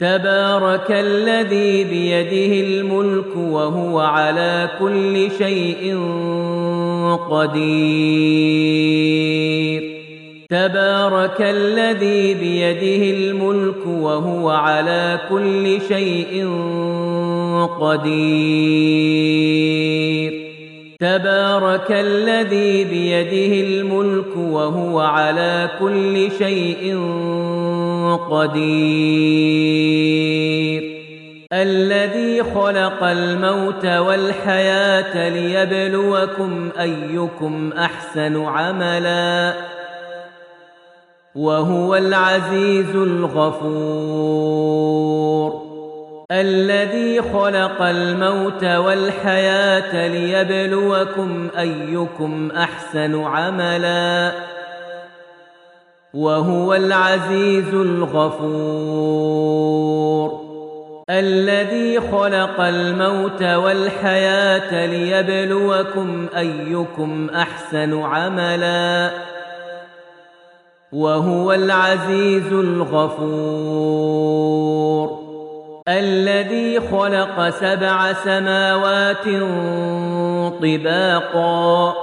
تبارك الذي بيده الملك وهو على كل شيء قدير. تبارك الذي بيده الملك وهو على كل شيء قدير. تبارك الذي بيده الملك وهو على كل شيء قدير. الذي خلق الموت والحياة ليبلوكم أيكم أحسن عملا وهو العزيز الغفور. الذي خلق الموت والحياة ليبلوكم أيكم أحسن عملا وهو العزيز الغفور. الذي خلق الموت والحياة ليبلوكم أيكم أحسن عملا وهو العزيز الغفور. الذي خلق 7 سماوات طباقا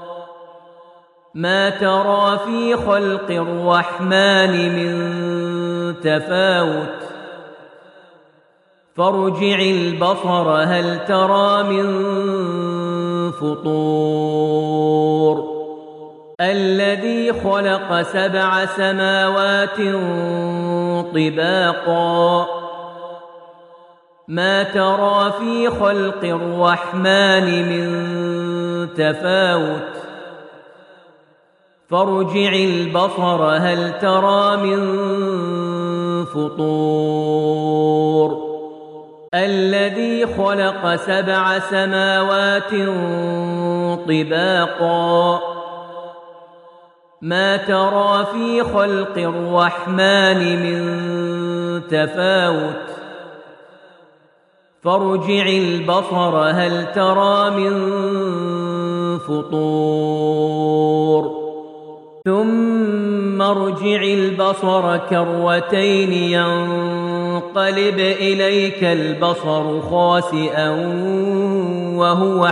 ما ترى في خلق الرحمن من تفاوت فارجع البصر هل ترى من فطور. الذي خلق 7 سماوات طباقا ما ترى في خلق الرحمن من تفاوت فارجع البصر هل ترى من فطور. الذي خلق 7 سماوات طباقا ما ترى في خلق الرحمن من تفاوت فارجع البصر هل ترى من فطور. ثم ارجع البصر كرتين ينقلب إليك البصر خاسئا وهو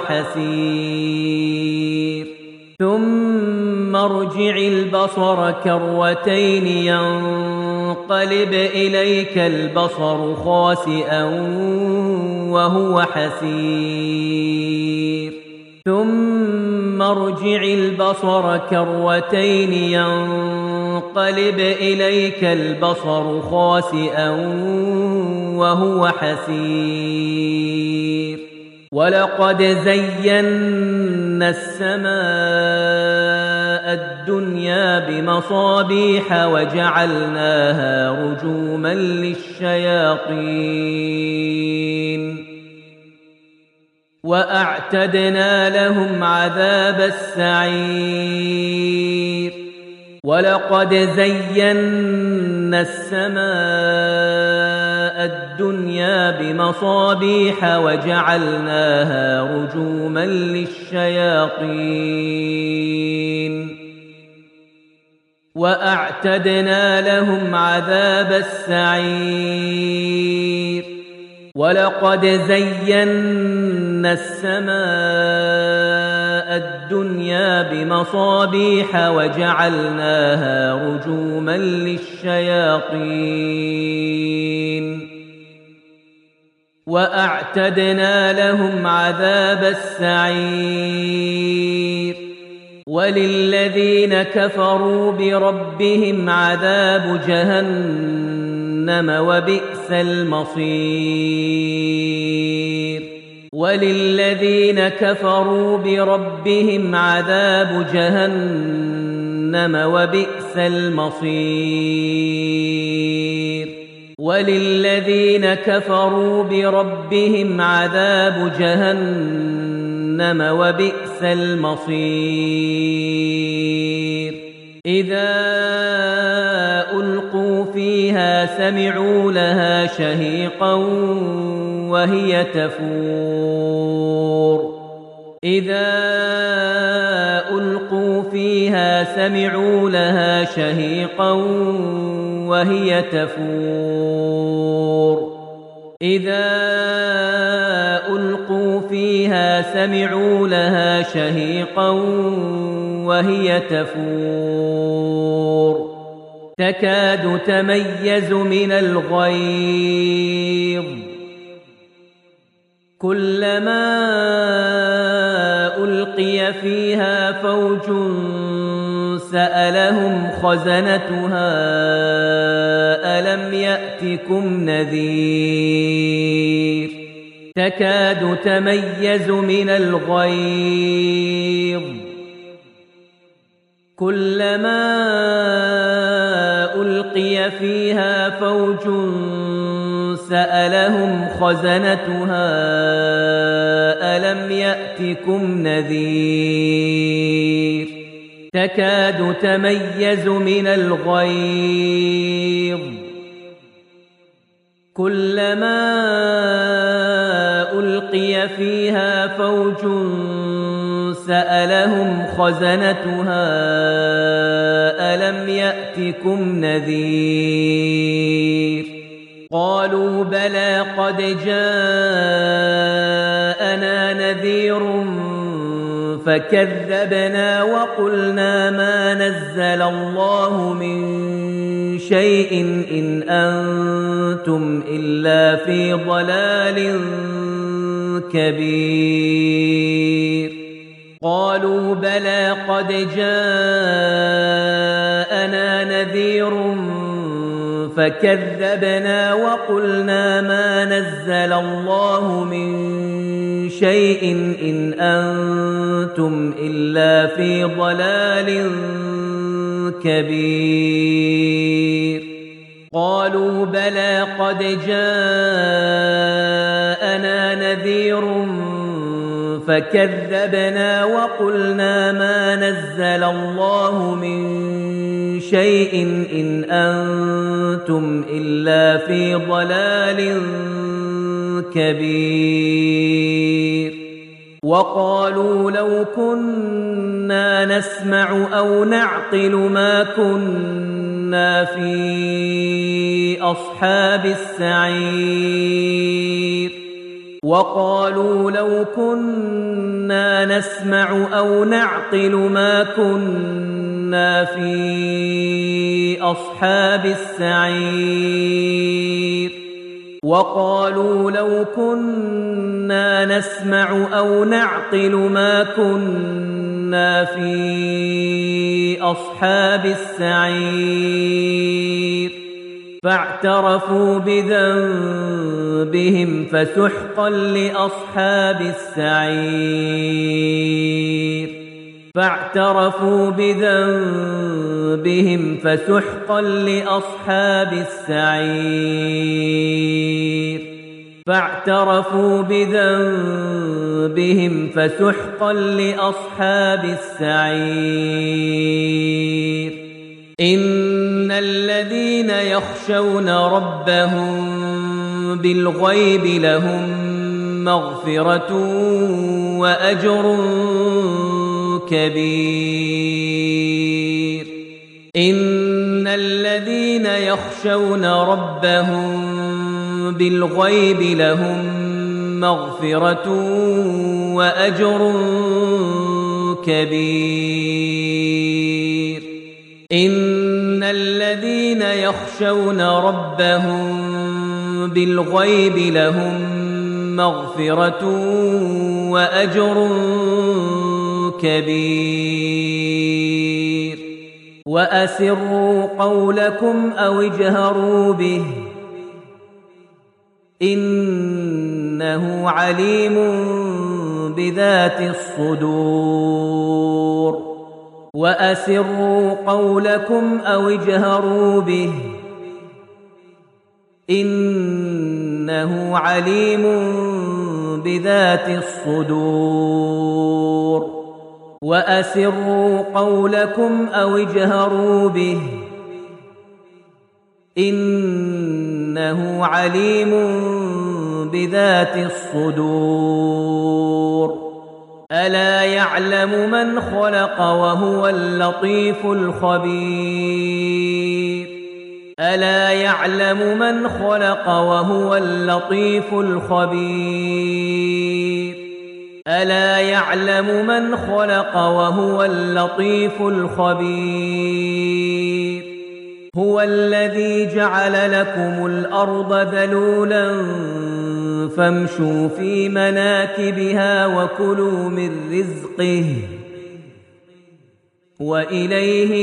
حسير. ثم ارجع البصر كرتين ينقلب إليك البصر خاسئا وهو حسير. ثم ارجع البصر كرتين ينقلب إليك البصر خاسئا وهو حسير. ولقد زينا السماء الدنيا بمصابيح وجعلناها رجوما للشياطين وأعتدنا لهم عذاب السعير. ولقد زينا السماء الدنيا بمصابيح وجعلناها رجوما للشياطين وأعتدنا لهم عذاب السعير. ولقد زينا السماء الدنيا بمصابيح وجعلناها رجوما للشياطين وأعتدنا لهم عذاب السعير. وللذين كفروا بربهم عذاب جهنم وبئس المصير. وللذين كفروا بربهم عذاب جهنم وبئس المصير. وللذين كفروا بربهم عذاب جهنم وبئس المصير. إذا ألقوا فيها سمعوا لها شهيقا وهي تفور. إذا ألقوا فيها سمعوا لها شهيقا وهي تفور. إذا ألقوا فيها سمعوا لها شهيقا وهي تفور تكاد تميز من الغيظ كلما ألقي فيها فوج سألهم خزنتها ألم يأتكم نذير تكاد تميز من الغيظ كلما ألقي فيها فوج سألهم خزنتها ألم يأتكم نذير تكاد تميز من الغيظ كلما ألقي فيها فوج سألهم خزنتها ألم يأتكم نذير قالوا بلى قد جاءنا نذير فكذبنا وقلنا ما نزل الله من شيء إن أنتم إلا في ضلال كبير قالوا بلى قد جاءنا نذير فكذبنا وقلنا ما نزل الله من شيء إن أنتم إلا في ضلال كبير قالوا بلى قد جاءنا نذير فكذبنا وقلنا ما نزل الله من شيء إن أنتم إلا في ضلال كبير وقالوا لو كنا نسمع أو نعقل ما كنا في أصحاب السعير وقالوا لو كنا نسمع أو نعقل ما كنا في أصحاب السعير وقالوا لو كنا نسمع أو نعقل ما كنا في أصحاب السعير فاعترفوا بذنبهم فسحقا لأصحاب السعير فاعترفوا بذنبهم فسحقا لأصحاب السعير فاعترفوا بذنبهم فسحقا لأصحاب السعير إن الذين يخشون ربهم بالغيب لهم مغفرة وأجر كبير إن الذين يخشون ربهم بالغيب لهم مغفرة وأجر كبير إن الذين يخشون ربهم بالغيب لهم مغفرة وأجر كبير وأسروا قولكم أو اجهروا به إنه عليم بذات الصدور وأسروا قولكم أو اجهروا به إنه عليم بذات الصدور وأسروا قولكم أو اجهروا به إنه عليم بذات الصدور ألا يعلم من خلق وهو اللطيف الخبير ألا يعلم من خلق وهو اللطيف الخبير ألا يعلم من خلق وهو اللطيف الخبير هو الذي جعل لكم الأرض ذلولا فامشوا في مناكبها وكلوا من رزقه وإليه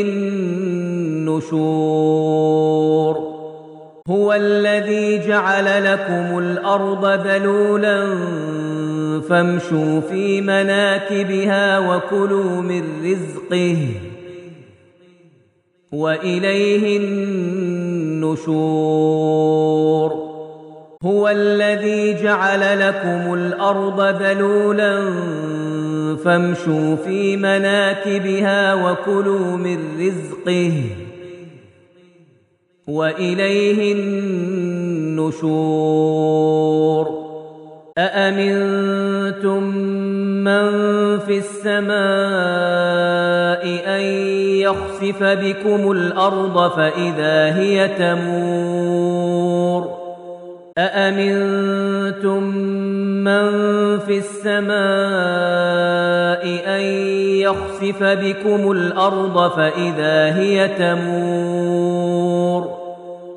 النشور هو الذي جعل لكم الأرض ذلولا فامشوا في مناكبها وكلوا من رزقه وإليه النشور هو الذي جعل لكم الأرض ذلولا فامشوا في مناكبها وكلوا من رزقه وإليه النشور أأمنتم من في السماء أن يخسف بكم الأرض فإذا هي تمور أأمنتم من في السماء أن يخسف بكم الأرض فإذا هي تمور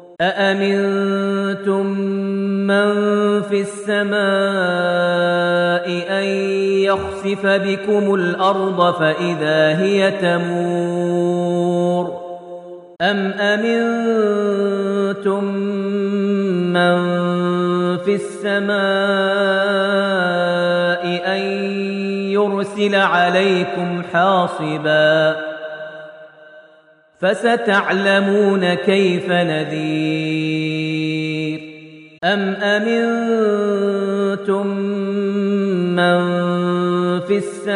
أأمنتم من في السماء أن يخسف بكم الأرض فإذا هي تمور أم أمنتم من في السماء أن يرسل عليكم حاصبا فستعلمون كيف نذير أم أمنتم من في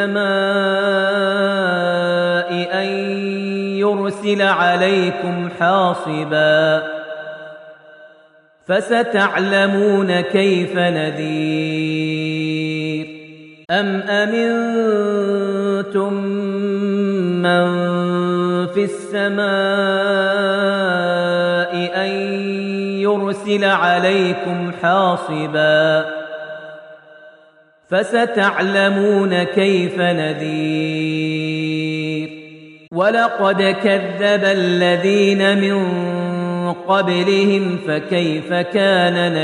السماء أن يرسل عليكم حاصبا فستعلمون كيف نذير أم أمنتم من في السماء أن يرسل عليكم حاصبا فستعلمون كيف نذير ولقد كذب الذين من قبلهم فكيف كان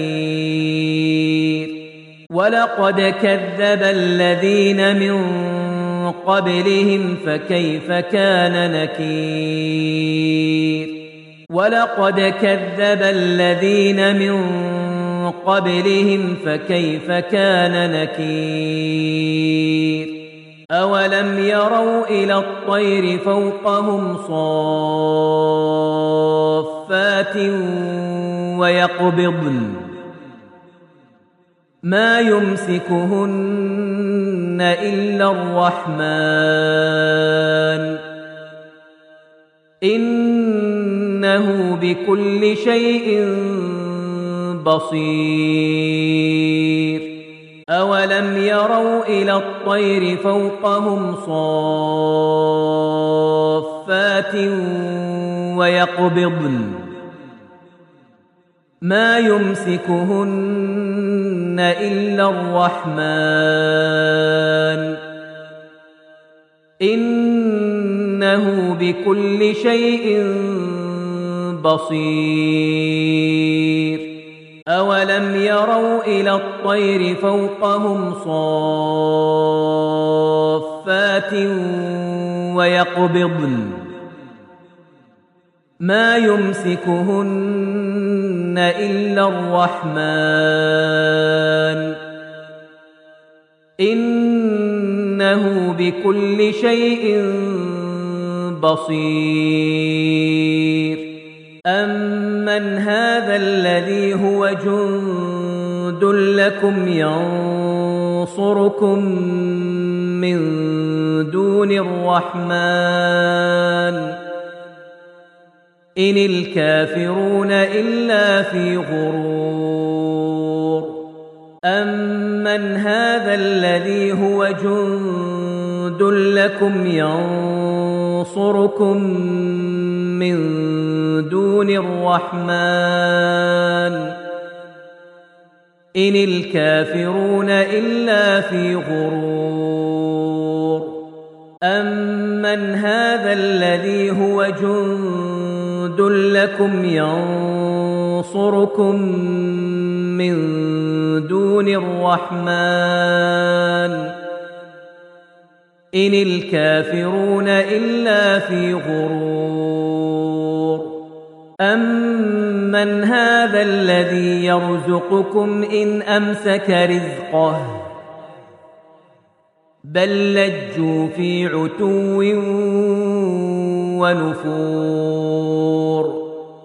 نكير ولقد كذب الذين من قبلهم فكيف كان نكير ولقد كذب الذين من قبلهم فكيف كان نكير أولم يروا إلى الطير فوقهم صافات ويقبضن ما يمسكهن إلا الرحمن إنه بكل شيء بصير أولم يروا إلى الطير فوقهم صافات ويقبضن ما يمسكهن إلا الرحمن إنه بكل شيء بصير أولم يروا إلى الطير فوقهم صافات ويقبضن ما يمسكهن إلا الرحمن إنه بكل شيء بصير أمن هذا الذي هو جند لكم ينصركم من دون الرحمن إن الكافرون إلا في غرور أمن هذا الذي هو جند لكم ينصركم من دون الرحمن إن الكافرون إلا في غرور أمن هذا الذي هو جند لكم ينصركم من دون الرحمن إن الكافرون إلا في غرور أمن هذا الذي يرزقكم إن أمسك رزقه بل لجوا في عتو ونفور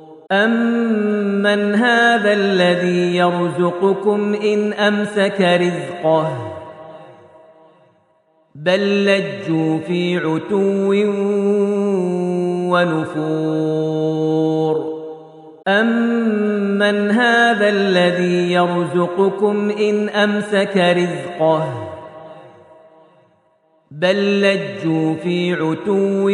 أمن هذا الذي يرزقكم إن أمسك رزقه بل لجوا في عتو ونفور أمن هذا الذي يرزقكم إن أمسك رزقه بل لجوا في عتو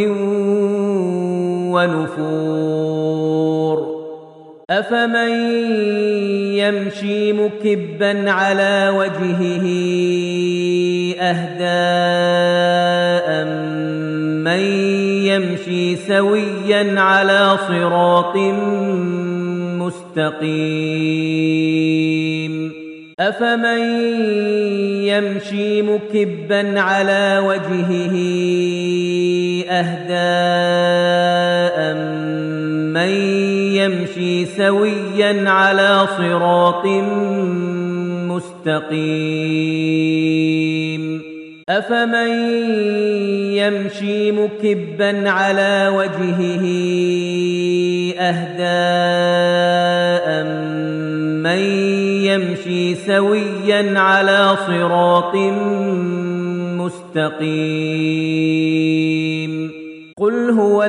ونفور أفمن يمشي مكبا على وجهه أهدى أمن يمشي سويا على صراط مستقيم أفمن يمشي مكبا على وجهه أهدى أمن يمشي سويا على صراط مستقيم أفمن يمشي مكبا على وجهه أهدى أمن يمشي سويا على صراط مستقيم قل هو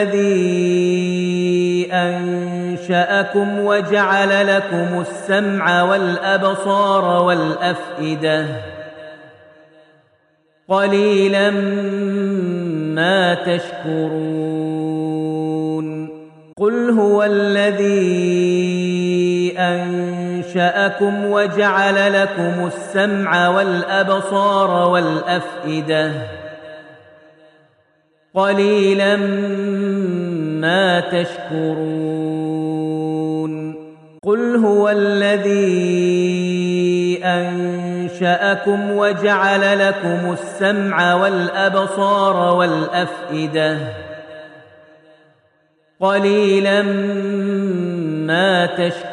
الذي أنشأكم وجعل لكم السمع والأبصار والأفئدة قليلا ما تشكرون قل هو الذي أنشأكم وجعل لكم السمع والأبصار والأفئدة قليلا ما تشكرون قل هو الذي أنشأكم وجعل لكم السمع والأبصار والأفئدة قليلا ما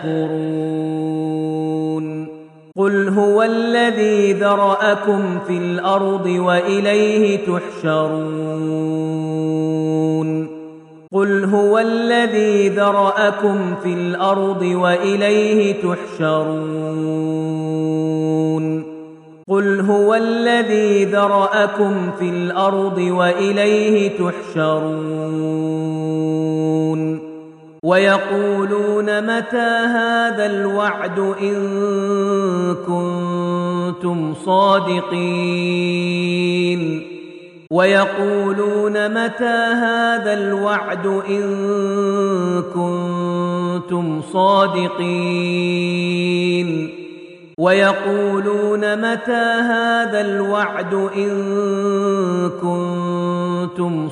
تشكرون قل هو الذي ذرأكم في الأرض وإليه تحشرون قل هو الذي ذرأكم في الأرض وإليه تحشرون قل هو الذي ذرأكم في الأرض وإليه تحشرون ويقولون متى هذا الوعد إن كنتم صادقين ويقولون متى هذا الوعد إن كنتم صادقين ويقولون متى هذا الوعد إن كنتم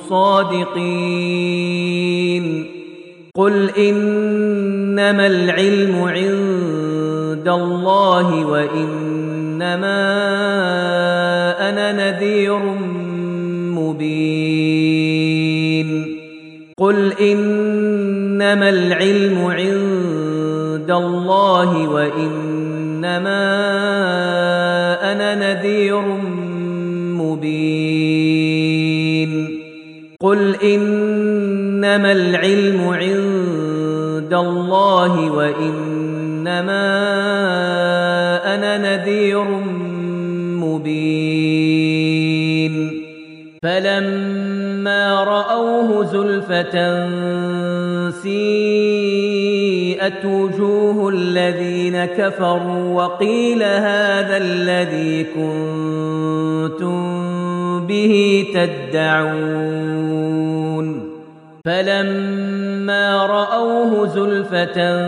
صادقين قل إنما العلم عند الله وإنما أنا نذير مبين قل إنما العلم عند الله وإنما أنا نذير مبين قل إنما العلم عند الله وإنما أنا نذير مبين فلما رأوه زلفة سيئت وجوه الذين كفروا وقيل هذا الذي كنتم به تدعون فلما رأوه زلفة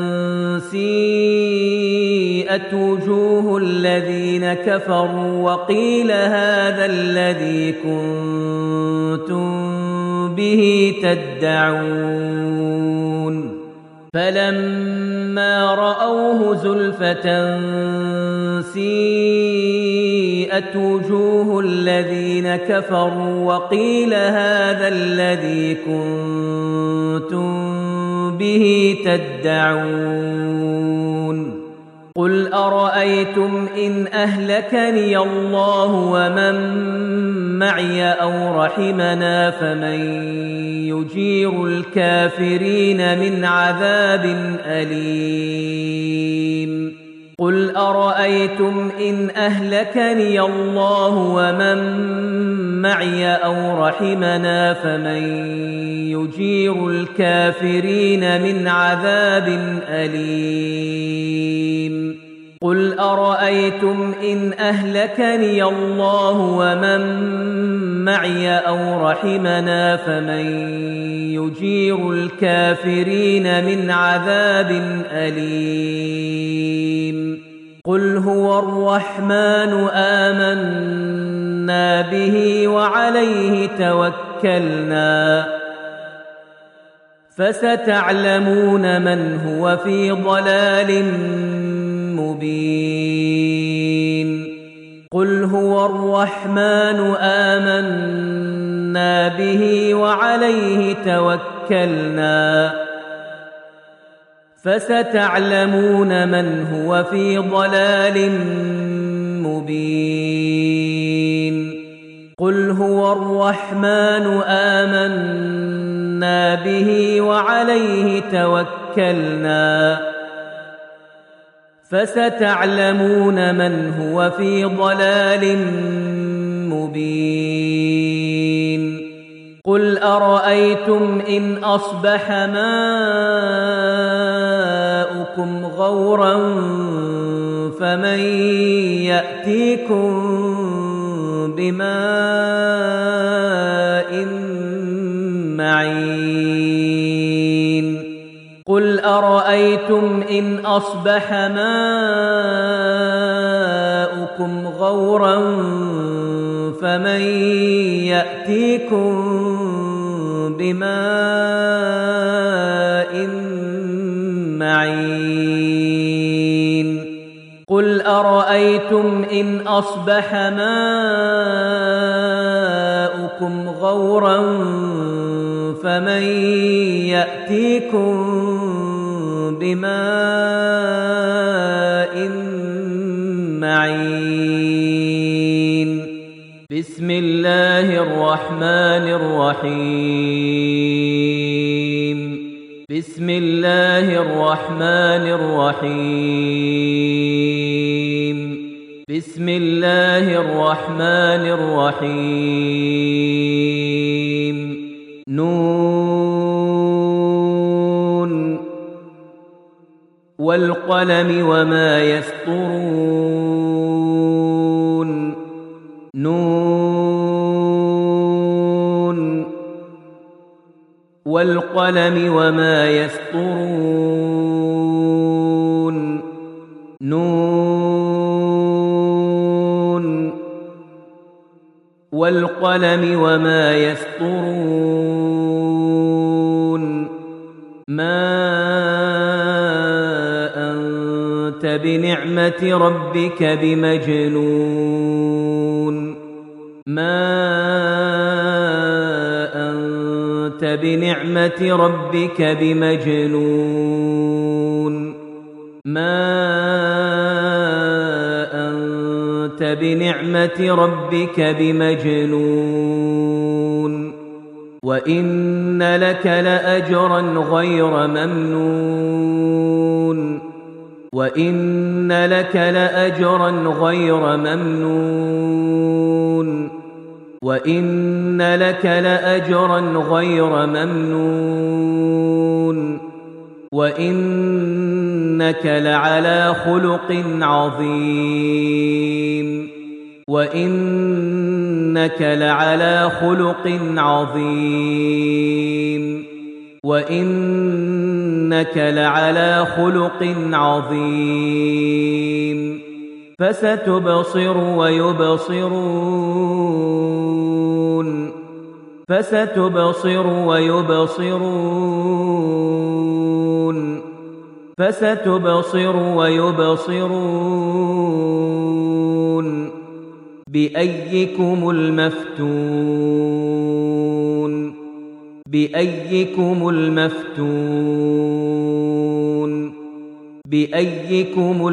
سيئت وجوه الذين كفروا وقيل هذا الذي كنتم به تدعون فلما رأوه زلفة سيئت وجوه الذين كفروا وقيل هذا الذي كنتم به تدعون قل أرأيتم إن أهلكني الله ومن معي أو رحمنا فمن يجير الكافرين من عذاب أليم قل أرأيتم إن أهلكني الله ومن معي أو رحمنا فمن يجير الكافرين من عذاب أليم قل أرأيتم إن أهلكني الله ومن معي أو رحمنا فمن يجير الكافرين من عذاب أليم قل هو الرحمن آمنا به وعليه توكلنا فستعلمون من هو في ضلال مبين قل هو الرحمن آمنا به وعليه توكلنا فستعلمون من هو في ضلال مبين قل هو الرحمن آمنا به وعليه توكلنا فستعلمون من هو في ضلال مبين قل أرأيتم إن أصبح ماؤكم غورا فمن يأتيكم بماء معين قل أرأيتم إن أصبح ماؤكم غورا فمن يأتيكم بماء معين قل أرأيتم إن أصبح ماؤكم غورا فمن يأتيكم بماء معين بسم الله الرحمن الرحيم بسم الله الرحمن الرحيم بسم الله الرحمن الرحيم نون والقلم وما يسطرون نون والقلم وما يسطرون نون والقلم وما يسطرون ما أنت بنعمة ربك بمجنون ما أنت بنعمة ربك بمجنون ما أنت بنعمة ربك بمجنون وإن لك لأجرا غير ممنون وإن لك لأجرا غير ممنون وإن لك لأجرا غير ممنون وإنك لعلى خلق عظيم وإنك لعلى خلق عظيم وإنك لعلى خلق عظيم فستبصر ويبصرون فستبصر ويبصرون فستبصر ويبصرون بأيكم المفتون بأيكم المفتون بأيكم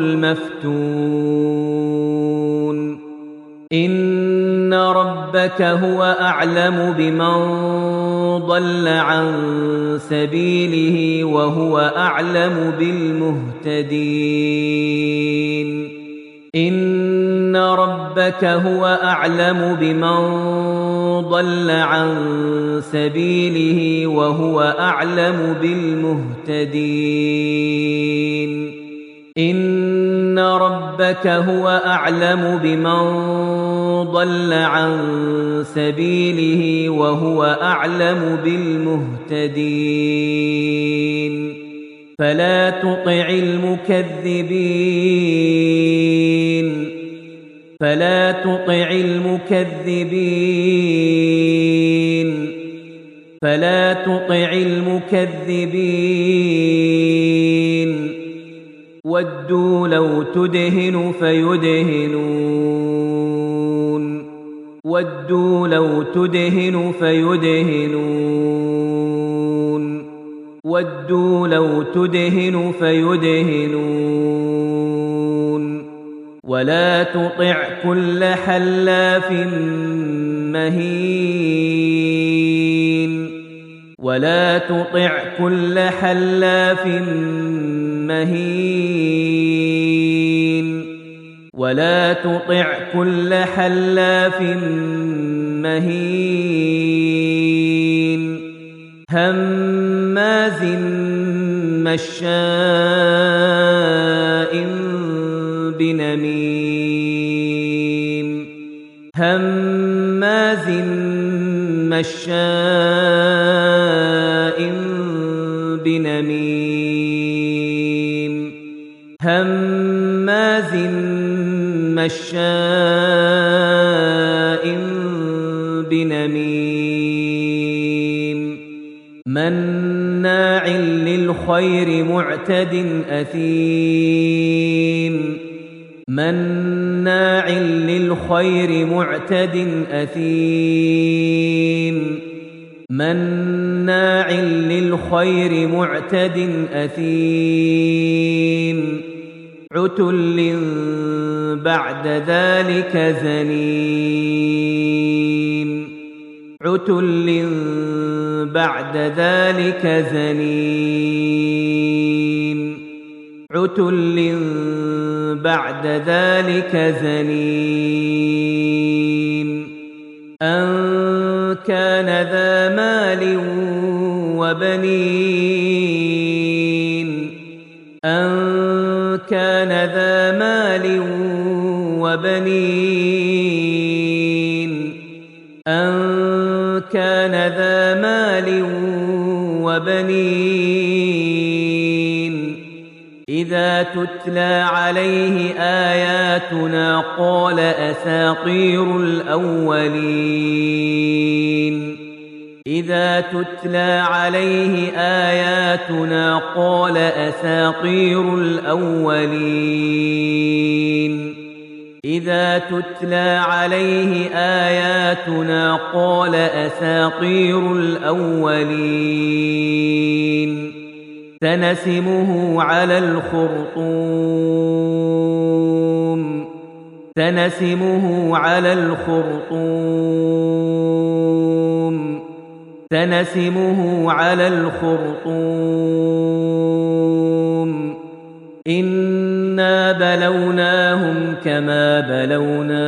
المفتون إن ربك هو أعلم بمن ضل عن سبيله وهو أعلم بالمهتدين إن ربك هو أعلم بمن ضل عن سبيله وهو أعلم بالمهتدين إن ربك هو أعلم بمن ضل عن سبيله وهو أعلم بالمهتدين فلا تطع المكذبين فلا تطع المكذبين فلا تطع المكذبين ودوا لو تدهن فيدهنون ودوا لو تدهن فيدهنون ودوا لو تدهن فيدهنون ولا تطع كل حلاف مهين ولا تطع كل حلاف مهين ولا تطع كل حلاف مهين هماز مشاء بنميم هماز مشاء بنميم هماز مشاء بنميم مناع للخير معتد أثيم مناع للخير معتد أثيم مناع للخير معتد أثيم عتل بعد ذلك زنيم عتل بعد ذلك زنيم عتل بعد ذلك زنيم أن كان ذا مال وبنين أن كان ذا مال وبنين أن كان ذا مال وبنين إذا تتلى عليه آياتنا قال أساطير الأولين إذا تتلى عليه آياتنا قال أساطير الأولين إذا تتلى عليه آياتنا قال أساطير الأولين سنسمه على الخرطوم سنسمه على الخرطوم سنسمه على الخرطوم إنا بلوناهم كما بلونا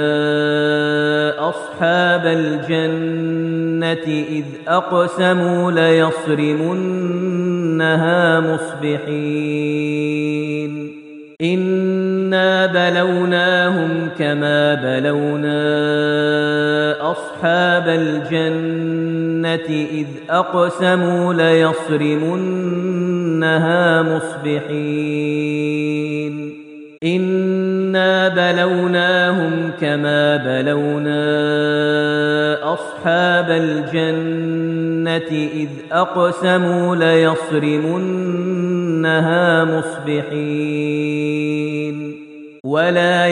أصحاب الجنة إذ أقسموا ليصرمنها مصبحين إنا بلوناهم كما بلونا أصحاب الجنة إذ أقسموا ليصرمنها مصبحين إنا بلوناهم كما بلونا أصحاب الجنة إذ أقسموا ليصرمنها مصبحين ولا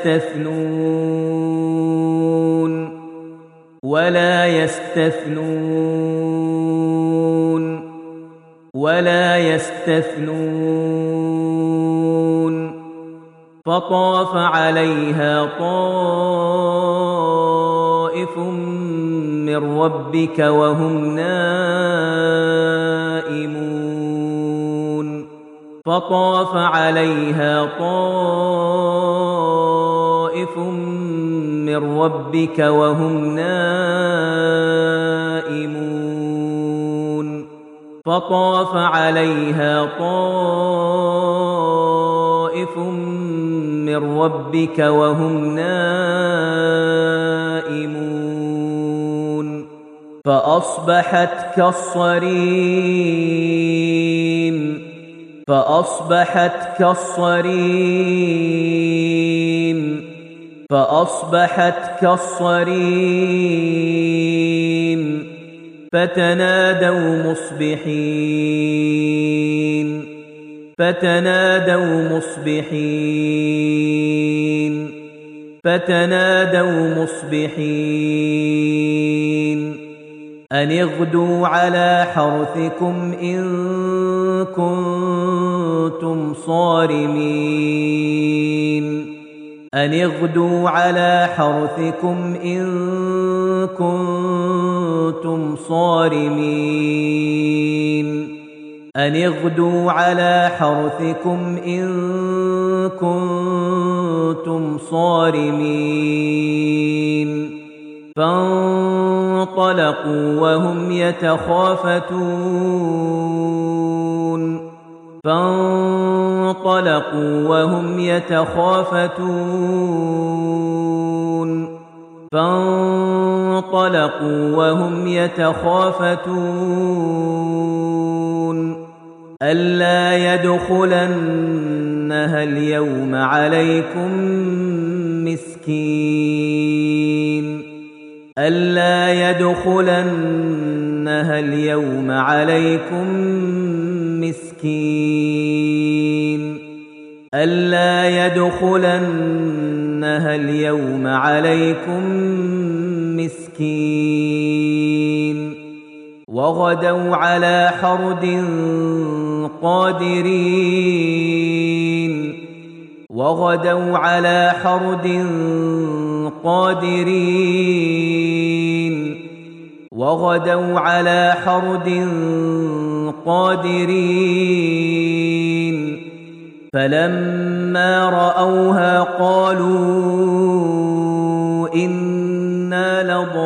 يستثنون فطاف عليها طائف من ربك وهم نائمون فطاف عليها طائف من ربك وهم نائمون فأصبحت كالصريم فتنادوا مصبحين أن اغدوا على حرثكم إن كنتم صارمين فانطلقوا وهم يتخافتون ألا يدخلنها اليوم عليكم مسكين وغدوا على حرد قادرين فلما رأوها قالوا إنا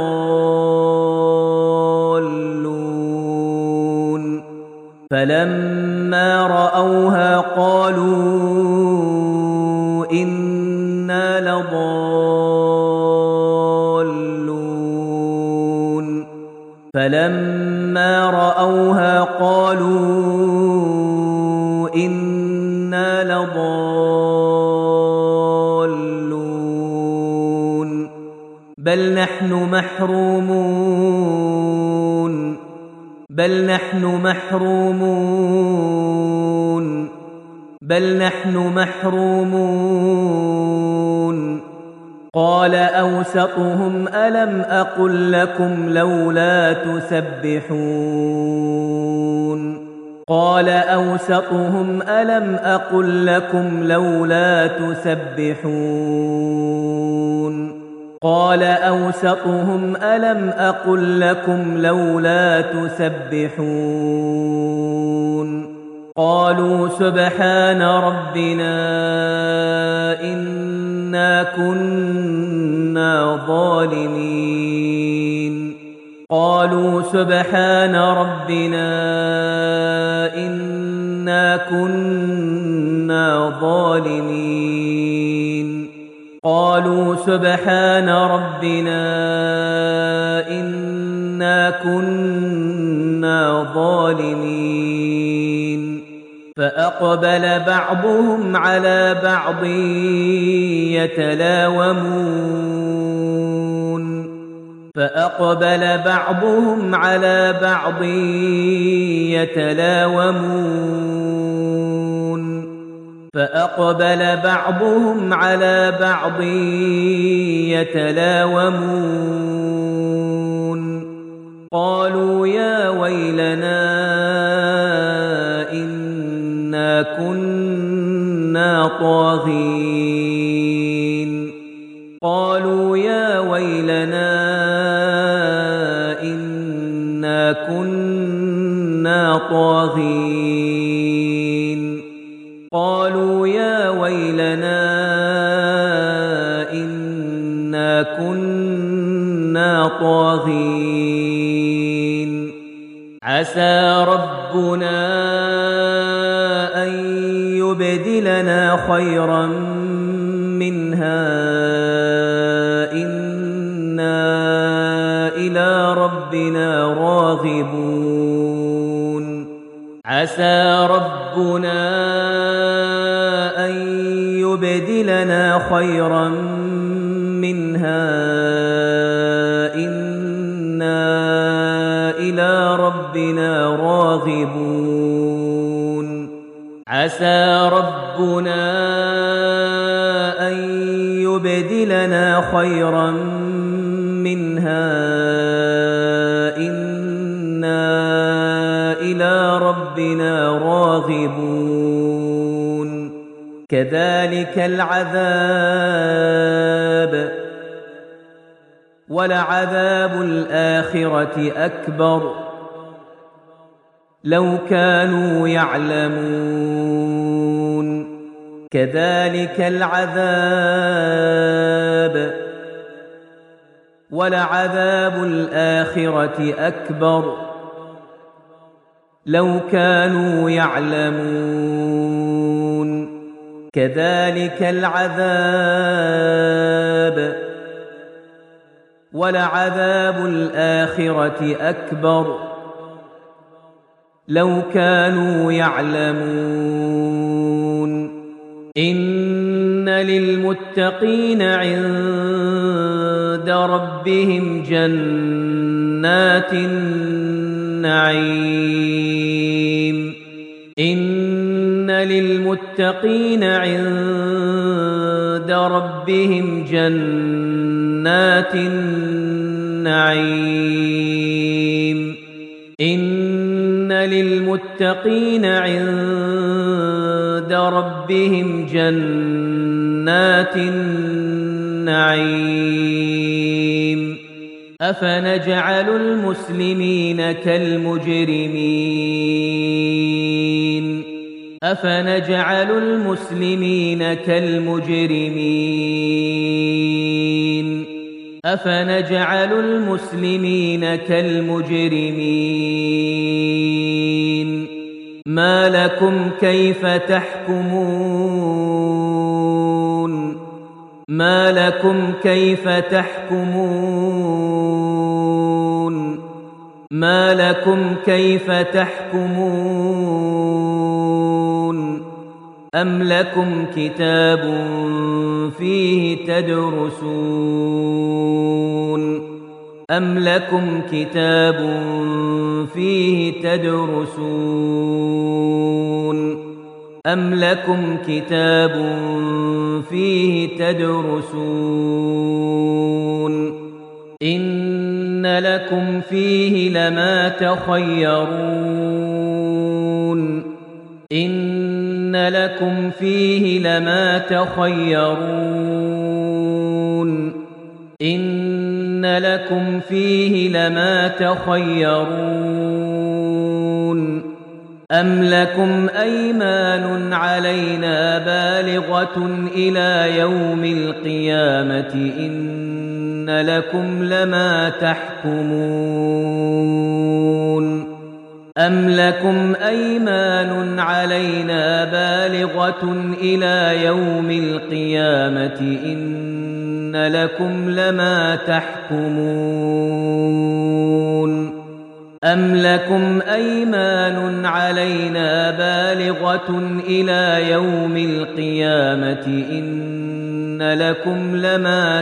لضالون بل نحن محرومون قال أوسطهم ألم أقل لكم لولا تسبحون قالوا سبحان ربنا إنا كنا ظالمين قالوا سبحان ربنا إنا كنا ظالمين فأقبل بعضهم على بعض يتلاومون قالوا يا ويلنا إنا كنا طاغين عسى ربنا أن يبدلنا خيرا منها إنا إلى ربنا راغبون عسى ربنا أن يبدلنا خيرا منها إنا إلى ربنا راغبون عسى ربنا أن يبدلنا خيرا منها إنا إلى ربنا راغبون كذلك العذاب ولعذاب الآخرة أكبر لو كانوا يعلمون كذلك العذاب ولعذاب الآخرة أكبر لو كانوا يعلمون كذلك العذاب ولعذاب الآخرة أكبر لو كانوا يعلمون إن للمتقين عند ربهم جنات النعيم إن للمتقين عند ربهم جنات النعيم إن للمتقين عند ربهم جنات النعيم أفنجعل المسلمين كالمجرمين أفنجعل المسلمين كالمجرمين أفنجعل المسلمين كالمجرمين ما لكم كيف تحكمون ما لكم كيف تحكمون ما لكم كيف تحكمون أم لكم كتاب فيه تدرسون أم لكم كتاب فيه تدرسون أم لكم كتاب فيه تدرسون إن لكم فيه لما تخيرون إن لكم فيه لما تخيرون إن لكم فيه لما تخيرون أم لكم أيمان علينا بالغة إلى يوم القيامة إن لكم لما تحكمون أم لكم أيمان علينا بالغة إلى يوم القيامة إن لكم لما تحكمون أَمْ لَكُمْ أَيْمَانٌ عَلَيْنَا بَالِغَةٌ إِلَىٰ يَوْمِ الْقِيَامَةِ إِنَّ لَكُمْ لَمَا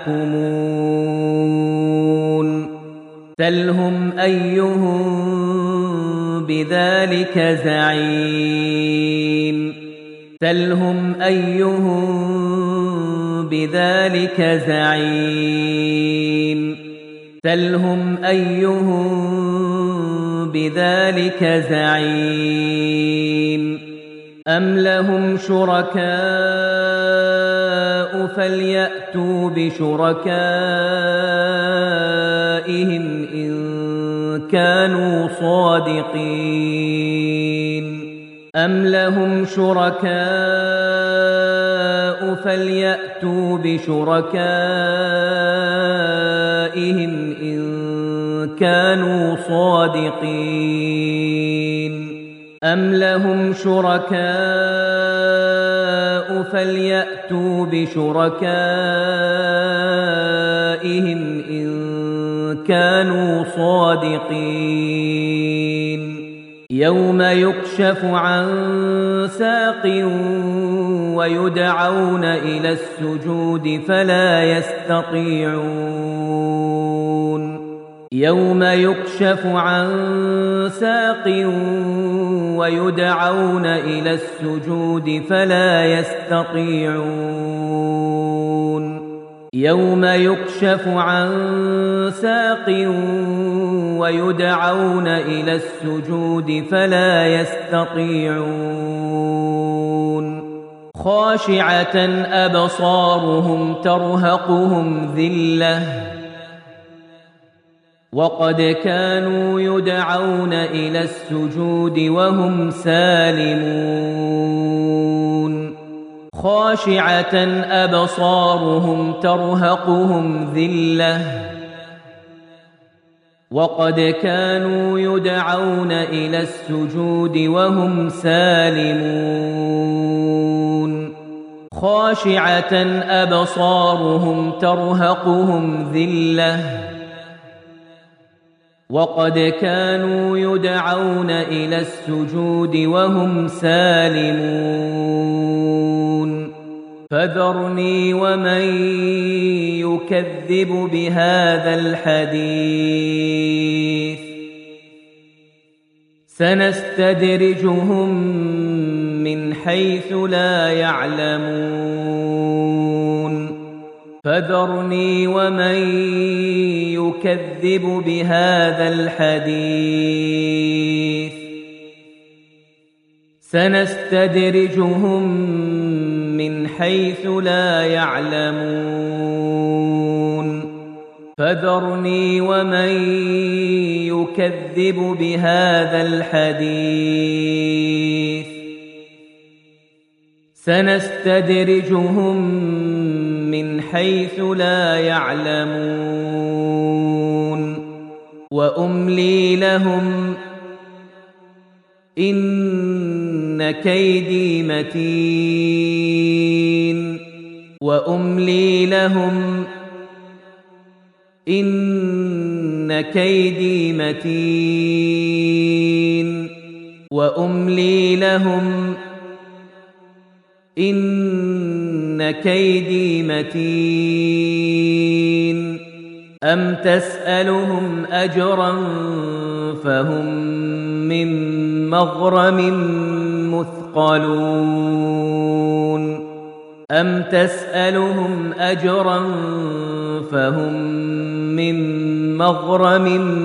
تَحْكُمُونَ سَلْهُمْ أَيُّهُم بِذَٰلِكَ زَعِيمٌ سَلْهُمْ أَيُّهُم بِذَٰلِكَ زَعِيمٌ سَلْهُمْ أَيُّهُم بِذَٰلِكَ زَعِيمٌ أَمْ لَهُمْ شُرَكَاءُ فَلْيَأْتُوا بِشُرَكَائِهِمْ إِن كَانُوا صَادِقِينَ أَمْ لَهُمْ شُرَكَاءُ فَلْيَأْتُوا بِشُرَكَائِهِمْ إِن كَانُوا صَادِقِينَ أَمْ لَهُمْ شُرَكَاءُ فَلْيَأْتُوا بِشُرَكَائِهِمْ إِن كَانُوا صَادِقِينَ يَوْمَ يُكْشَفُ عَن سَاقٍ وَيُدْعَوْنَ إِلَى السُّجُودِ فَلَا يَسْتَطِيعُونَ يَوْمَ يُكْشَفُ عَن سَاقٍ وَيُدْعَوْنَ إِلَى السُّجُودِ فَلَا يَسْتَطِيعُونَ يَوْمَ يُكْشَفُ عَن سَاقٍ وَيُدْعَوْنَ إِلَى السُّجُودِ فَلَا يَسْتَطِيعُونَ خَاشِعَةً أَبْصَارُهُمْ تَرْهَقُهُمْ ذِلَّةٌ وَقَدْ كَانُوا يُدْعَوْنَ إِلَى السُّجُودِ وَهُمْ سَالِمُونَ خَاشِعَةً أَبْصَارُهُمْ تَرْهَقُهُمْ ذِلَّةٌ وَقَدْ كَانُوا يُدْعَوْنَ إِلَى السُّجُودِ وَهُمْ سَالِمُونَ خَاشِعَةً أَبْصَارُهُمْ تَرْهَقُهُمْ ذِلَّةٌ وَقَدْ كَانُوا يُدْعَوْنَ إِلَى السُّجُودِ وَهُمْ سَالِمُونَ فَذَرْنِي وَمَن يُكَذِّبُ بِهَٰذَا الْحَدِيثِ سَنَسْتَدْرِجُهُم مِّنْ حَيْثُ لَا يَعْلَمُونَ فَذَرْنِي وَمَن يُكَذِّبُ بِهَٰذَا الْحَدِيثِ سَنَسْتَدْرِجُهُم مِّنْ حَيْثُ لَا يَعْلَمُونَ فَذَرْنِي وَمَن يُكَذِّبُ بِهَٰذَا الْحَدِيثِ سَنَسْتَدْرِجُهُم مِّنْ حَيْثُ لَا يَعْلَمُونَ وَأُمْلِي لَهُمْ إِنَّ كَيْدِي مَتِينٌ وَأُمْلِي لَهُمْ إِنَّ كَيْدِي مَتِينٌ وَأُمْلِي لَهُمْ إِنَّ كَيْدِي مَتِينٌ أَمْ تَسْأَلُهُمْ أَجْرًا فَهُم مِّن مَّغْرَمٍ مُّثْقَلُونَ أَمْ تَسْأَلُهُمْ أَجْرًا فَهُم مِّن مَّغْرَمٍ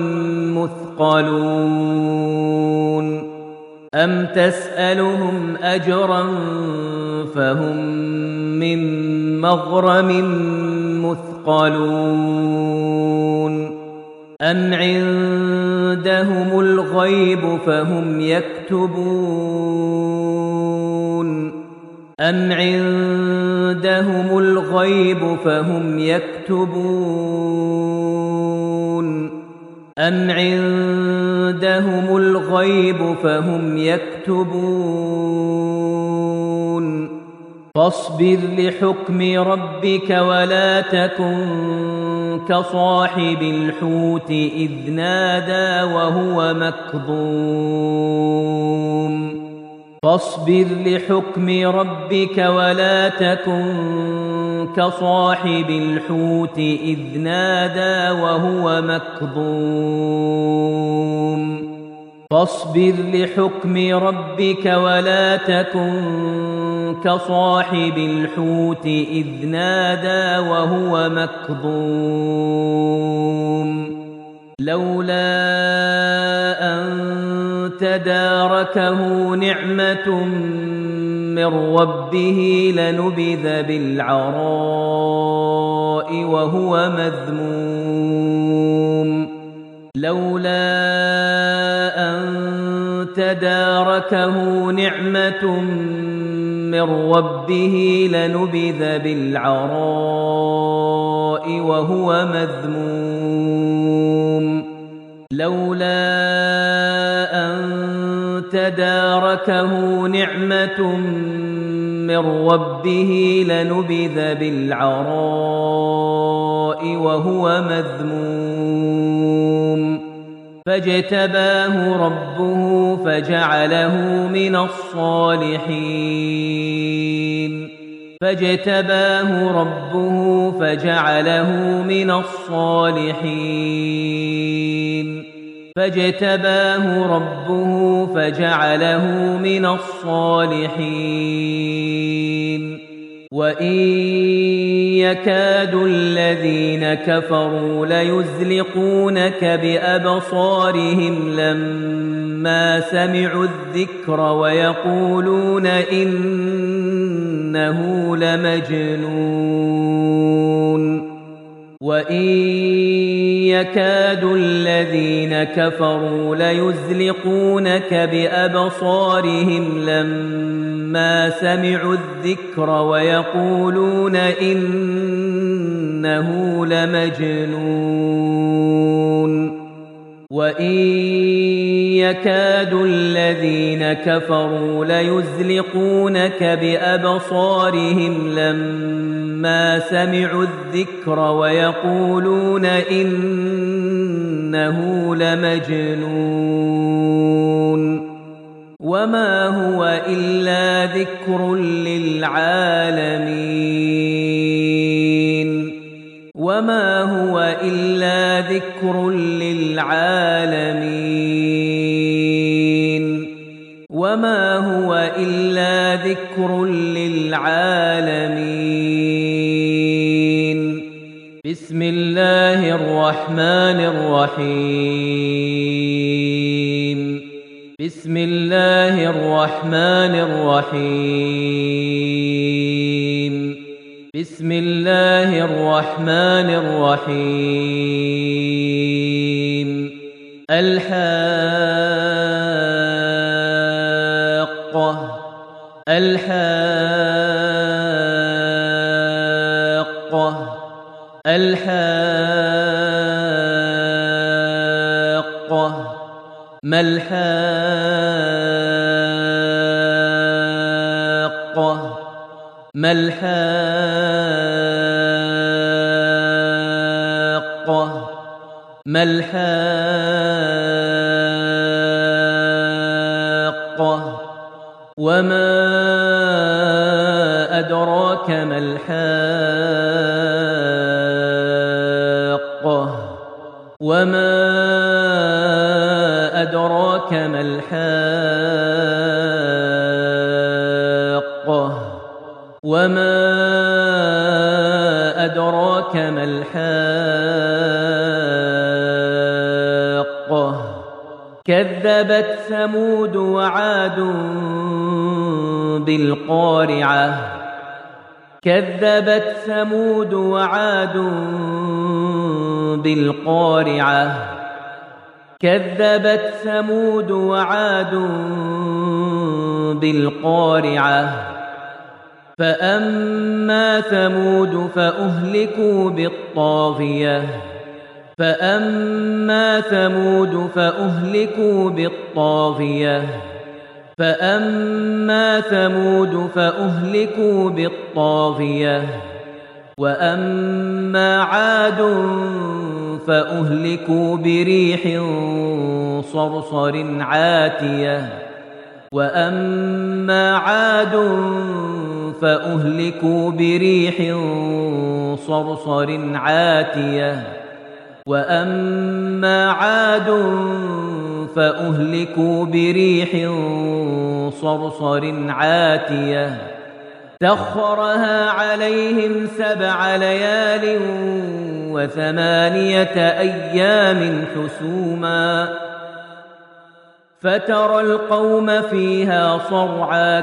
مُّثْقَلُونَ أَمْ تَسْأَلُهُمْ أَجْرًا فَهُم مِّن مَّغْرَمٍ مُّثْقَلُونَ أَمْ عِندَهُمُ الْغَيْبُ فَهُمْ يَكْتُبُونَ أَمْ عِندَهُمُ الْغَيْبُ فَهُمْ يَكْتُبُونَ أَمْ عِندَهُمُ الْغَيْبُ فَهُمْ يَكْتُبُونَ فاصبر لحكم ربك ولا تكن كصاحب الحوت إذ نادى وهو مكظوم فاصبر لحكم ربك ولا تكن كصاحب الحوت إذ نادى وهو مكظوم فاصبر لحكم ربك ولا تكن كصاحب الحوت إذ نادى وهو مكظوم لولا أن تداركه نعمة من ربه لنبذ بالعراء وهو مذموم لولا أن تداركه نعمة من ربه لنبذ بالعراء وهو مذموم لولا أن تداركه نعمة من ربه لنبذ بالعراء وهو مذموم فاجتباه ربه فجعله من الصالحين فاجتباه ربه فجعله من الصالحين فاجتباه ربه فجعله من الصالحين وإن يكاد الذين كفروا ليزلقونك بأبصارهم لما سمعوا الذكر ويقولون إنه لمجنون وإن يكاد الذين كفروا ليزلقونك بأبصارهم لما سمعوا الذكر ويقولون إنه لمجنون وإن يكاد الذين كفروا ليزلقونك بأبصارهم لما سمعوا الذكر ويقولون إنه لمجنون وما هو إلا ذكر للعالمين وما هو إلا ذكر للعالمين وما هو إلا ذكر للعالمين بسم الله الرحمن الرحيم بسم الله الرحمن الرحيم بسم الله الرحمن الرحيم الحاقة الحاقة الحاقة ما الحاقة ما الحاقة ما الحاقة وما أدراك ما الحاقة وما أدراك ما الحاقة وما أدراك ما الحاقة كذبت ثمود وعاد بالقارعة كذبت ثمود وعاد بالقارعة كذبت ثمود وعاد بالقارعة فأما ثمود فأهلكوا بالطاغية فأما ثمود فأهلكوا بالطاغية فأما ثمود فأهلكوا بالطاغية وأما عاد فأهلكوا بريح صرصر عاتية وأما عاد فأهلكوا بريح صرصر عاتية وأما عاد فأهلكوا بريح صرصر عاتية سخرها عليهم 7 ليال و8 أيام حسوما فترى القوم فيها صرعى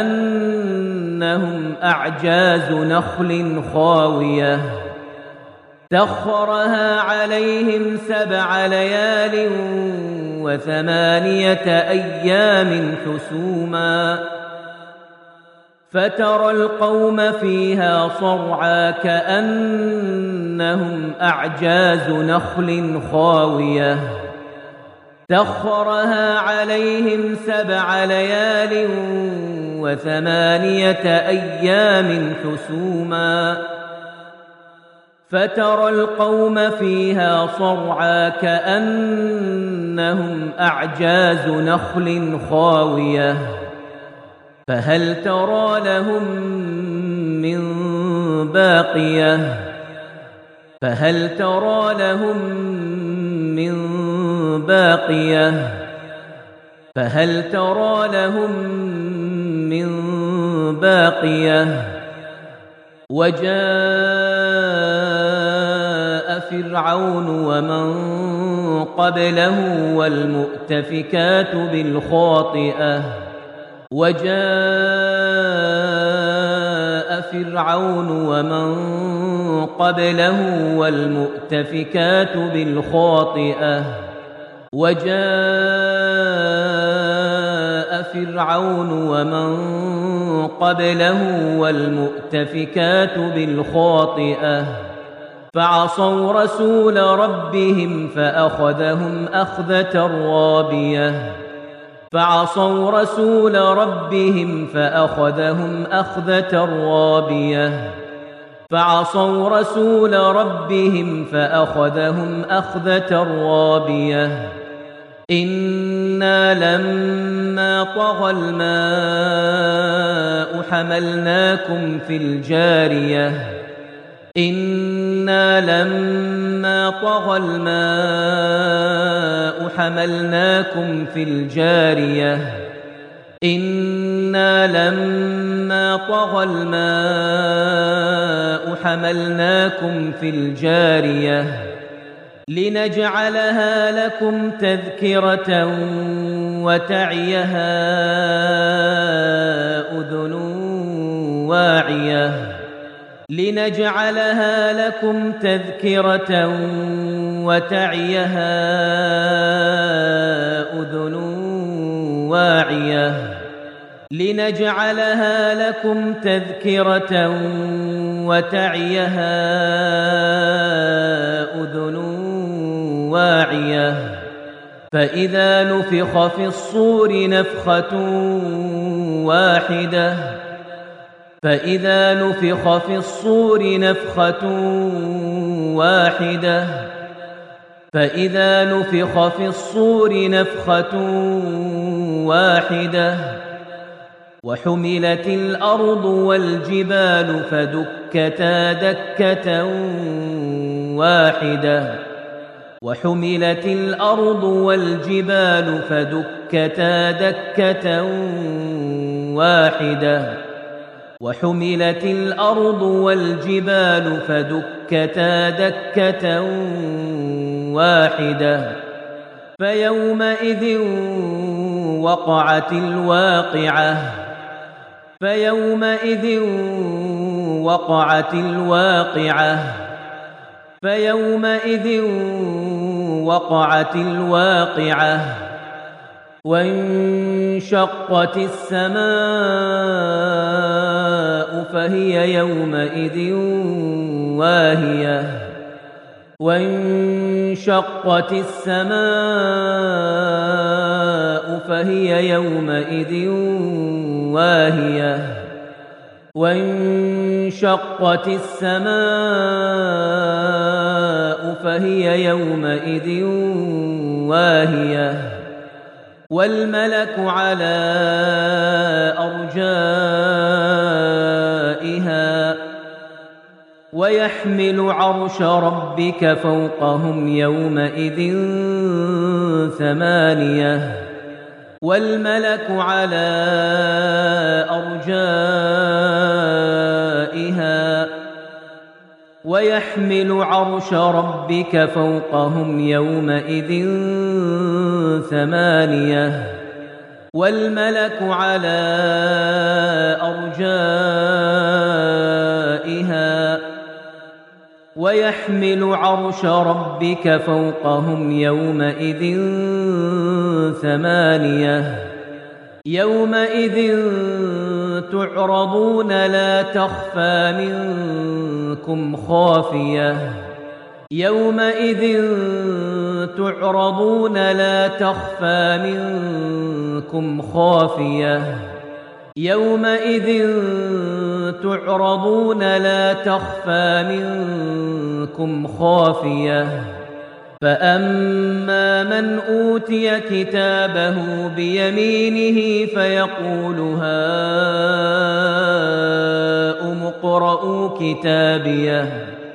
كأنهم أعجاز نخل خاوية سخرها عليهم 7 ليال و8 أيام حسوما فترى القوم فيها صرعى كأنهم أعجاز نخل خاوية سخرها عليهم 7 ليال و8 أيام حسوما فترى القوم فيها صرعى كأنهم أعجاز نخل خاوية فهل ترى لهم من باقية فهل ترى لهم من باقية فهل ترى لهم من باقية وجاء فرعون ومن قبله والمؤتفكات بالخاطئة وجاء فرعون ومن قبله والمؤتفكات بالخاطئة وجاء فرعون ومن قبله والمؤتفكات بالخاطئة فعصوا رسول ربهم فأخذهم أخذة رابية فعصوا رسول ربهم فأخذهم أخذة رابية فعصوا رسول ربهم فأخذهم أخذة رابية إنا لما طغى الماء حملناكم في الجارية إنا لما طغى الماء حملناكم في الجارية إنا لما طغى الماء حملناكم في الجارية لنجعلها لكم تذكرة وتعيها أذن واعية لنجعلها لكم تذكرة وتعيها أذن واعية لنجعلها لكم تذكرة وتعيها أذن واعية فإذا نفخ في الصور نفخة واحدة فإذا نفخ في الصور نفخة واحدة فإذا نفخ في الصور نفخة واحدة وحملت الأرض والجبال فدكتا دكة واحدة وحملت الأرض والجبال فدكتا دكة واحدة وحملت الأرض والجبال فدكتا دكة واحدة فيومئذ وقعت الواقعة فيومئذ وقعت الواقعة فيومئذ وقعت الواقعة وانشقت السماء فهي يومئذ واهية وانشقت السماء فهي يومئذ واهية وانشقت السماء فهي يومئذ واهية والملك على أرجائها ويحمل عرش ربك فوقهم يومئذ ثمانية والملك على أرجائها ويحمل عرش ربك فوقهم يومئذ ثمانية والملك على أرجائها ويحمل عرش ربك فوقهم يومئذ ثمانية يومئذ تعرضون لا تخفى منكم خافية يومئذ تعرضون لا تخفى منكم خافية يومئذ تعرضون لا تخفى منكم خافية فأما من أوتي كتابه بيمينه فيقول هاؤم اقرءوا كتابيه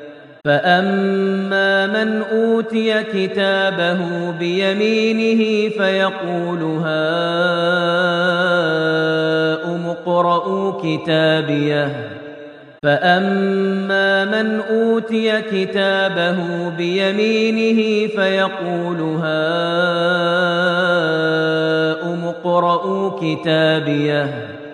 فأما من أوتي كتابه بيمينه فيقول هاؤم اقرءوا كتابيه فأما من أوتي كتابه بيمينه فيقول هاؤم اقرءوا كتابيه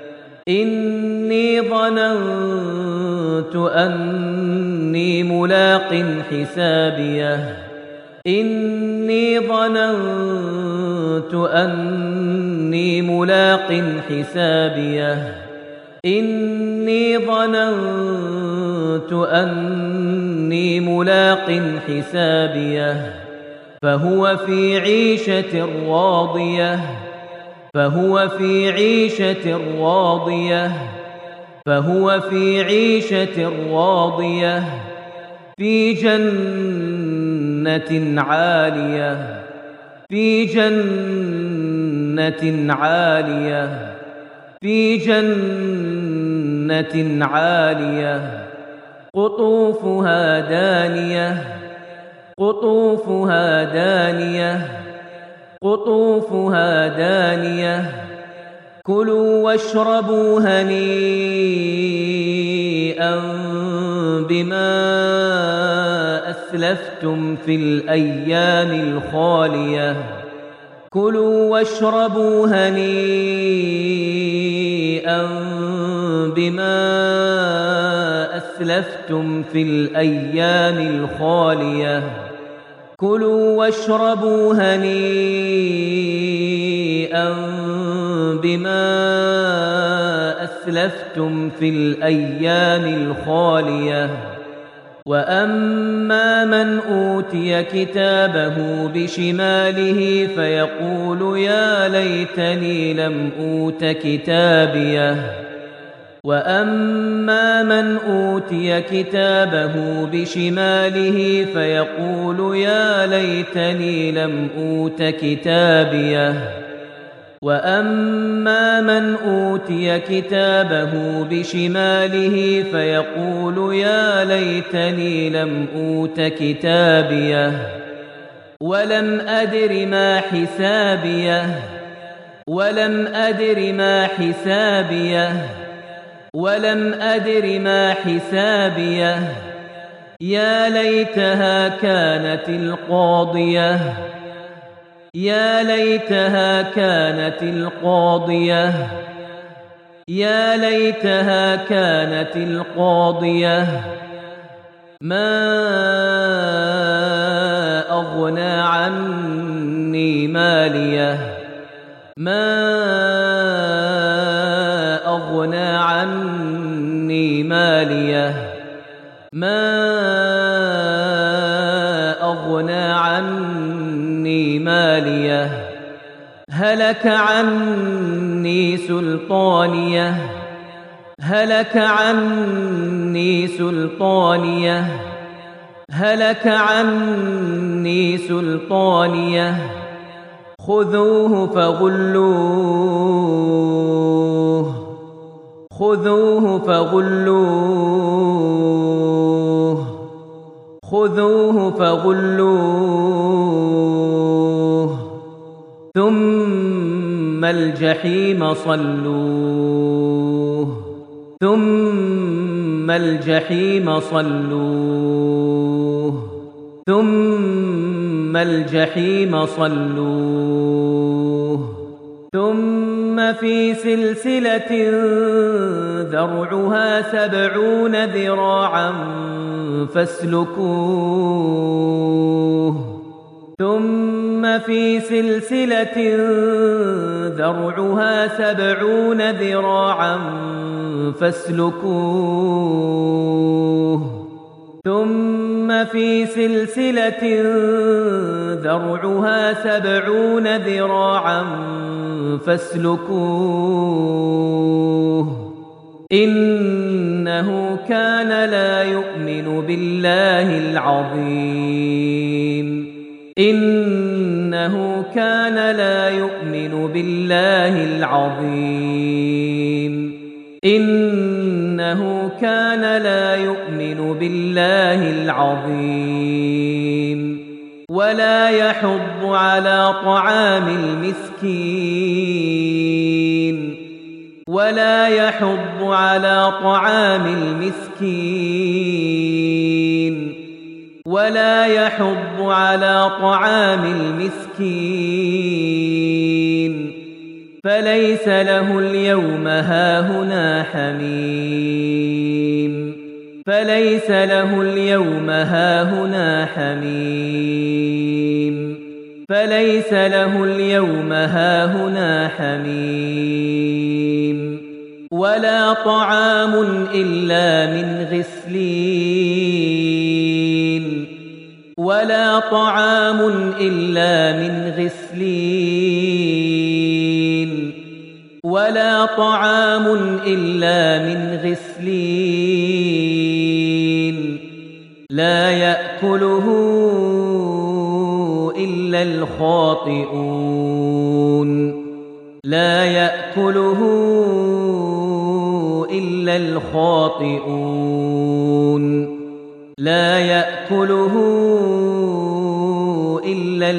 إني ظننت أني ملاق حسابيه إني ظننت أني ملاق حسابيه إني ظننت أني ملاق حسابيه فهو في عيشة راضية فهو في عيشة راضية فهو في عيشة راضية في جنة عالية في جنة عالية في جنة عالية قطوفها دانية قطوفها دانية قطوفها دانية كلوا واشربوا هنيئا بما أسلفتم في الأيام الخالية كلوا واشربوا هنيئا بما أسلفتم في الأيام الخالية كلوا واشربوا هنيئا بما أسلفتم في الأيام الخالية وأما من أوتي كتابه بشماله فيقول يا ليتني لم أوت كتابيه وأما من أوتي كتابه بشماله فيقول يا ليتني لم أوت كتابيه وأما من أوتي كتابه بشماله فيقول يا ليتني لم أوت كتابيه ولم أدر ما حسابيه ولم أدر ما حسابيه ولم أدر ما حسابيه يا ليتها كانت القاضية يا ليتها كانت القاضية يا ليتها كانت القاضية ما أغنى عني ماليه ما أغنى عني ماليه ما أغنى عني ماليه هلك عني سلطانيه هلك عني سلطانيه هلك عني سلطانيه خذوه فغلوه خذوه فغلوه خذوه فغلوه ثم الجحيم صلوه ثم الجحيم صلوه ثم الجحيم صلوه ثم في سلسلة ذرعها 70 ذراعا فاسلكوه ثم في سلسلة ذرعها 70 ذراعا فاسلكوه ثم في سلسلة ذرعها 70 ذراعا فاسلكوه إنه كان لا يؤمن بالله العظيم إنه كان لا يؤمن بالله العظيم إنه كان لا يؤمن بالله العظيم ولا يحض على طعام المسكين ولا يحض على طعام المسكين ولا يحض على طعام المسكين فليس له اليوم هاهنا حميم فليس له اليوم هاهنا حميم فليس له اليوم هاهنا حميم ولا طعام إلا من غسلين ولا طعام إلا من غسلين ولا طعام إلا من غسلين لا يأكله إلا الخاطئون لا يأكله إلا الخاطئون لا يأكله إلا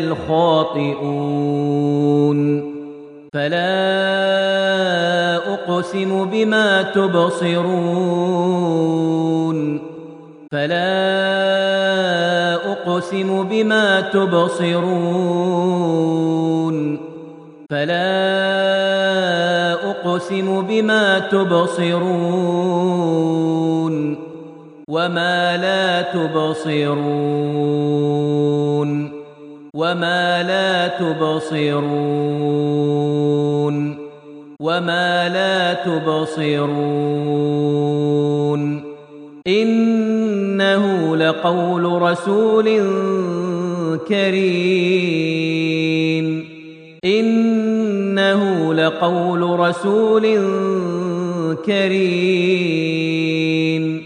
الخاطئون فلا أقسم بما تبصرون فلا أقسم بما تبصرون فلا أقسم بما تبصرون وما لا تبصرون وما لا تبصرون وما لا تبصرون إنه لقول رسول كريم إنه لقول رسول كريم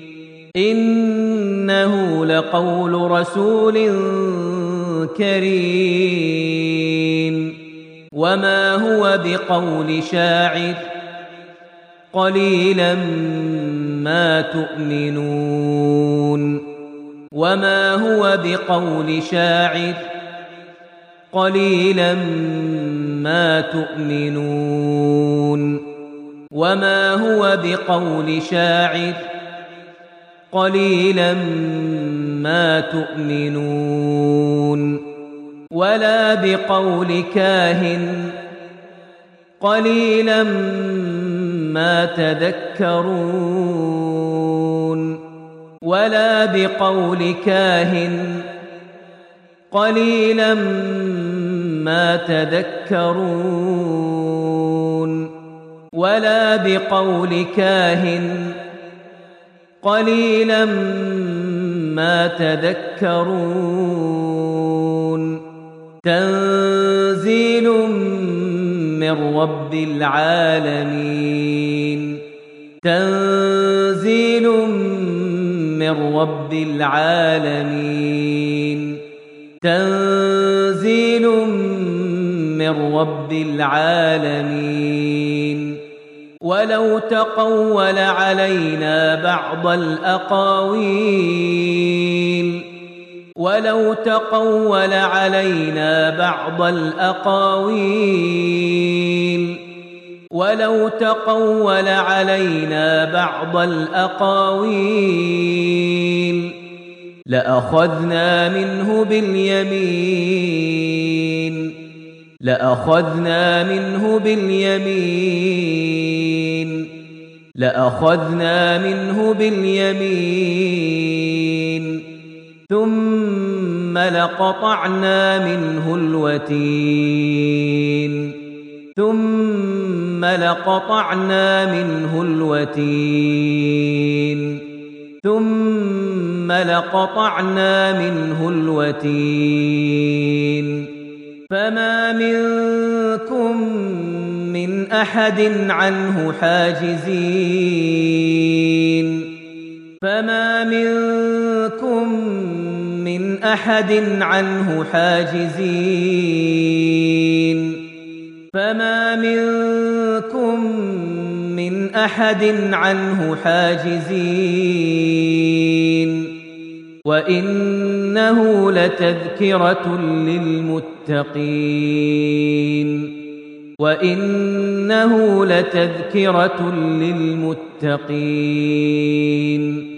إنه لقول رسول كريم وما هو بقول شاعر قليلا ما تؤمنون وما هو بقول شاعر قليلا ما تؤمنون وما هو بقول شاعر قليلا ما تؤمنون ولا بقول كاهن قليلا ما تذكرون ولا بقول كاهن قليلا ما تذكرون ولا بقول كاهن قليلا ما تذكرون تنزيل من رب العالمين تنزيل من رب العالمين تنزيل من رب العالمين ولو تقول علينا بعض الأقاويل ولو تقول علينا بعض الأقاويل ولو تقول علينا بعض الأقاويل لأخذنا منه باليمين لأخذنا منه باليمين لأخذنا منه باليمين ثم لقطعنا منه الوتين ثم لقطعنا منه الوتين ثم لقطعنا منه الوتين فما منكم من أحد عنه حاجزين فما منكم من أحد عنه حاجزين فما منكم من أحد عنه حاجزين وإنه لتذكرة للمتقين وإنه لتذكرة للمتقين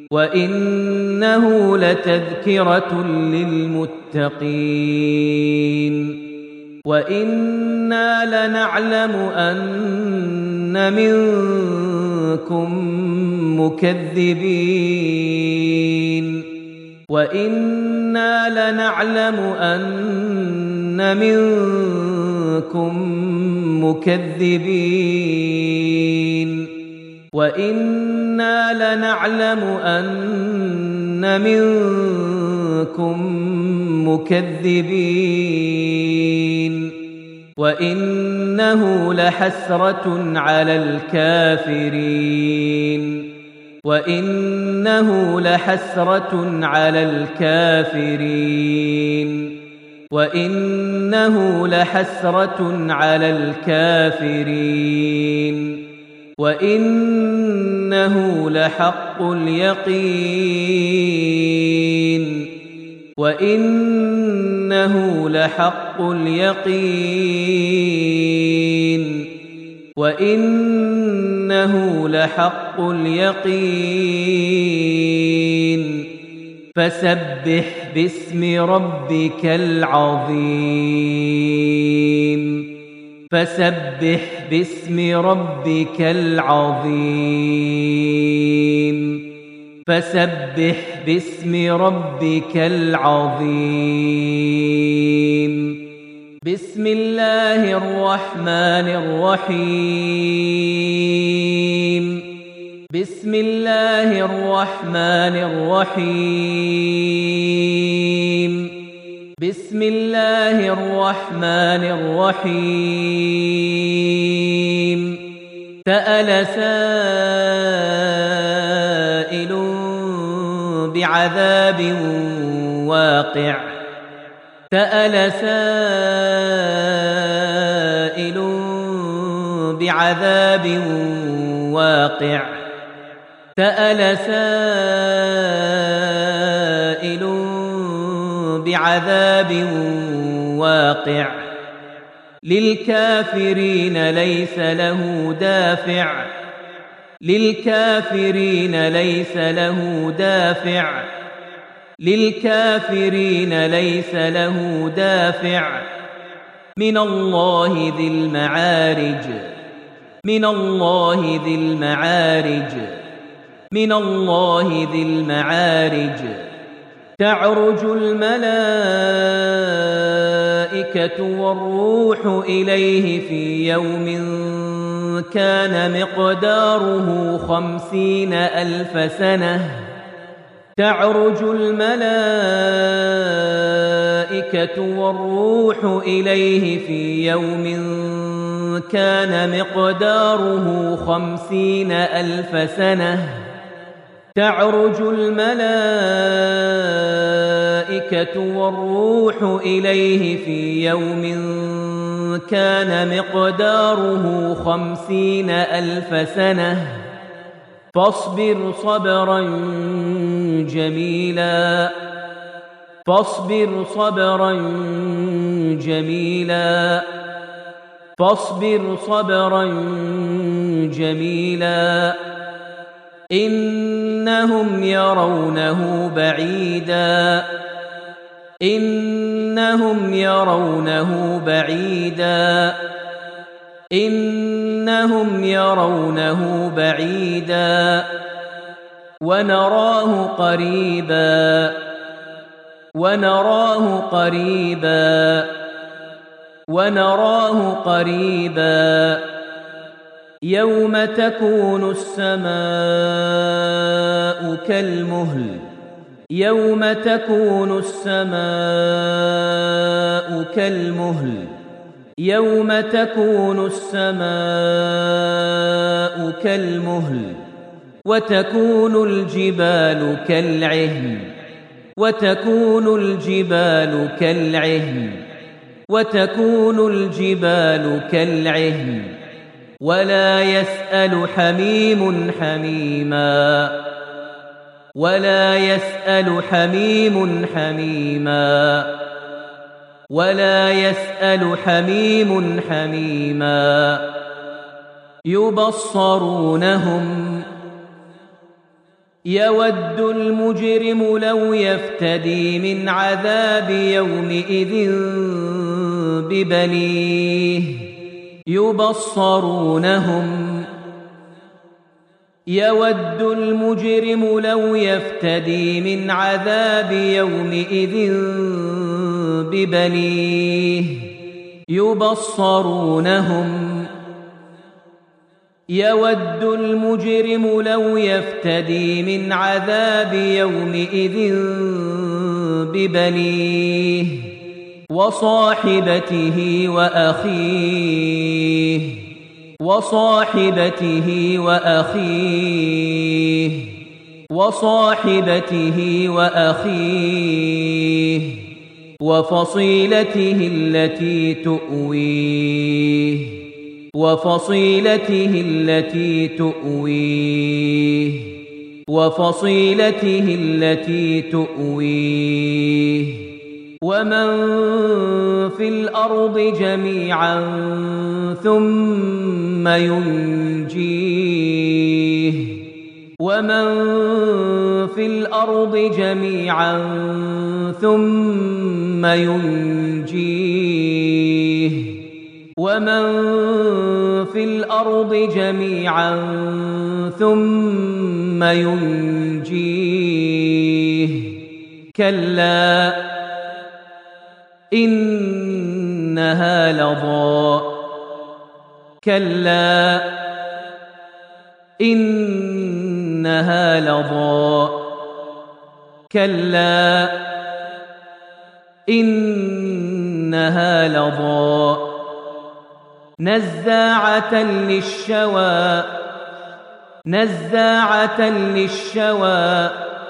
وإنه لتذكرة للمتقين وإنا لنعلم أن منكم مكذبين وإنا لنعلم أن منكم مكذبين وإنا لنعلم أن منكم مكذبين وإنه لحسرة على الكافرين وإنه لحسرة على الكافرين وإنه لحسرة على الكافرين وإنه لحق اليقين وإنه لحق اليقين وإنه لحق اليقين فسبح باسم ربك العظيم فسبح باسم ربك العظيم فسبح باسم ربك العظيم بسم الله الرحمن الرحيم بسم الله الرحمن الرحيم بسم الله الرحمن الرحيم سأل سائل بعذاب واقع سأل سائل بعذاب واقع سأل سائل بعذاب واقع للكافرين ليس له دافع للكافرين ليس له دافع للكافرين ليس له دافع من الله ذي المعارج من الله ذي المعارج من الله ذي المعارج تعرج الملائكة والروح إليه في يوم كان مقداره 50,000 سنة تعرج الملائكة والروح إليه في يوم كان مقداره 50,000 سنة تعرج الملائكة والروح إليه في يوم كان مقداره 50,000 سنة فاصبر صبرا جميلا فاصبر صبرا جميلا فاصبر صبرا جميلا إنهم يرونه بعيدا إنهم يرونه بعيدا إنهم يرونه بعيدا ونراه قريبا ونراه قريبا ونراه قريبا يوم تكون السماء كالمهل يوم تكون السماء كالمهل يوم تكون السماء كالمهل وتكون الجبال كالعهن وتكون الجبال كالعهن وتكون الجبال كالعهن ولا يسأل حميم حميما ولا يسأل حميم حميما ولا يسأل حميم حميما يبصرونهم يود المجرم لو يفتدي من عذاب يومئذ ببنيه يبصرونهم يود المجرم لو يفتدي من عذاب يومئذ ببنيه يبصرونهم يود المجرم لو يفتدي من عذاب يومئذ ببنيه وصاحبته وأخيه وصاحبته وأخيه وصاحبته وأخيه وفصيلته التي تؤويه وفصيلته التي تؤويه وفصيلته التي تؤويه ومن في الأرض جميعا ثم ينجيه ومن في الأرض جميعا ثم ينجيه ومن في الأرض جميعا ثم ينجيه كلا إنها لظى كلا إنها لظى كلا إنها لظى نزاعة للشوى نزاعة للشوى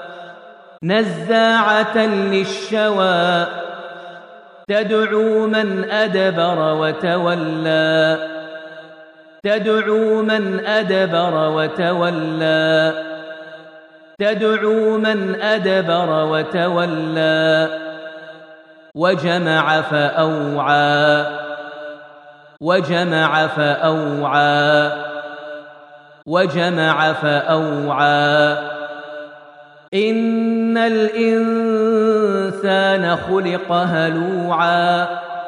نزاعة للشوى تدعو من أدبر وتولى تدعو من أدبر وتولى تدعو من أدبر وتولى وجمع فأوعى وجمع فأوعى وجمع فأوعى إن الإنسان خلق هلوعا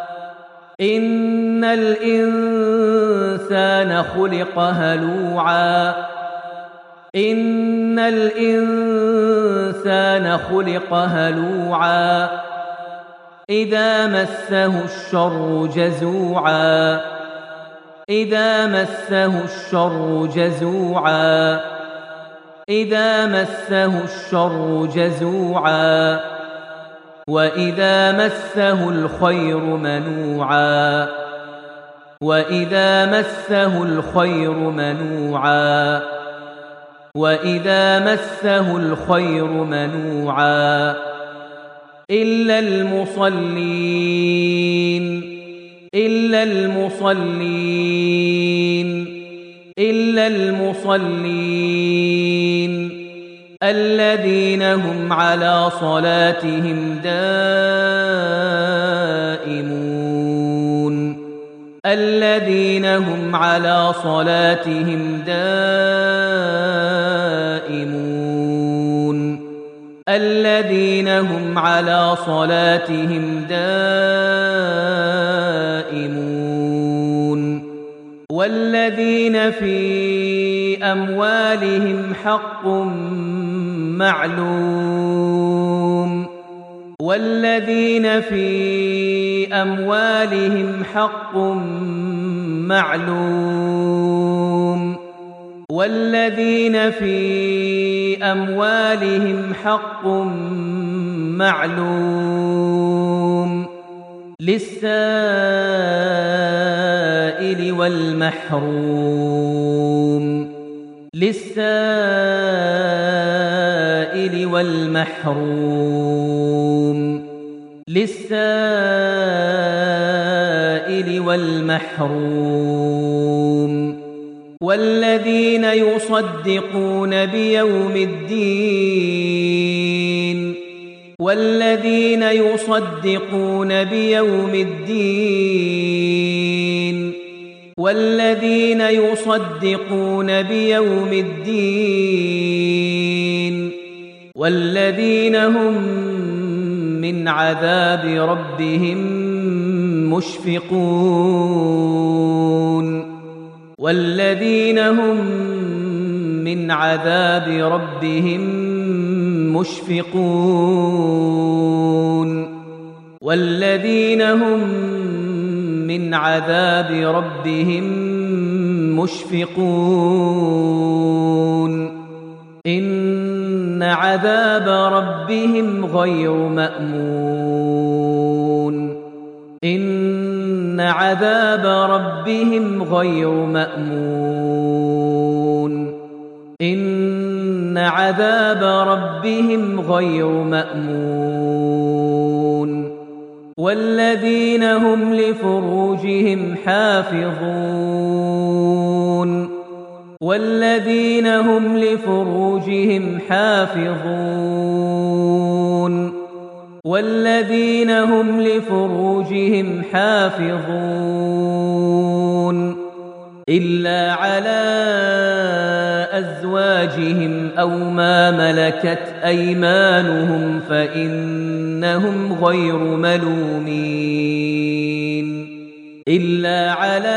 إن الإنسان خلق هلوعا إن الإنسان خلق هلوعا إذا مسه الشر جزوعا إذا مسه الشر جزوعا إذا مسه الشر جزوعا وإذا مسه الخير منوعا وإذا مسه الخير منوعا وإذا مسه الخير منوعا إلا المصلين إلا المصلين إلا المصلين الذين هم على صلاتهم دائمون الذين هم على صلاتهم دائمون الذين هم على صلاتهم دائمون والذين في أموالهم حق معلوم والذين في أموالهم حق معلوم والذين في أموالهم حق معلوم للسائل والمحروم للسائل والمحروم للسائل والمحروم والذين يصدقون بيوم الدين والذين يصدقون بيوم الدين والذين يصدقون بيوم الدين والذين هم من عذاب ربهم مشفقون والذين هم من عذاب ربهم مشفقون والذين هم من عذاب ربهم مشفقون إن عذاب ربهم غير مأمون إن عذاب ربهم غير مأمون إن عذاب ربهم غير مأمون والذين هم لفروجهم حافظون والذين هم لفروجهم حافظون والذين هم لفروجهم حافظون إلا على أزواجهم أو ما ملكت أيمانهم فإنهم غير ملومين إلا على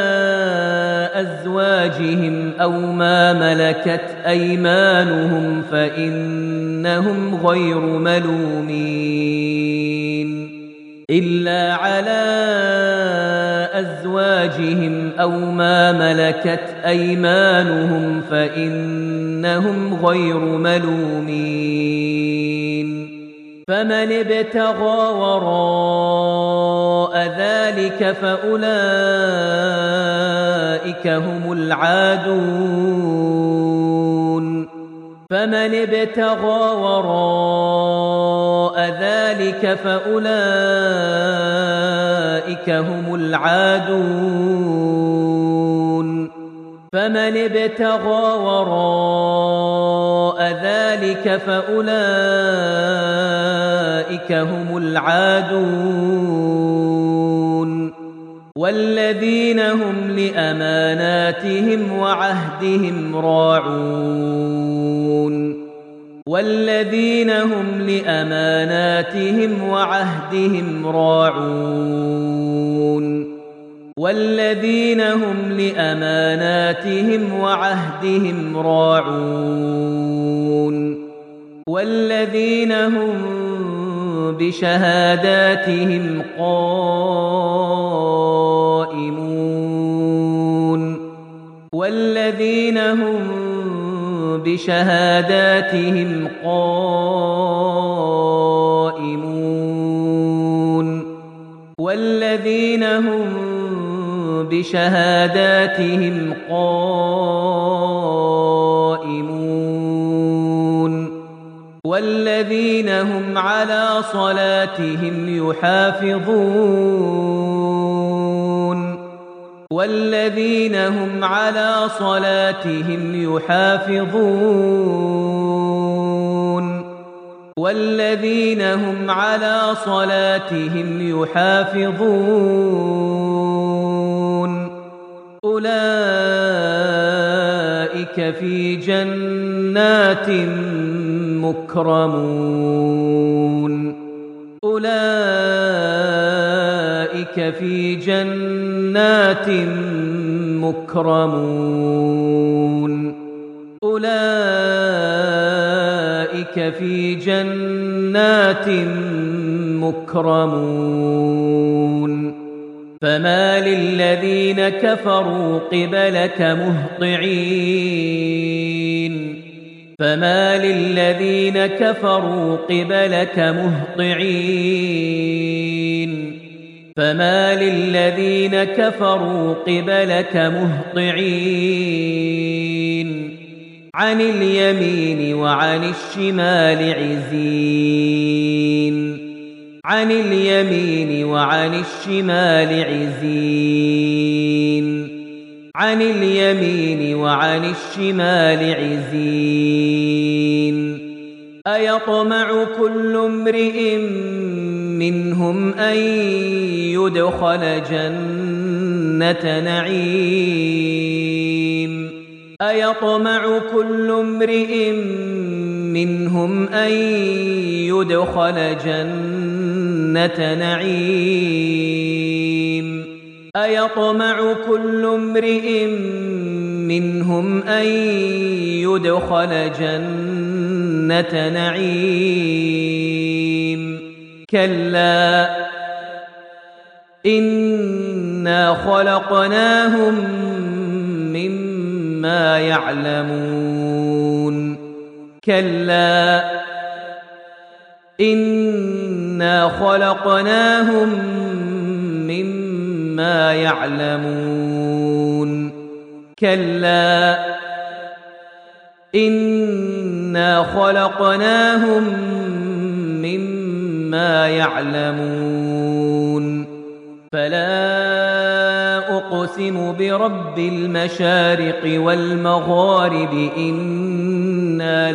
أزواجهم أو ما ملكت أيمانهم فإنهم غير ملومين إلا على أزواجهم أو ما ملكت أيمانهم فإنهم غير ملومين فمن ابتغى وراء ذلك فأولئك هم العادون فمن ابتغى وراء ذلك فأولئك هم العادون فمن ابتغى وراء ذلك فأولئك هم العادون والذين هم لأماناتهم وعهدهم راعون والذين هم لأماناتهم وعهدهم راعون والذين هم لأماناتهم وعهدهم راعون والذين هم بشهاداتهم قائمون والذين هم بشهاداتهم قائمون والذين هم بشهاداتهم قائمون والذين هم على صلاتهم يحافظون والذين هم على صلاتهم يحافظون والذين هم على صلاتهم يحافظون أولئك في جنات مكرمون أولئك في جنات مكرمون أولئك في جنات مكرمون فما للذين كفروا قبلك مهطعين فما للذين كفروا قبلك مهطعين فما للذين كفروا قبلك مهطعين عن اليمين وعن الشمال عزين عن اليمين وعن الشمال عزين عن اليمين وعن الشمال عزين أيطمع كل امرئ منهم أن يدخل جنة نعيم أيطمع كل امرئ منهم أن يدخل جنة نعيم أيطمع كل امرئ منهم أن يدخل جنة نعيم كلا إنا خلقناهم مما يعلمون كلا إنا خلقناهم مما يعلمون كلا إنا خلقناهم مما يعلمون فلا أقسم برب المشارق والمغارب إنا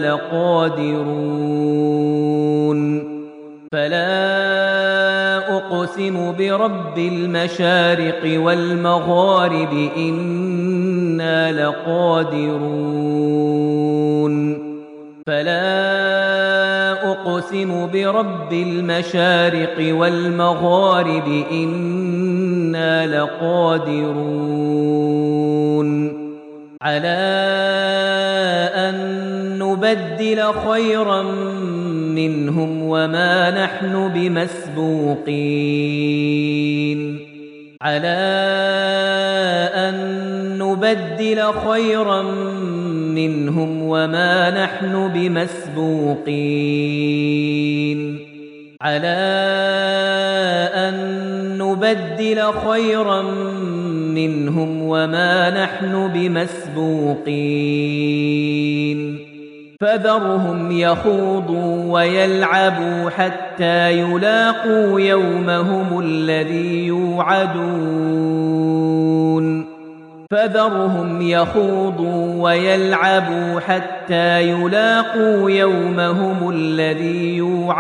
لقادرون فلا أقسم برب المشارق والمغارب إنا لقادرون فلا أقسم برب المشارق والمغارب إنا لقادرون على أن نبدل خيرا منهم وما نحن بمسبوقين على أن نبدل خيرا منهم وما نحن بمسبوقين على أن نبدل خيرا منهم وما نحن بمسبوقين فذرهم يخوضوا ويلعبوا حتى يلاقوا يومهم الذي يوعدون فذرهم يخوضوا ويلعبوا حتى يلاقوا يومهم الذي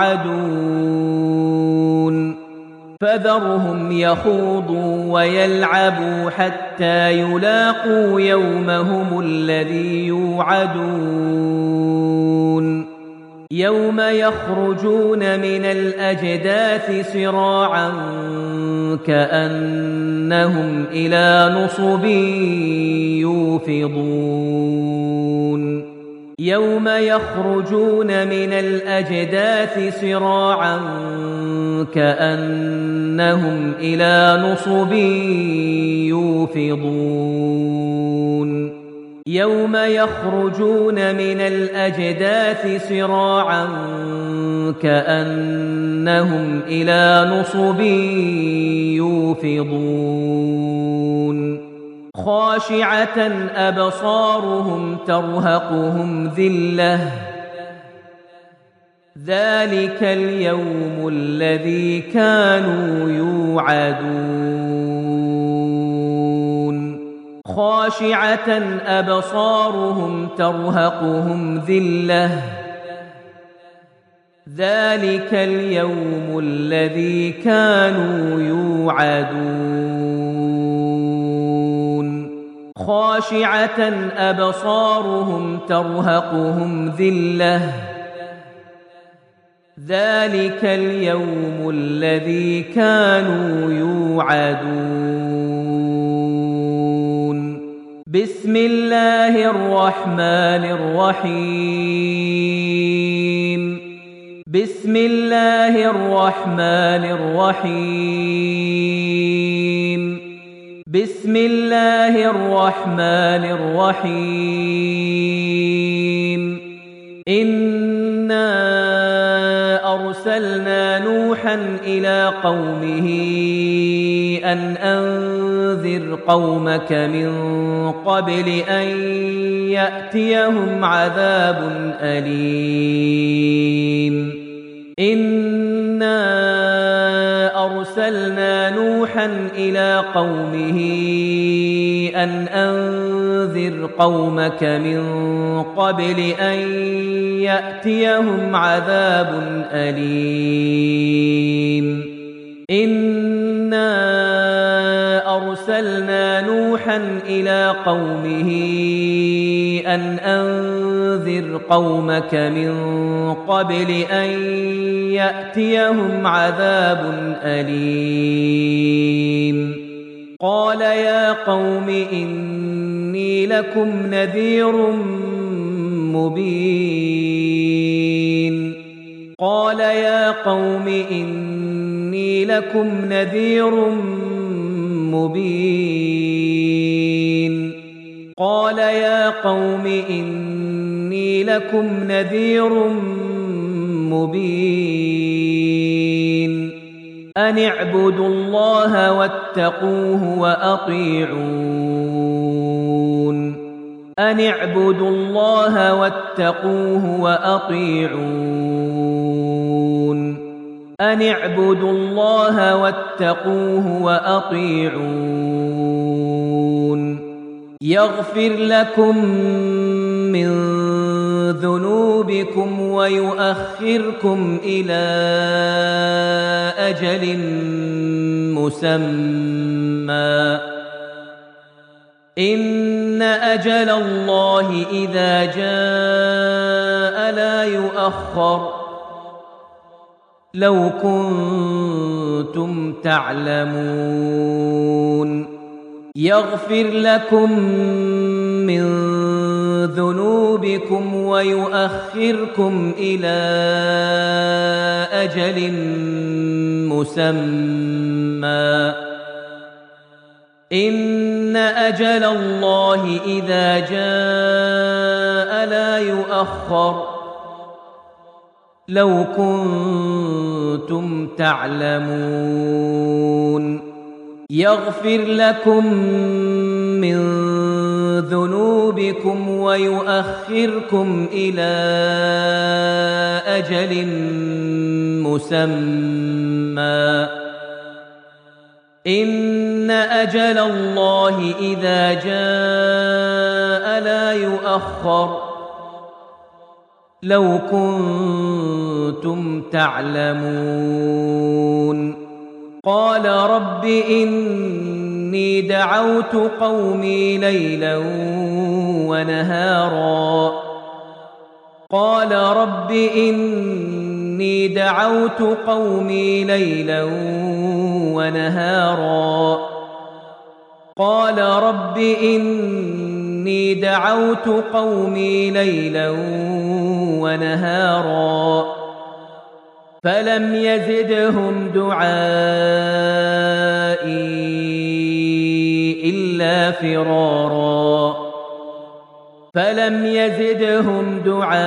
يوعدون فذرهم يخوضوا ويلعبوا حتى يلاقوا يومهم الذي يوعدون يوم يخرجون من الأجداث سراعا كأنهم إلى نصب يوفضون يوم يخرجون من الأجداث سراعا كأنهم إلى نصب يوفضون يوم يخرجون من الأجداث سراعا كأنهم إلى نصب يوفضون خاشعة أبصارهم ترهقهم ذلة ذلك اليوم الذي كانوا يوعدون خاشعة أبصارهم ترهقهم ذلة ذلك اليوم الذي كانوا يوعدون خاشعة أبصارهم ترهقهم ذلة ذلك اليوم الذي كانوا يوعدون بسم الله الرحمن الرحيم بسم الله الرحمن الرحيم بسم الله الرحمن الرحيم إنا أرسلنا نوحا إلى قومه أن أنذر قومك من قبل أن يأتيهم عذاب أليم إنا أرسلنا نوحا إلى قومه أن أنذر قومك من قبل أن يأتيهم عذاب أليم إنا أرسلنا نوحا إلى قومه أن أنذر قومك من قبل أن يأتيهم عذاب أليم قال يا قوم إني لكم نذير مبين قال يا قوم إني لكم نذير مبين قال يا قوم إني لكم نذير مبين أن اعبدوا الله واتقوه وأطيعون أن اعبدوا الله واتقوه وأطيعون أن اعبدوا الله واتقوه وأطيعون يغفر لكم من ذنوبكم ويؤخركم إلى أجل مسمى إن أجل الله إذا جاء لا يؤخر لو كنتم تعلمون يغفر لكم من ذنوبكم ويؤخركم إلى أجل مسمى إن أجل الله إذا جاء لا يؤخر لو كنتم تعلمون يغفر لكم من ذنوبكم ويؤخركم إلى أجل مسمى إن أجل الله إذا جاء لا يؤخر لو كنتم تعلمون قال رب إني دعوت قومي ليلا ونهارا قال رب إني دعوت قومي ليلا ونهارا قال رب إني دعوت قومي ليلا ونهارا فلم يزدهم دعائي إلا فرارا فلم يزدهم دعائي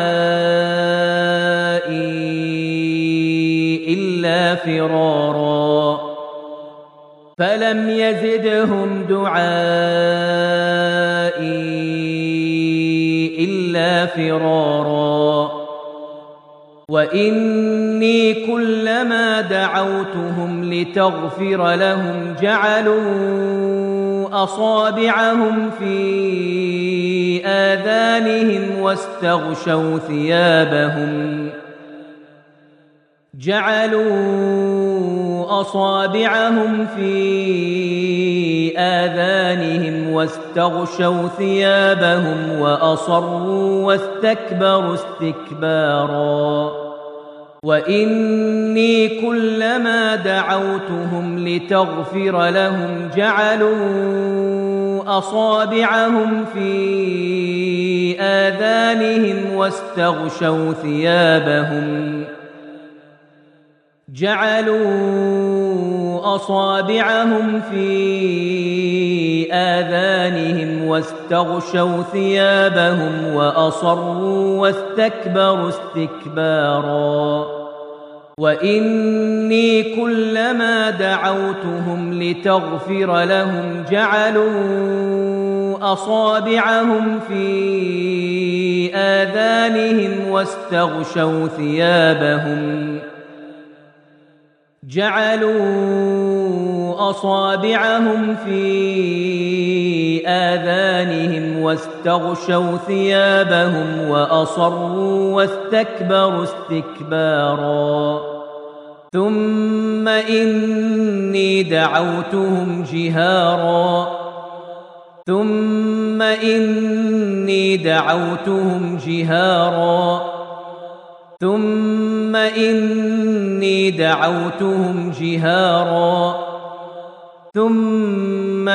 إلا فرارا فلم يزدهم دعائي إلا فرارا وإني كلما دعوتهم لتغفر لهم جعلوا أصابعهم في آذانهم واستغشوا ثيابهم وأصروا واستكبروا استكبارا وإني كلما دعوتهم لتغفر لهم جعلوا أصابعهم في آذانهم واستغشوا ثيابهم وأصروا واستكبروا استكبارا وإني كلما دعوتهم لتغفر لهم جعلوا أصابعهم في آذانهم واستغشوا ثيابهم وأصروا واستكبروا استكبارا ثم إني دعوتهم جهارا ثم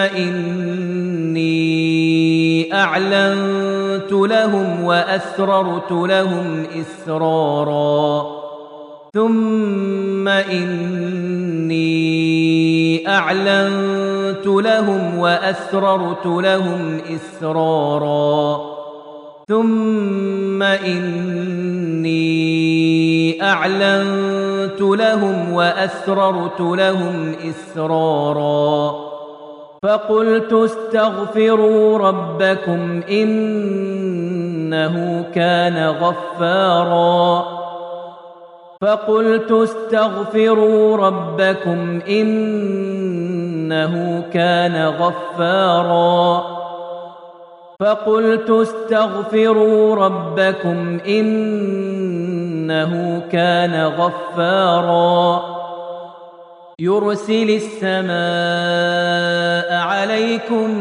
إني أعلنت لهم وأسررت لهم إسرارا ثم إني أعلنت لهم وأسررت لهم إسرارا فقلت استغفروا ربكم إنه كان غفارا يرسل السماء عليكم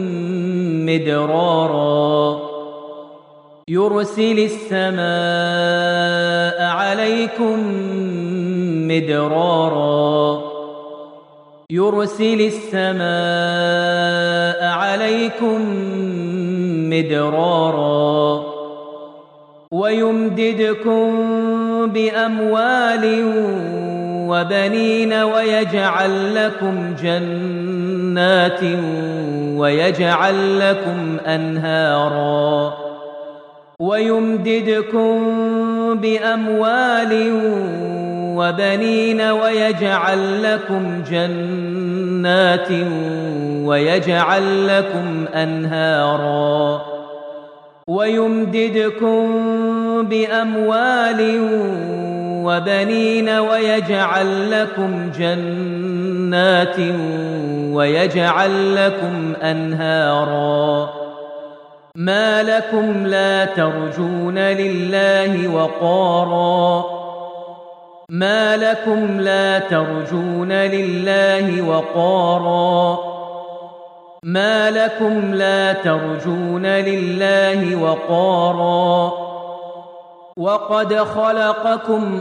مدرارا ويمددكم بأموال وبنين ويجعل لكم جنات ويجعل لكم أنهارا ما لكم لا ترجون لله وقارا وقد خلقكم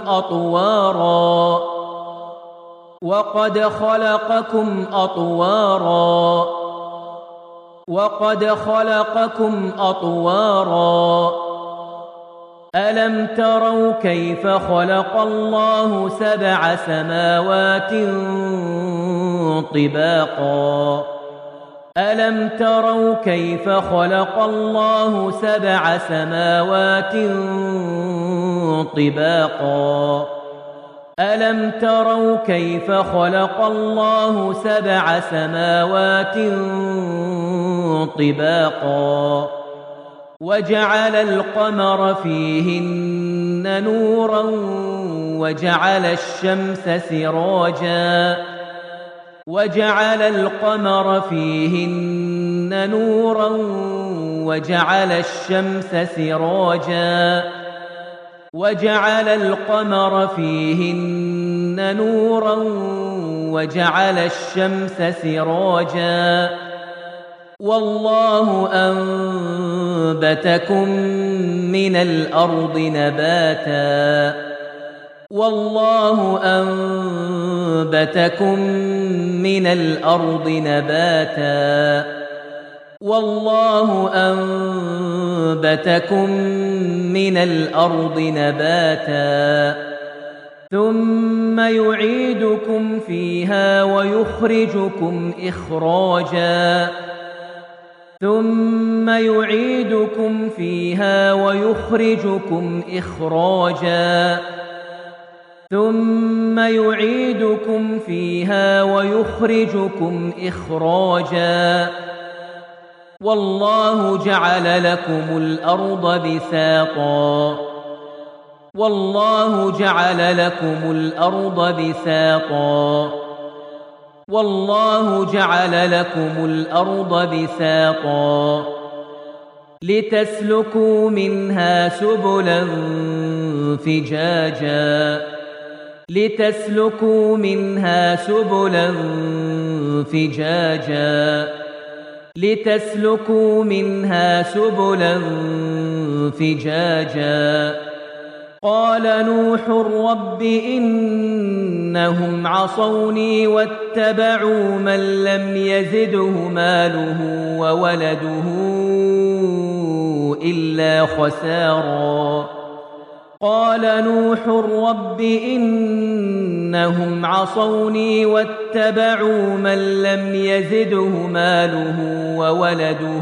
أطوارا ألم تروا كيف خلق الله 7 سماوات طباقا ألم تروا كيف خلق الله 7 سماوات طباقا ألم تروا كيف خلق الله 7 سماوات طباقا وجعل القمر فيهن نورا وجعل الشمس سراجا وجعل القمر فيهن نورا وجعل الشمس سراجا وجعل القمر فيهن نورا وجعل الشمس سراجا والله أنبتكم من الأرض نباتا والله أنبتكم من الأرض نباتا والله أنبتكم من الأرض نباتا ثم يعيدكم فيها ويخرجكم إخراجا ثم يعيدكم فيها ويخرجكم إخراجا ثم يعيدكم فيها ويخرجكم إخراجا والله جعل لكم الأرض بساطا والله جعل لكم الأرض بساطا والله جعل لكم الأرض بساطا لتسلكوا منها سبلا فجاجا لتسلكوا منها سبلا فجاجا لتسلكوا منها سبلا فجاجا قال نوح رب إنهم عصوني واتبعوا من لم يزده ماله وولده إلا خسارا قال نوح رب إنهم عصوني واتبعوا من لم يزده ماله وولده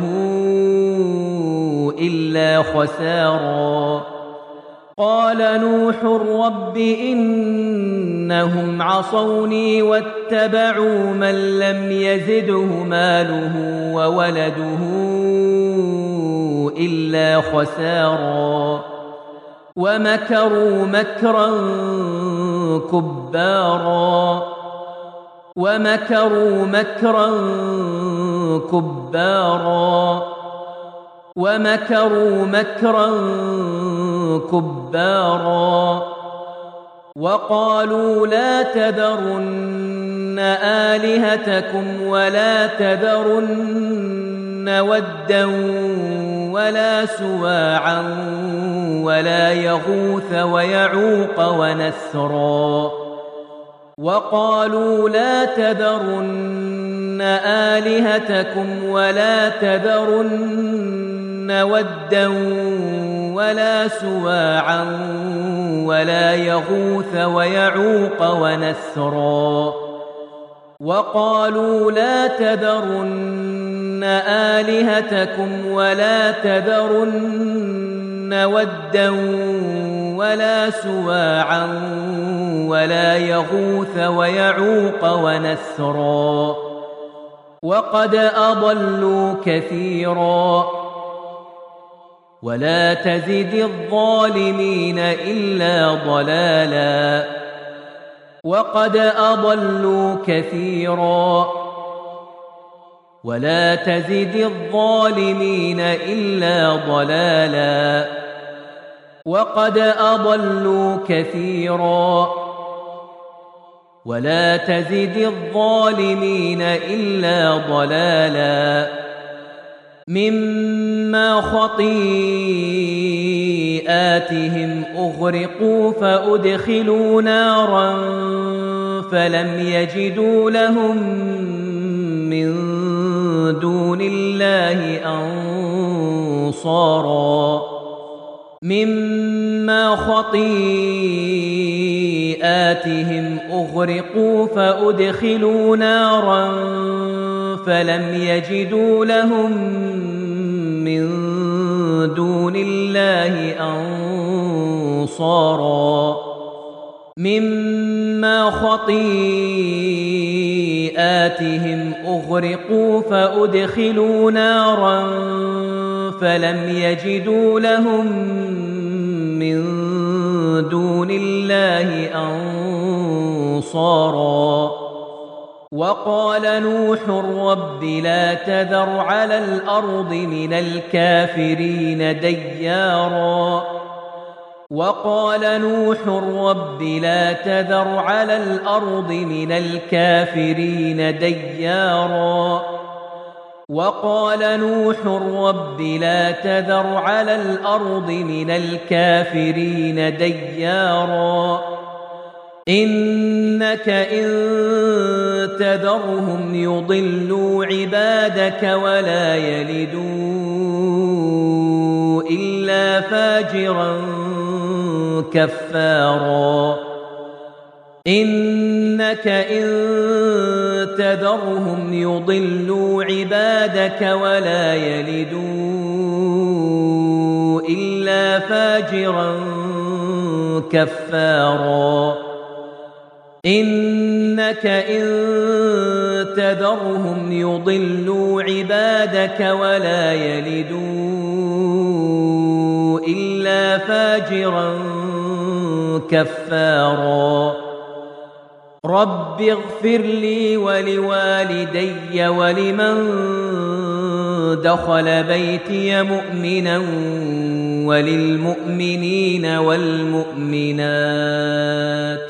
إلا خسارا قال نوح رب إنهم عصوني واتبعوا من لم يزده ماله وولده إلا خسارا ومكروا مكرا كبارا ومكروا مكرا كبارا ومكروا مكرا كبارا وقالوا لا تذرن آلهتكم ولا تذرن ودا ولا سواعا ولا يغوث ويعوق ونسرا وقالوا لا تذرن آلهتكم ولا تذرن ودا ولا سواعا ولا يغوث ويعوق ونسرا وقالوا لا تذرن آلهتكم ولا تذرن ودا ولا سواعا ولا يغوث ويعوق ونسرا وقد أضلوا كثيرا ولا تزد الظالمين إلا ضلالا وقد أضلوا كثيرا ولا تزد الظالمين إلا ضلالا وقد أضلوا كثيرا ولا تزد الظالمين إلا ضلالا مما خطيئاتهم أغرقوا فأدخلوا نارا فلم يجدوا لهم من دون الله أنصارا مما خطيئاتهم أغرقوا فأدخلوا نارا فلم يجدوا لهم من دون الله أنصارا مما خطيئاتهم أغرقوا فأدخلوا نارا فلم يجدوا لهم من دون الله أنصارا وقال نوح رب لا تذر على الأرض من الكافرين ديارا وقال نوح رب لا تذر على الأرض من الكافرين ديارا وقال نوح رب لا تذر على الأرض من الكافرين ديارا إنك إن تذرهم يضلوا عبادك ولا يلدوا إلا فاجرا كفارا إنك إن تذرهم يضلوا عبادك ولا يلدوا إلا فاجرا كفارا إنك إن تذرهم يضلوا عبادك ولا يلدوا إلا فاجرا كفارا رب اغفر لي ولوالدي ولمن دخل بيتي مؤمنا وللمؤمنين والمؤمنات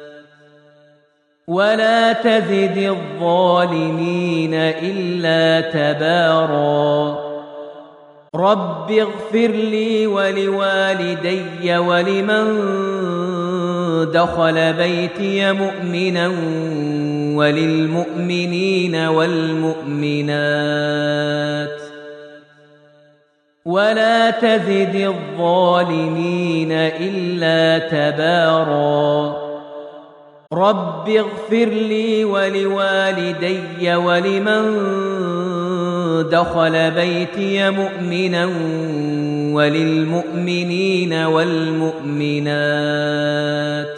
ولا تزد الظالمين إلا تبارا رب اغفر لي ولوالدي ولمن دخل بيتي مؤمنا وللمؤمنين والمؤمنات ولا تزد الظالمين إلا تبارا رب اغفر لي ولوالدي ولمن دخل بيتي مؤمنا وللمؤمنين والمؤمنات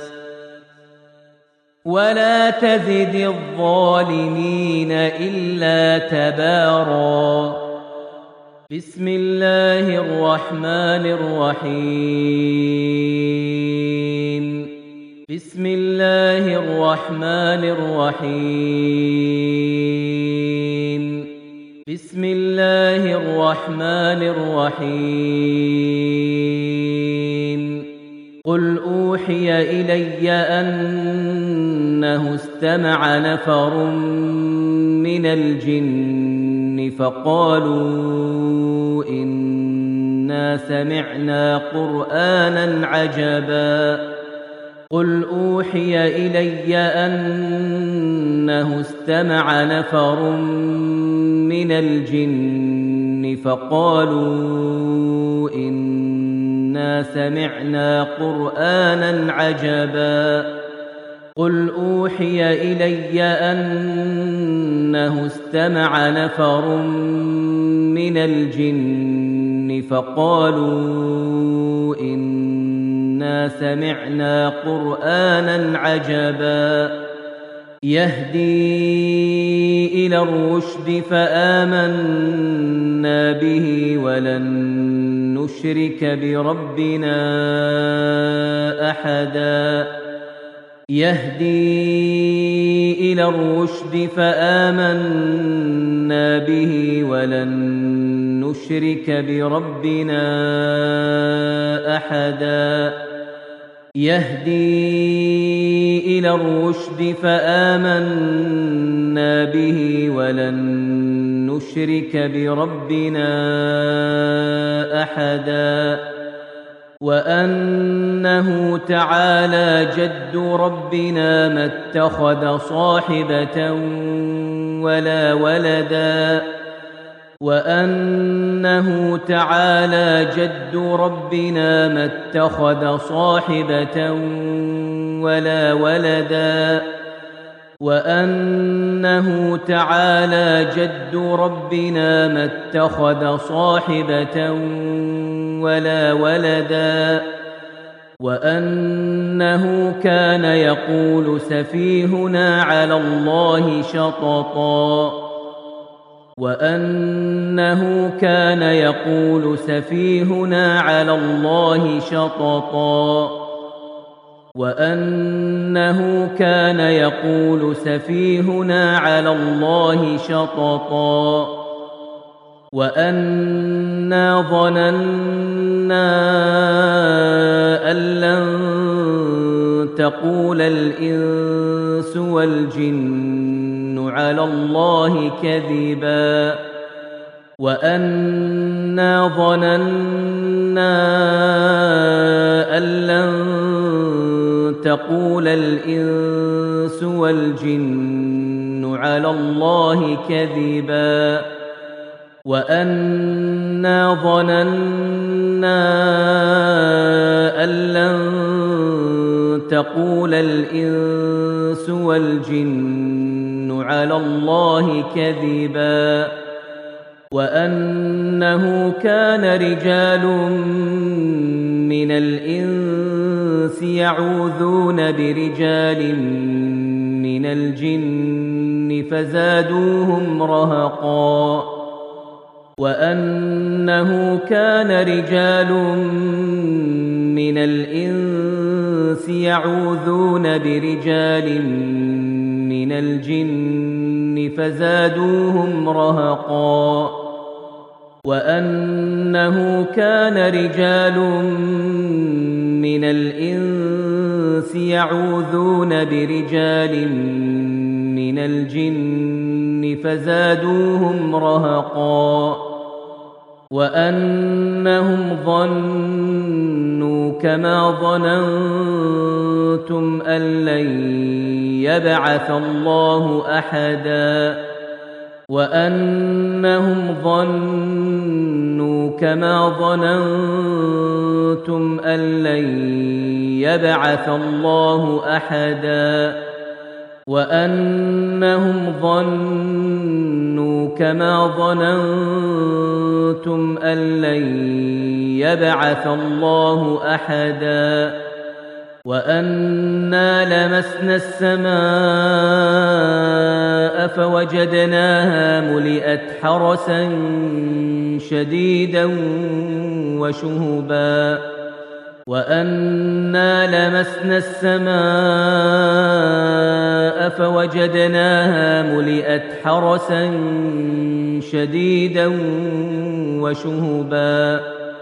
ولا تزد الظالمين إلا تبارا بسم الله الرحمن الرحيم بسم الله الرحمن الرحيم بسم الله الرحمن الرحيم قل أوحي إلي أنه استمع نفر من الجن فقالوا إنا سمعنا قرآنا عجبا قل أوحي إلي أنه استمع نفر من الجن فقالوا إنا سمعنا قرآنا عجبا قل أوحي إلي أنه استمع نفر من الجن فقالوا إنا سمعنا قرآنا عجبا يهدي إلى الرشد فآمنا به ولن نشرك بربنا أحدا يهدي إلى الرشد فآمنا به ولن نشرك بربنا أحدا يهدي إلى الرشد فآمنا به ولن نشرك بربنا أحدا وأنه تعالى جد ربنا ما اتخذ صاحبة ولا ولدا وأنه تعالى جد ربنا ما اتخذ صاحبة ولا ولدا وأنه تعالى جد ربنا ما اتخذ صاحبة ولا ولدا وأنه كان يقول سفيهنا على الله شططا وأنه كان يقول سفيهنا على الله شططا وأنه كان يقول سفيهنا على الله شططا وأنا ظننا أن لن تقول الإنس والجن على الله كذبا وأنا ظننا أن لن تقول الإنس والجن على الله كذبا وأنا ظننا أن لن تقول الإنس والجن على الله كذبا وأنه كان رجال من الإنس يعوذون برجال من الجن فزادوهم رهقا وأنه كان رجال من الإنس يعوذون برجال من الجن فزادوهم رهقا وأنه كان رجال من الإنس يعوذون برجال من الجن فزادوهم رهقا وأنهم ظنوا كما ظننتم أن لن يبعث الله أحدا وأنهم ظنوا كما ظننتم أن لن يبعث الله أحدا وأنهم ظنوا كما ظننتم أن لن يبعث الله أحدا وأنا لمسنا السماء فوجدناها ملئت حرسا شديدا وشهبا وأنا لمسنا السماء فوجدناها ملئت حرسا شديدا وشهبا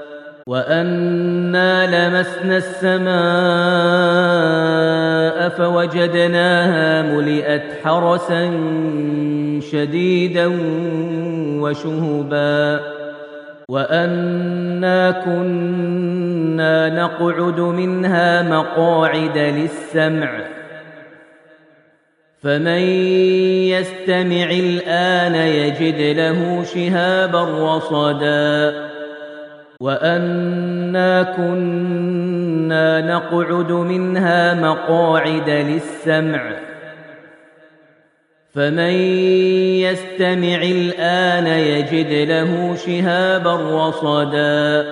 وأنا لمسنا السماء فوجدناها ملئت حرسا شديدا وشهبا وأنا كنا نقعد منها مقاعد للسمع فمن يستمع الآن يجد له شهابا رصدا وأنا كنا نقعد منها مقاعد للسمع فمن يستمع الآن يجد له شهابا رصدا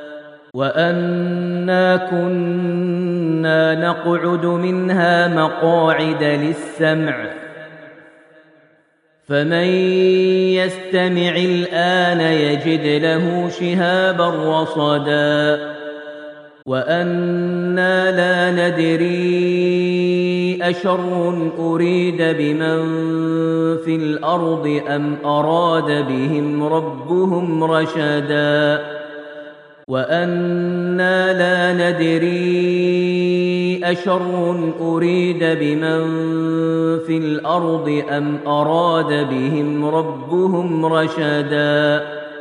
وأنا كنا نقعد منها مقاعد للسمع فمن يستمع الآن يجد له شهابا رصدا وأنا لا ندري أشر أريد بمن في الأرض أم أراد بهم ربهم رشدا وأنا لا ندري أشر أريد بمن في الأرض أم أراد بهم ربهم رشدا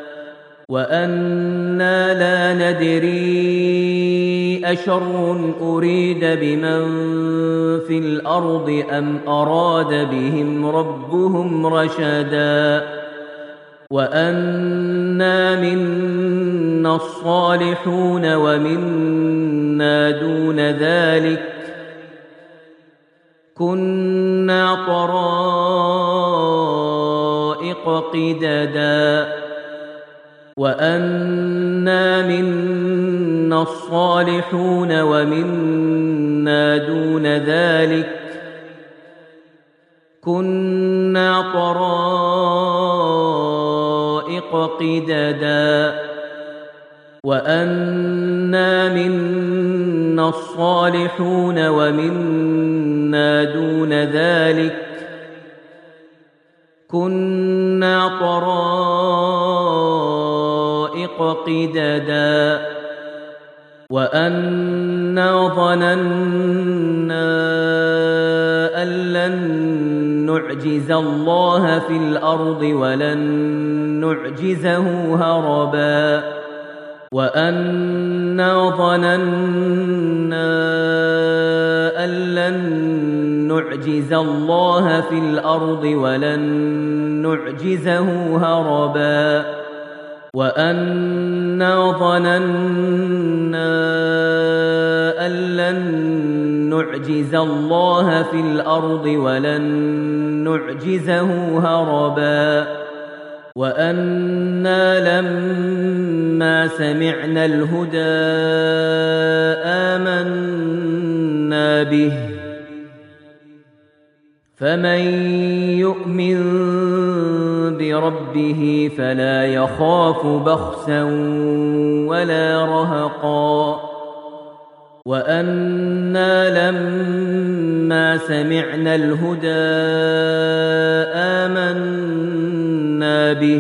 وأنا لا ندري أشر أريد بمن في الأرض أم أراد بهم ربهم رشدا وأنا منا الصالحون ومنا دون ذلك كنا طرائق قددا وأنا منا الصالحون ومنا دون ذلك كنا طرائق قددا وأنا منا الصالحون ومنا دون ذلك كنا طرائق قددا وأنا ظننا أن لن نعجز الله في الأرض ولن نعجزه هربا وأنا ظننا أن لن نعجز الله في الأرض ولن نعجزه هربا وأنا ظننا أن لن نعجز الله في الأرض ولن نعجزه هربا وأنا لما سمعنا الهدى آمنا به فمن يؤمن بربه فلا يخاف بخسا ولا رهقا وأنا لما سمعنا الهدى آمنا به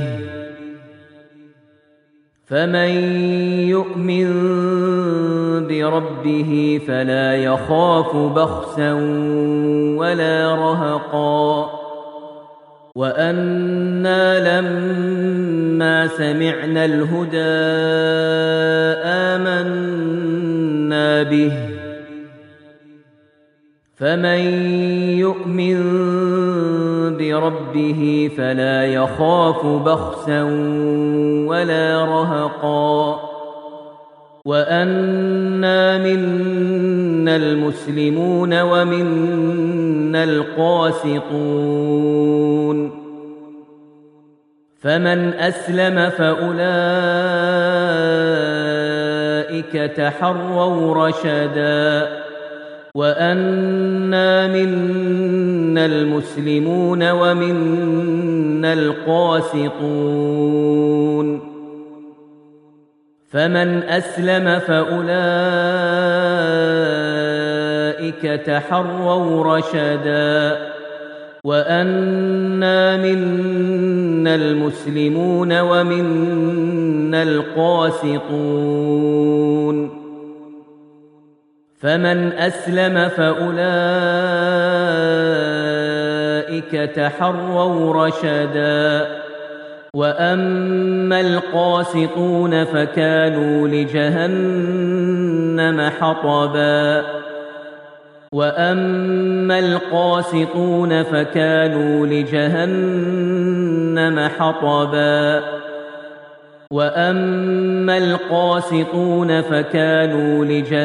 فمن يؤمن بربه فلا يخاف بخسا ولا رهقا وأنا لما سمعنا الهدى آمنا به فمن يؤمن بربه فلا يخاف بخسا ولا رهقا وأنا منا المسلمون ومنا القاسطون فمن أسلم فأولئك تحروا رشدا وأنا منا المسلمون ومنا القاسطون فمن أسلم فأولئك تحروا رشدا وأنا منا المسلمون ومنا القاسطون فمن أسلم فأولئك تحروا رشدا وأما القاسطون فكانوا لجهنم حطبا وأما القاسطون فكانوا لجهنم حطبا وأما القاسطون فكانوا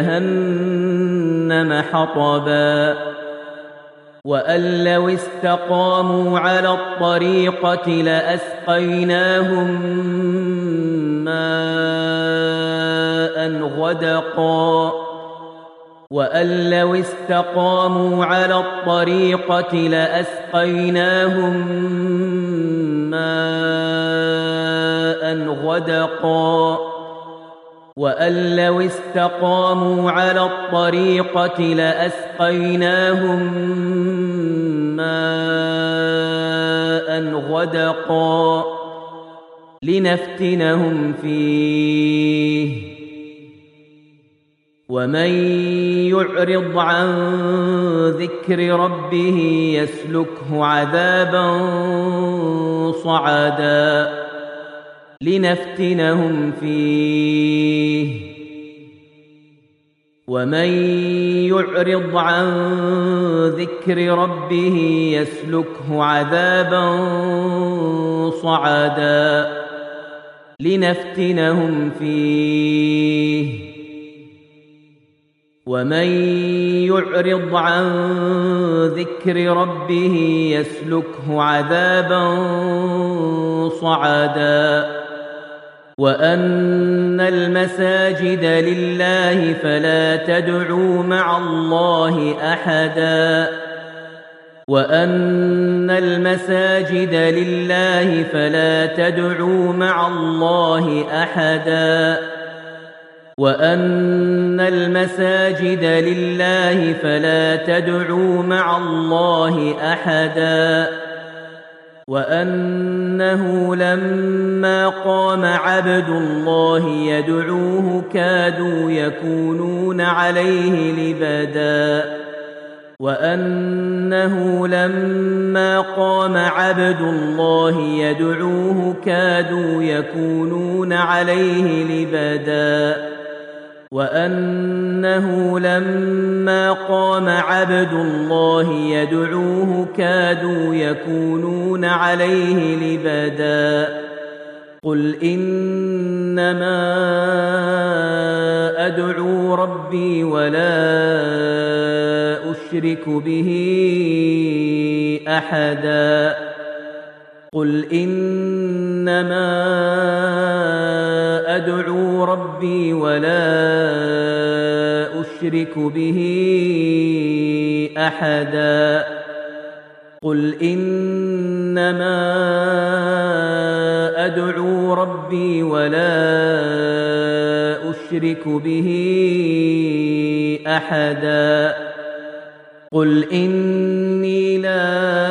لجهنم حطبا وأن لو استقاموا على الطريقة لأسقيناهم ماء غدقا وأن لو استقاموا على الطريقة لأسقيناهم ماء غدقا وأن لو استقاموا على الطريقة لأسقيناهم ماء غدقا لنفتنهم فيه ومن يعرض عن ذكر ربه يسلكه عذابا صعدا لنفتنهم فيه ومن يعرض عن ذكر ربه يسلكه عذابا صعدا لنفتنهم فيه ومن يعرض عن ذكر ربه يسلكه عذابا صعدا وأن المساجد لله فلا تدعوا مع الله أحدا وأن المساجد لله فلا تدعوا مع الله أحدا وأن المساجد لله فلا تدعوا مع الله أحدا وأنه لما قام عبد الله يدعوه كادوا يكونون عليه لبدا وأنه لما قام عبد الله يدعوه كادوا يكونون عليه لبدا وأنه لما قام عبد الله يدعوه كادوا يكونون عليه لبدا قل إنما أدعو ربي ولا أشرك به أحدا قل إنما أدعو ربي ولا أشرك به أحدا قل إنما أدعو ربي ولا أشرك به أحدا قل إني لا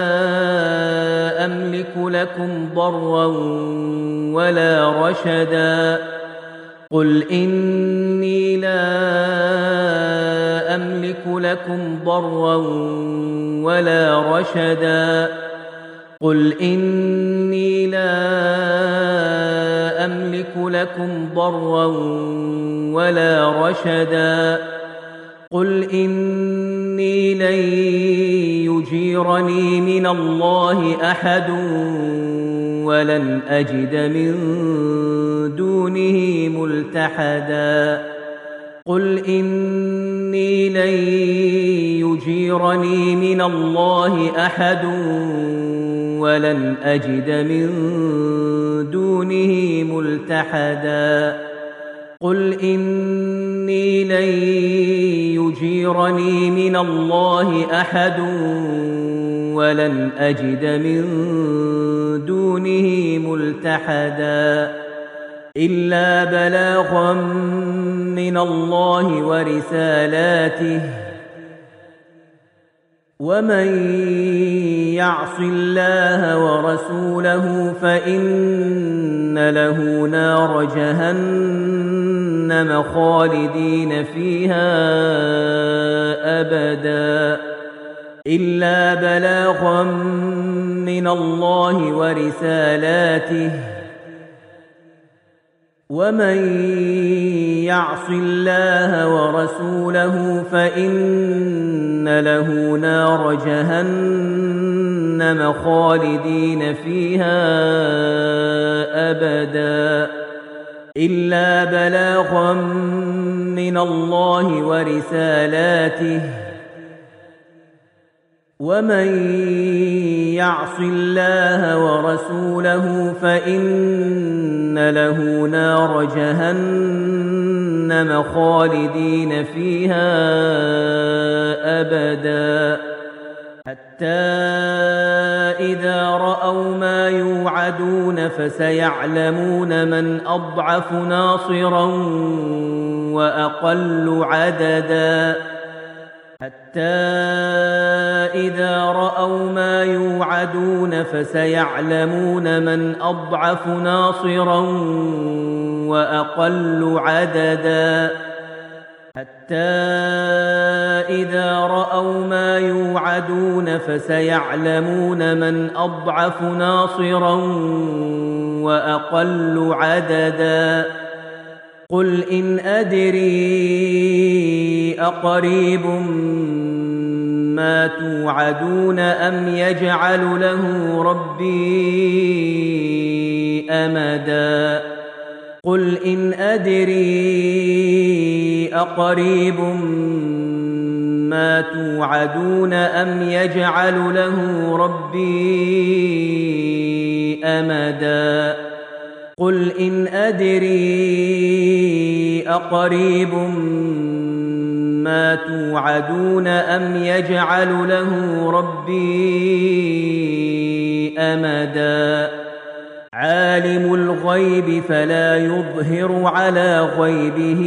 أملك لكم ضرا ولا رشدا قل إني لا أملك لكم ضرا ولا رشدا قل إني لا أملك لكم ضرا ولا رشدا قل إني لن يجيرني من الله أحد ولن أجد من دونه ملتحدا قل إني لن يجيرني من الله أحد ولن أجد من دونه ملتحدا قل إني لن يجيرني من الله أحد ولن أجد من دونه ملتحدا إلا بلاغا من الله ورسالاته ومن يعص الله ورسوله فإن له نار جهنم خالدين فيها أبدا إلا بلاغا من الله ورسالاته ومن يعص الله ورسوله فإن له نار جهنم خالدين فيها أبدا إلا بلاغا من الله ورسالاته ومن يعص الله ورسوله فإن له نار جهنم خالدين فيها أبدا حتى إذا رأوا ما يوعدون فسيعلمون من أضعف ناصرا وأقل عددا حتى إذا رأوا ما يوعدون فسيعلمون من أضعف ناصرا وأقل عددا حتى إذا رأوا ما يوعدون فسيعلمون من أضعف ناصرا وأقل عددا قل إن أدري أقريب ما توعدون أم يجعل له ربي أمدا قل إن أدري أقريب ما توعدون أم يجعل له ربي أمدا قل إن أدري أقريب ما توعدون أم يجعل له ربي أمدا عالم الغيب فلا يظهر على غيبه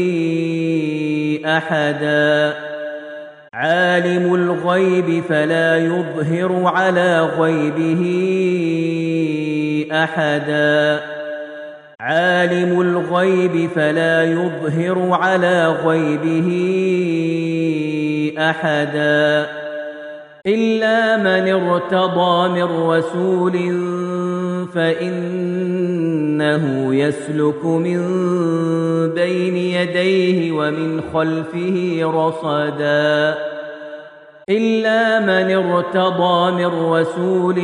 أحدا عالم الغيب فلا يظهر على غيبه أحدا عالم الغيب فلا يظهر على غيبه أحدا إلا من ارتضى من رسول فإنه يسلك من بين يديه ومن خلفه رصدا إلا من ارتضى من رسول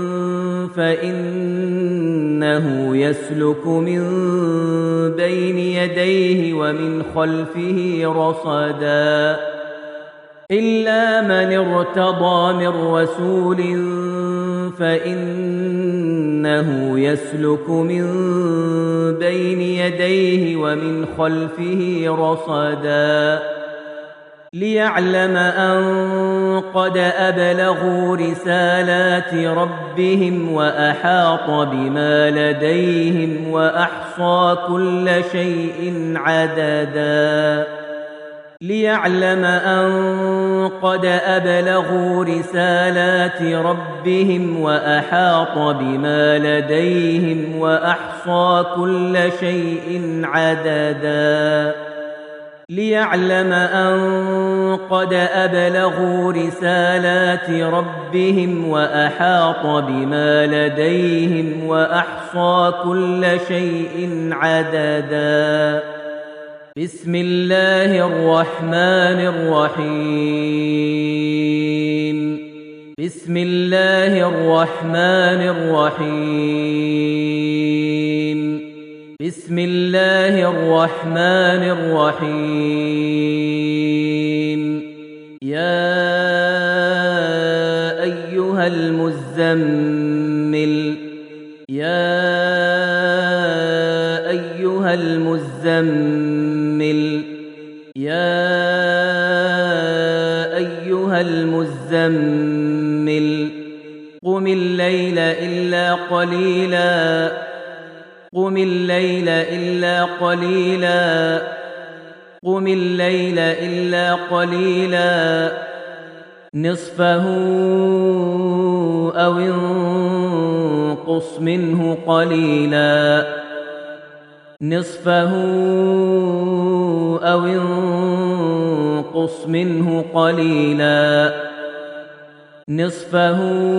فإنه يسلك من بين يديه ومن خلفه رصدا إلا من ارتضى من رسول فإنه يسلك من بين يديه ومن خلفه رصدا ليعلم أن قد أبلغوا رسالات ربهم وأحاط بما لديهم وأحصى كل شيء عددا ليعلم أن قد أبلغوا رسالات ربهم وأحاط بما لديهم وأحصى كل شيء عددا ليعلم أن قد أبلغوا رسالات ربهم وأحاط بما لديهم وأحصى كل شيء عددا بسم الله الرحمن الرحيم بسم الله الرحمن الرحيم بسم الله الرحمن الرحيم يا أيها المزمل يا أيها المزمل يا أيها المزمل قم الليل إلا قليلا قم الليل إلا قليلا قم الليل إلا قليلا نصفه أو انقص منه قليلا نصفه أو انقص منه قليلا نصفه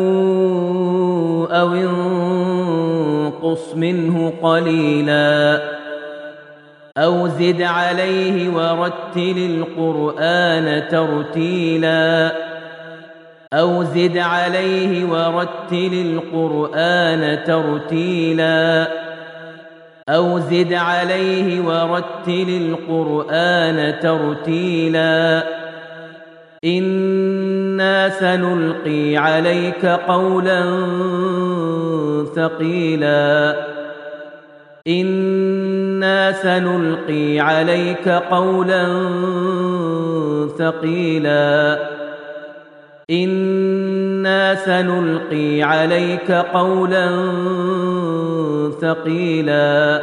أو انقص منه قليلا أو زد عليه ورتل القرآن ترتيلا أو زد عليه ورتل القرآن ترتيلا أو زد عليه ورتل القرآن ترتيلا إنا سنلقي عليك قولا ثقيلا إنا سنلقي عليك قولا ثقيلا إنا سنلقي عليك قولا ثقيلا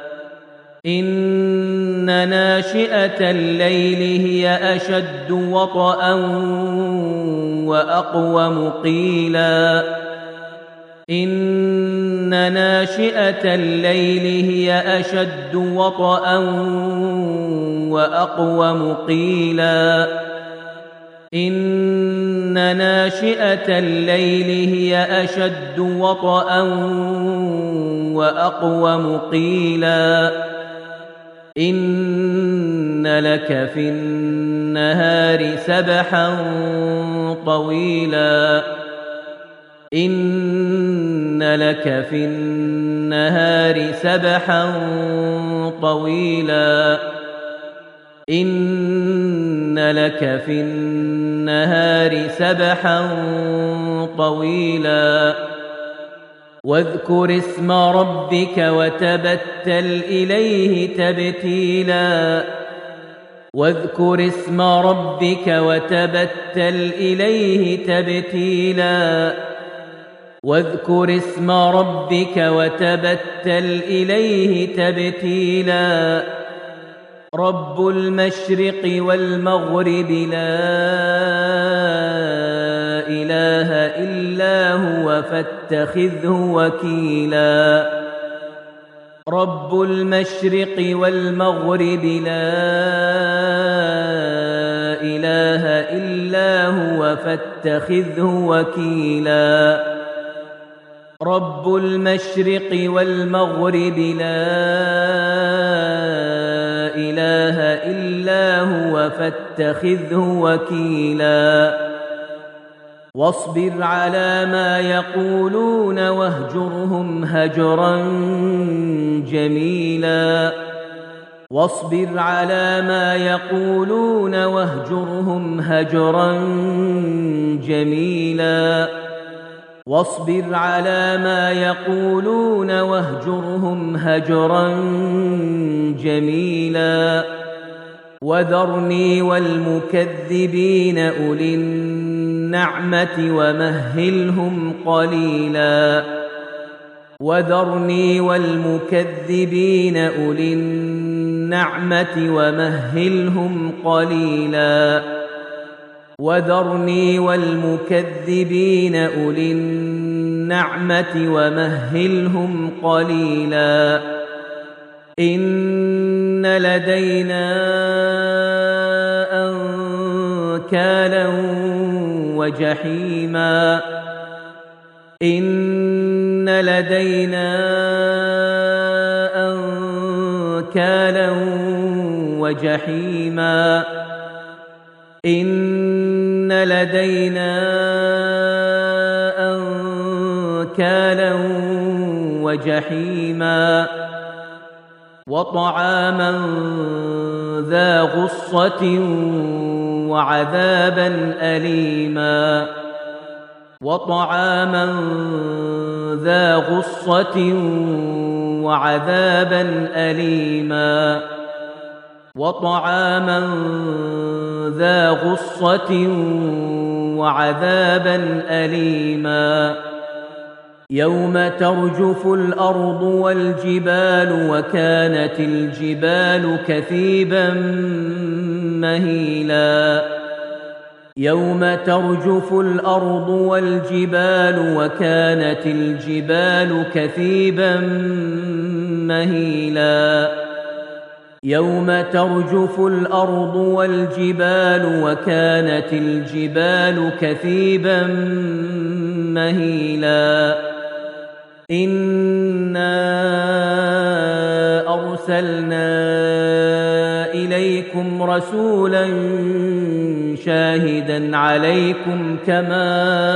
إن ناشئة الليل هي أشد وطئا وأقوم قيلا إن ناشئة الليل هي أشد وطئا وأقوم قيلا إن ناشئة الليل هي أشد وطئا وأقوم قيلا إن لك في النهار سبحا طويلا إن لك في النهار سبحا طويلا إن لك في النهار سبحا طويلا واذكر اسم ربك وتبتل إليه تبتيلا واذكر اسم ربك وتبتل إليه تبتيلا واذكر اسم ربك وتبتل إليه تبتيلا رب المشرق والمغرب لا إله إلا هو فاتخذه وكيلا رب المشرق والمغرب لا إله إلا هو فاتخذه وكيلا رب المشرق والمغرب لا إله إلا هو فاتخذه وكيلا واصبر على ما يقولون واهجرهم هجرا جميلا واصبر على ما يقولون واهجرهم هجرا جميلا واصبر على ما يقولون واهجرهم هجرا جميلا وذرني والمكذبين أولي النعمة ومهلهم قليلا وذرني والمكذبين أولي النعمة ومهلهم قليلا وذرني والمكذبين أولي النعمة ومهلهم قليلا إن لدينا أنكالا وجحيما إن لدينا أنكالا وجحيما إن لدينا أنكالا وجحيما وطعاما ذا غصة وعذابا أليما وطعاما ذا غصة وعذابا أليما وطعاما ذا غصة وعذابا أليما يوم ترجف الأرض والجبال وكانت الجبال كثيبا مهيلا يوم ترجف الأرض والجبال وكانت الجبال كثيبا مهيلا يوم ترجف الأرض والجبال وكانت الجبال كثيبا مهيلا إنا أرسلنا إليكم رسولا شاهدا عليكم كما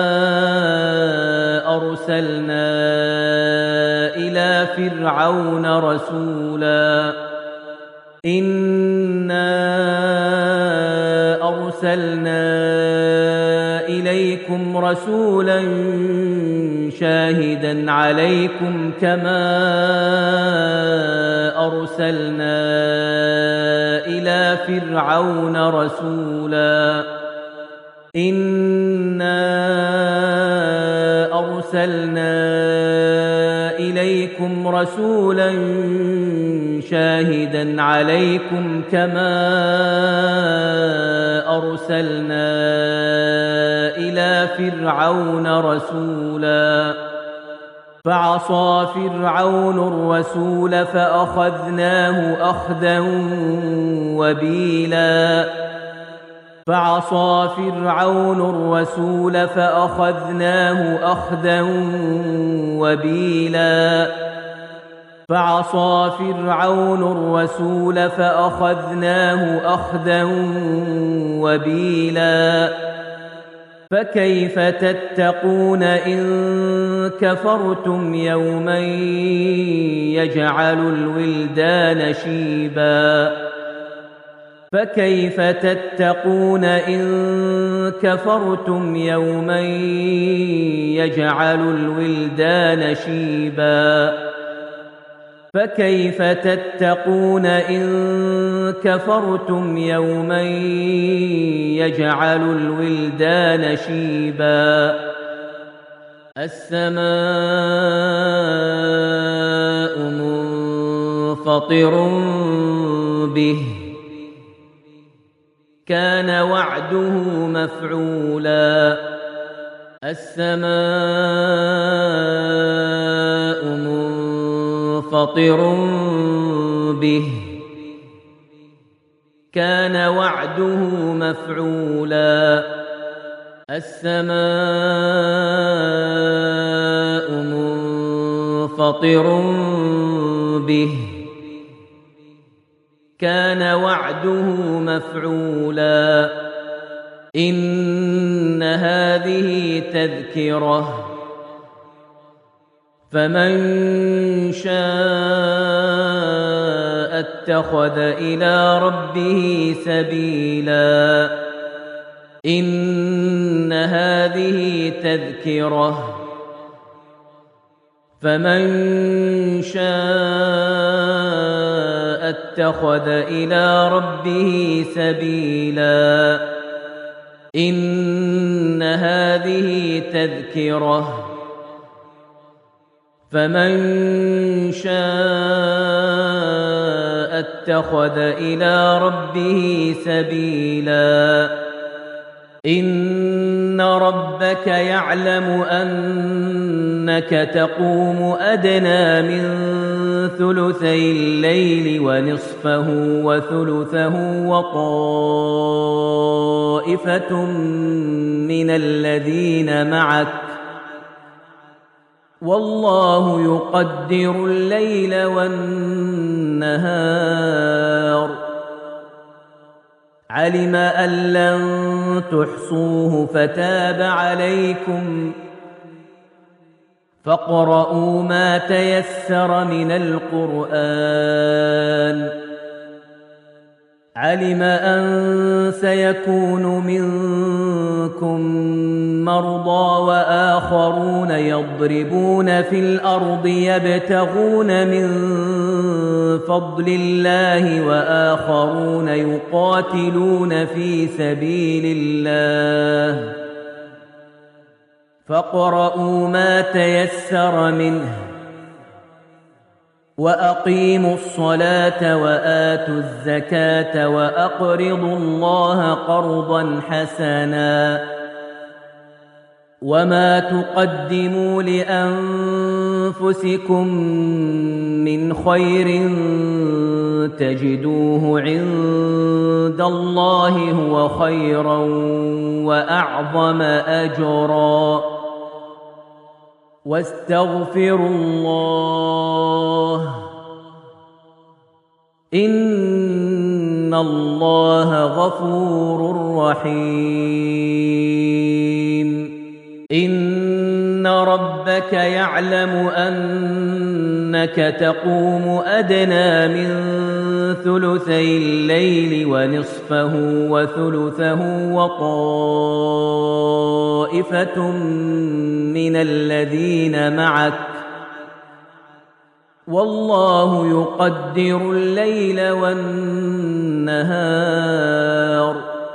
أرسلنا إلى فرعون رسولا إنا أرسلنا إليكم رسولا شاهدا عليكم كما أرسلنا إلى فرعون رسولا إنا أرسلنا إليكم رسولا شاهدا عليكم كما أرسلنا إلى فرعون رسولا فعصى فرعون الرسول فأخذناه أخذا وبيلا فعصى فرعون الرسول فأخذناه أخذا وبيلا فعصى فرعون الرسول فأخذناه أخذا وبيلا فكيف تتقون إن كفرتم يوما يجعل الولدان شيبا فكيف تتقون إن كفرتم يوما يجعل الولدان شيبا فكيف تتقون إن كفرتم يوما يجعل الولدان شيبا السماء منفطر به كان وعده مفعولا السماء منفطر به كان وعده مفعولا السماء منفطر به كان وعده مفعولا إن هذه تذكرة فمن شاء اتخذ إلى ربه سبيلا إن هذه تذكرة فمن شاء اتخذ إلى ربه سبيلا إن هذه تذكرة فمن شاء اتخذ إلى ربه سبيلا إن ربك يعلم أنك تقوم أدنى من ثلثي الليل ونصفه وثلثه وطائفة من الذين معك والله يقدر الليل والنهار علم أن لن تحصوه فتاب عليكم فاقرؤوا ما تيسر من القرآن علم أن سيكون منكم مرضى وآخرون يضربون في الأرض يبتغون من فضل الله وآخرون يقاتلون في سبيل الله فاقرؤوا ما تيسر منه وأقيموا الصلاة وآتوا الزكاة وأقرضوا الله قرضا حسنا وما تقدموا لأنفسكم من خير تجدوه عند الله هو خيرا وأعظم أجرا واستغفروا الله إن الله غفور رحيم إن ربك يعلم أنك تقوم أدنى من ثلثي الليل ونصفه وثلثه وطائفة من الذين معك والله يقدر الليل والنهار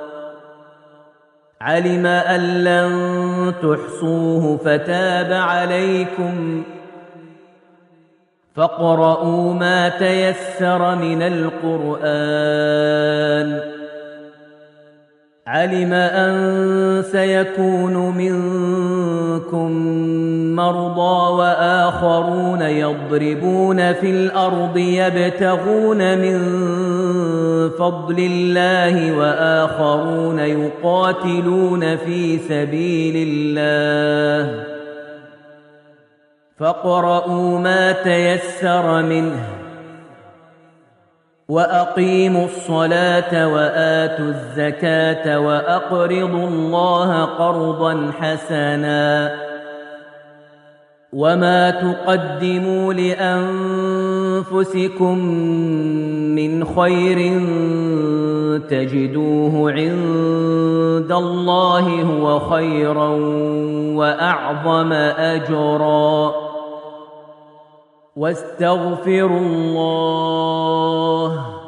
علم أن لن تحصوه فتاب عليكم فاقرؤوا ما تيسر من القرآن علم أن سيكون منكم مرضى وآخرون يضربون في الأرض يبتغون من فضل الله وآخرون يقاتلون في سبيل الله فاقرؤوا ما تيسر منه وأقيموا الصلاة وآتوا الزكاة وأقرضوا الله قرضا حسنا وما تقدموا لأنفسكم من خير تجدوه عند الله هو خيرا وأعظم أجرا واستغفروا الله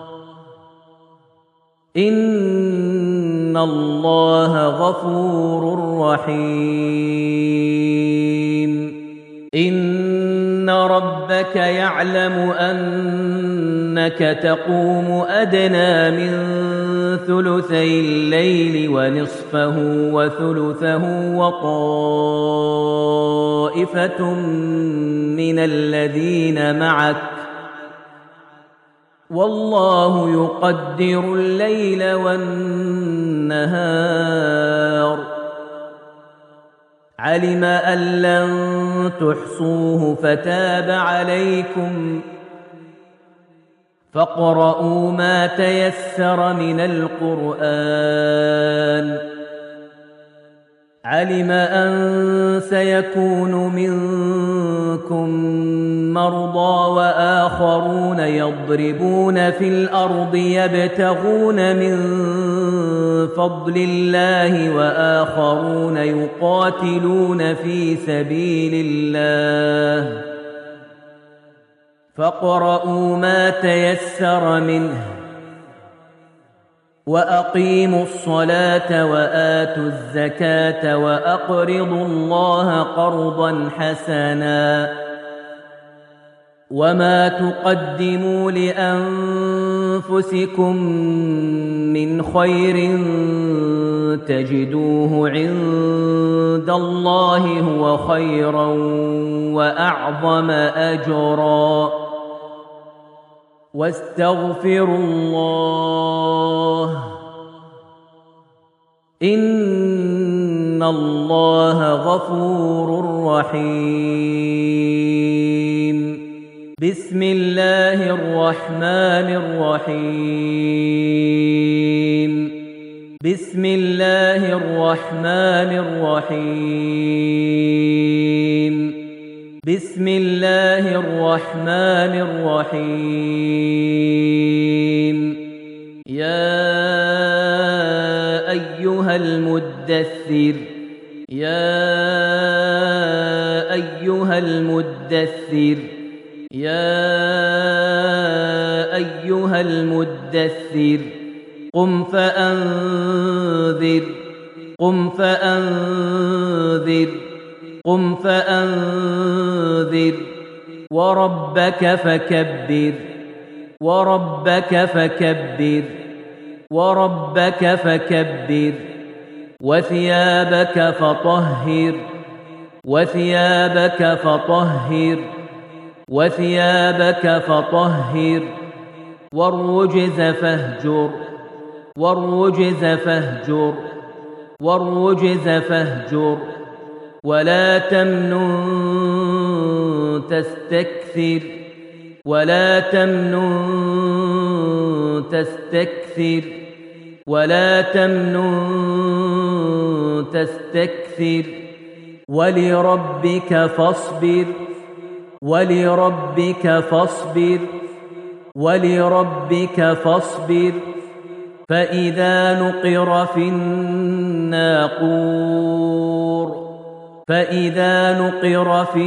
إن الله غفور رحيم إن ربك يعلم أنك تقوم أدنى من ثلثي الليل ونصفه وثلثه وطائفة من الذين معك والله يقدر الليل والنهار علم أن لن تحصوه فتاب عليكم فاقرؤوا ما تيسر من القرآن علم أن سيكون منكم مرضى وآخرون يضربون في الأرض يبتغون من فضل الله وآخرون يقاتلون في سبيل الله فاقرؤوا ما تيسر منه وأقيموا الصلاة وآتوا الزكاة وأقرضوا الله قرضا حسنا وما تقدموا لأنفسكم من خير تجدوه عند الله هو خيرا وأعظم أجرا واستغفروا الله إن الله غفور رحيم بسم الله الرحمن الرحيم بسم الله الرحمن الرحيم بسم الله الرحمن الرحيم يا أيها المدثر يا أيها المدثر يا أيها المدثر قم فأنذر قم فأنذر قم فأنذر وربك فكبر وربك فكبر وربك فكبر وثيابك فطهر وثيابك فطهر وثيابك فطهر والرجز فاهجر والرجز فاهجر والرجز فاهجر ولا تمنن تستكثر ولا تمنن تستكثر ولا تمنن تستكثر ولربك فاصبر ولربك فاصبر ولربك فاصبر فإذا نقر في الناقور فإذا نقر في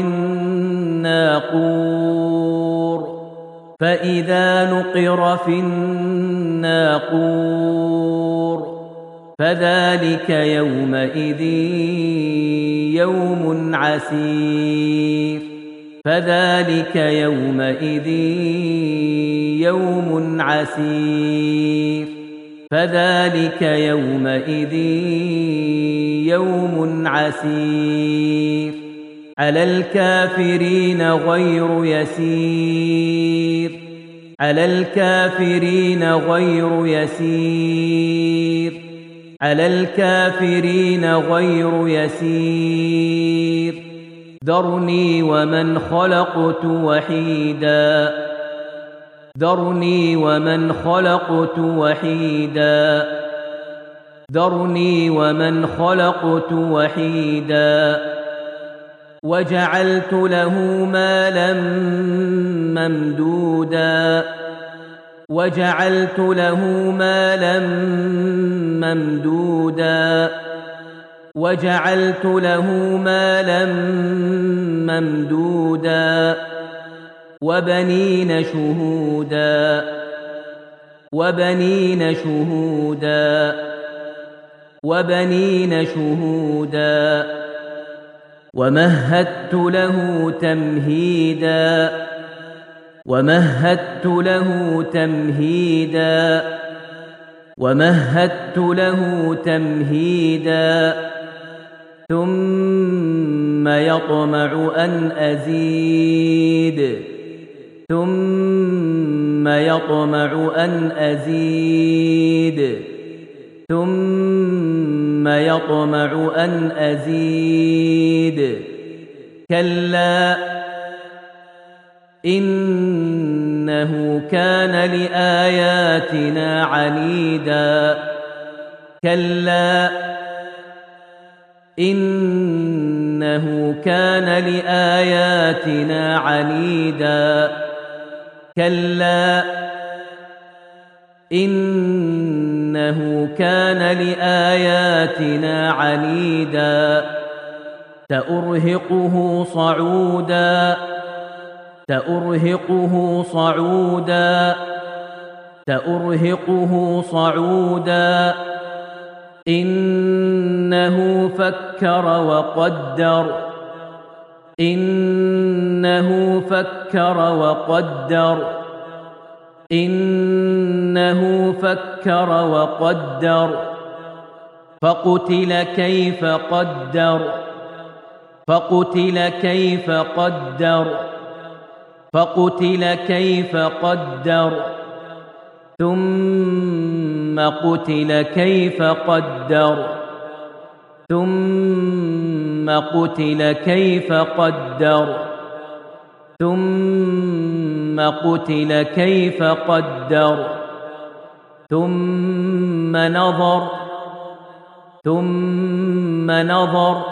الناقور فإذا نقر في الناقور فذلك يومئذ يوم عسير فذلك يومئذ يوم عسير فذلك يومئذ يوم عسير على الكافرين غير يسير على الكافرين غير يسير على الكافرين غير يسير ذرني ومن خلقت وحيدا ذرني ومن خلقت وحيدا ذرني ومن خلقت وحيدا وجعلت له مالا ممدودا وجعلت له مالا ممدودا وجعلت له مالا ممدودا وبنين شهودا وبنين شهودا وبنين شهودا ومهدت له تمهيدا ومهدت له تمهيدا ومهدت له تمهيدا ثم يطمع أن أزيد ثم يطمع أن أزيد ثم يطمع أن أزيد كلا إنه كان لآياتنا عنيدا كلا إنه كان لآياتنا عنيدا كلا إنه كان لآياتنا عنيدا سأرهقه صعودا سأرهقه صعودا سأرهقه صعودا إنه فكر وقدر إنه فكر وقدر إنه فكر وقدر فقتل كيف قدر فقتل كيف قدر فقتل كيف قدر ثم قتل كيف قدر ثم قتل كيف قدر ثم قتل كيف قدر ثم نظر ثم نظر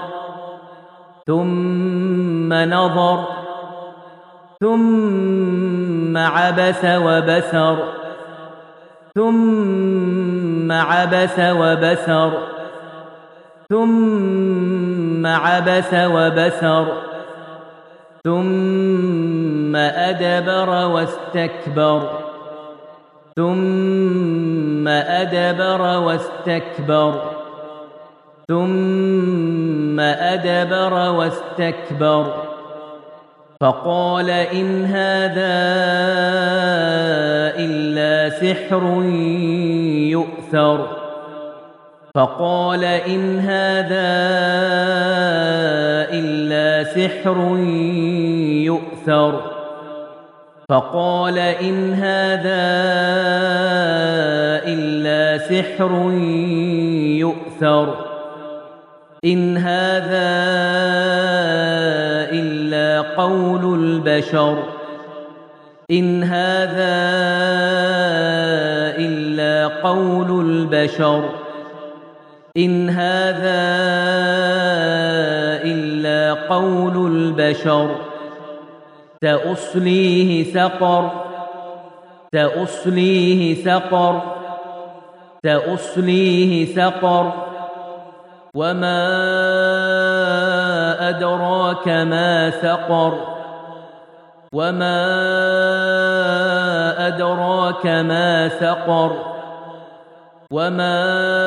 ثم نظر ثم عبس وبسر ثم عبس وبسر ثم عبس وبسر ثم أدبر واستكبر ثم أدبر واستكبر ثم أدبر واستكبر فقال إن هذا إلا سحر يؤثر فقال إن هذا إلا سحر يؤثر فقال إن هذا إلا سحر يؤثر إن هذا إلا قول البشر إن هذا إلا قول البشر إن هذا إلا قول البشر سأصليه سقر سأصليه سقر سأصليه سقر وما أدراك ما سقر وما أدراك ما سقر وما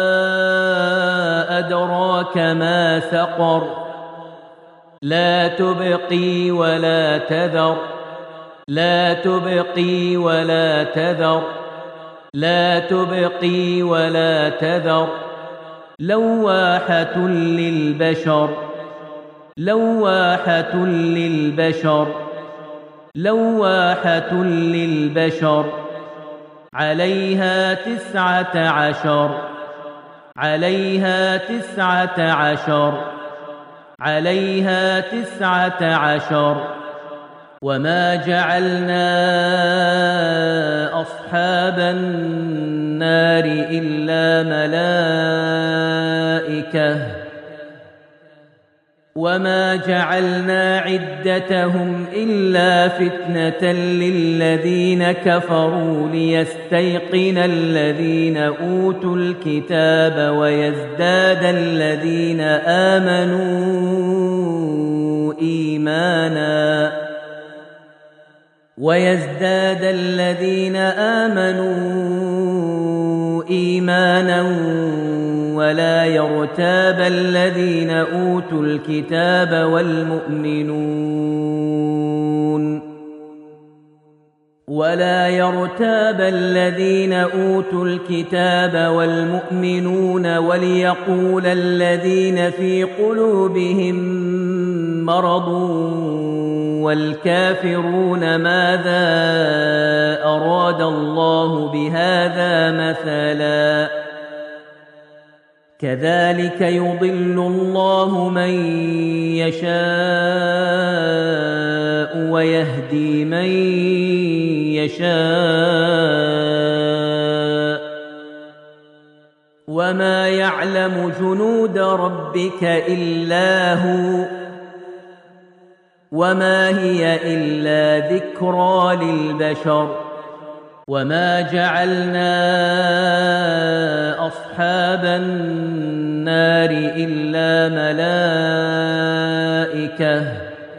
أدراك ما سقر لا تبقي ولا تذر لا تبقي ولا تذر لا تبقي ولا تذر لواحة للبشر لواحة للبشر لواحة للبشر عليها 19 عليها 19 عليها 19 وما جعلنا أصحاب النار وما جعلنا عدتهم إلا فتنة للذين كفروا ليستيقن الذين أوتوا الكتاب ويزداد الذين آمنوا إيمانا ولا يرتاب الذين أوتوا الكتاب والمؤمنون وليقول الذين في قلوبهم مرض والكافرون ماذا أراد الله بهذا مثلا كذلك يضل الله من يشاء ويهدي من يشاء وما يعلم جنود ربك إلا هو وما هي إلا ذكرى للبشر وما جعلنا أصحاب النار إلا ملائكة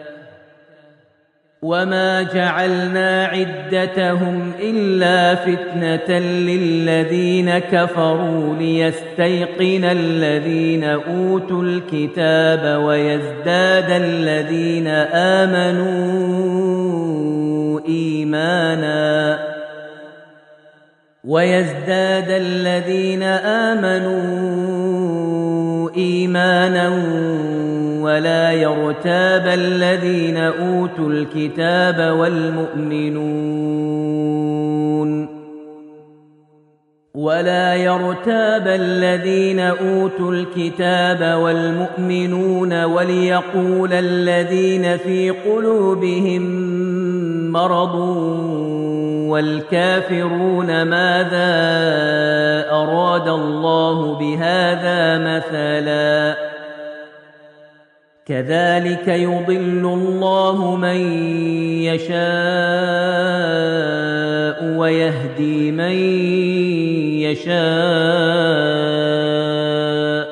وما جعلنا عدتهم إلا فتنة للذين كفروا ليستيقن الذين أوتوا الكتاب ويزداد الذين آمنوا إيمانا ولا يرتاب الذين أوتوا الكتاب والمؤمنون وليقول الذين في قلوبهم مرض والكافرون ماذا أراد الله بهذا مثلا كذلك يضل الله من يشاء ويهدي من يشاء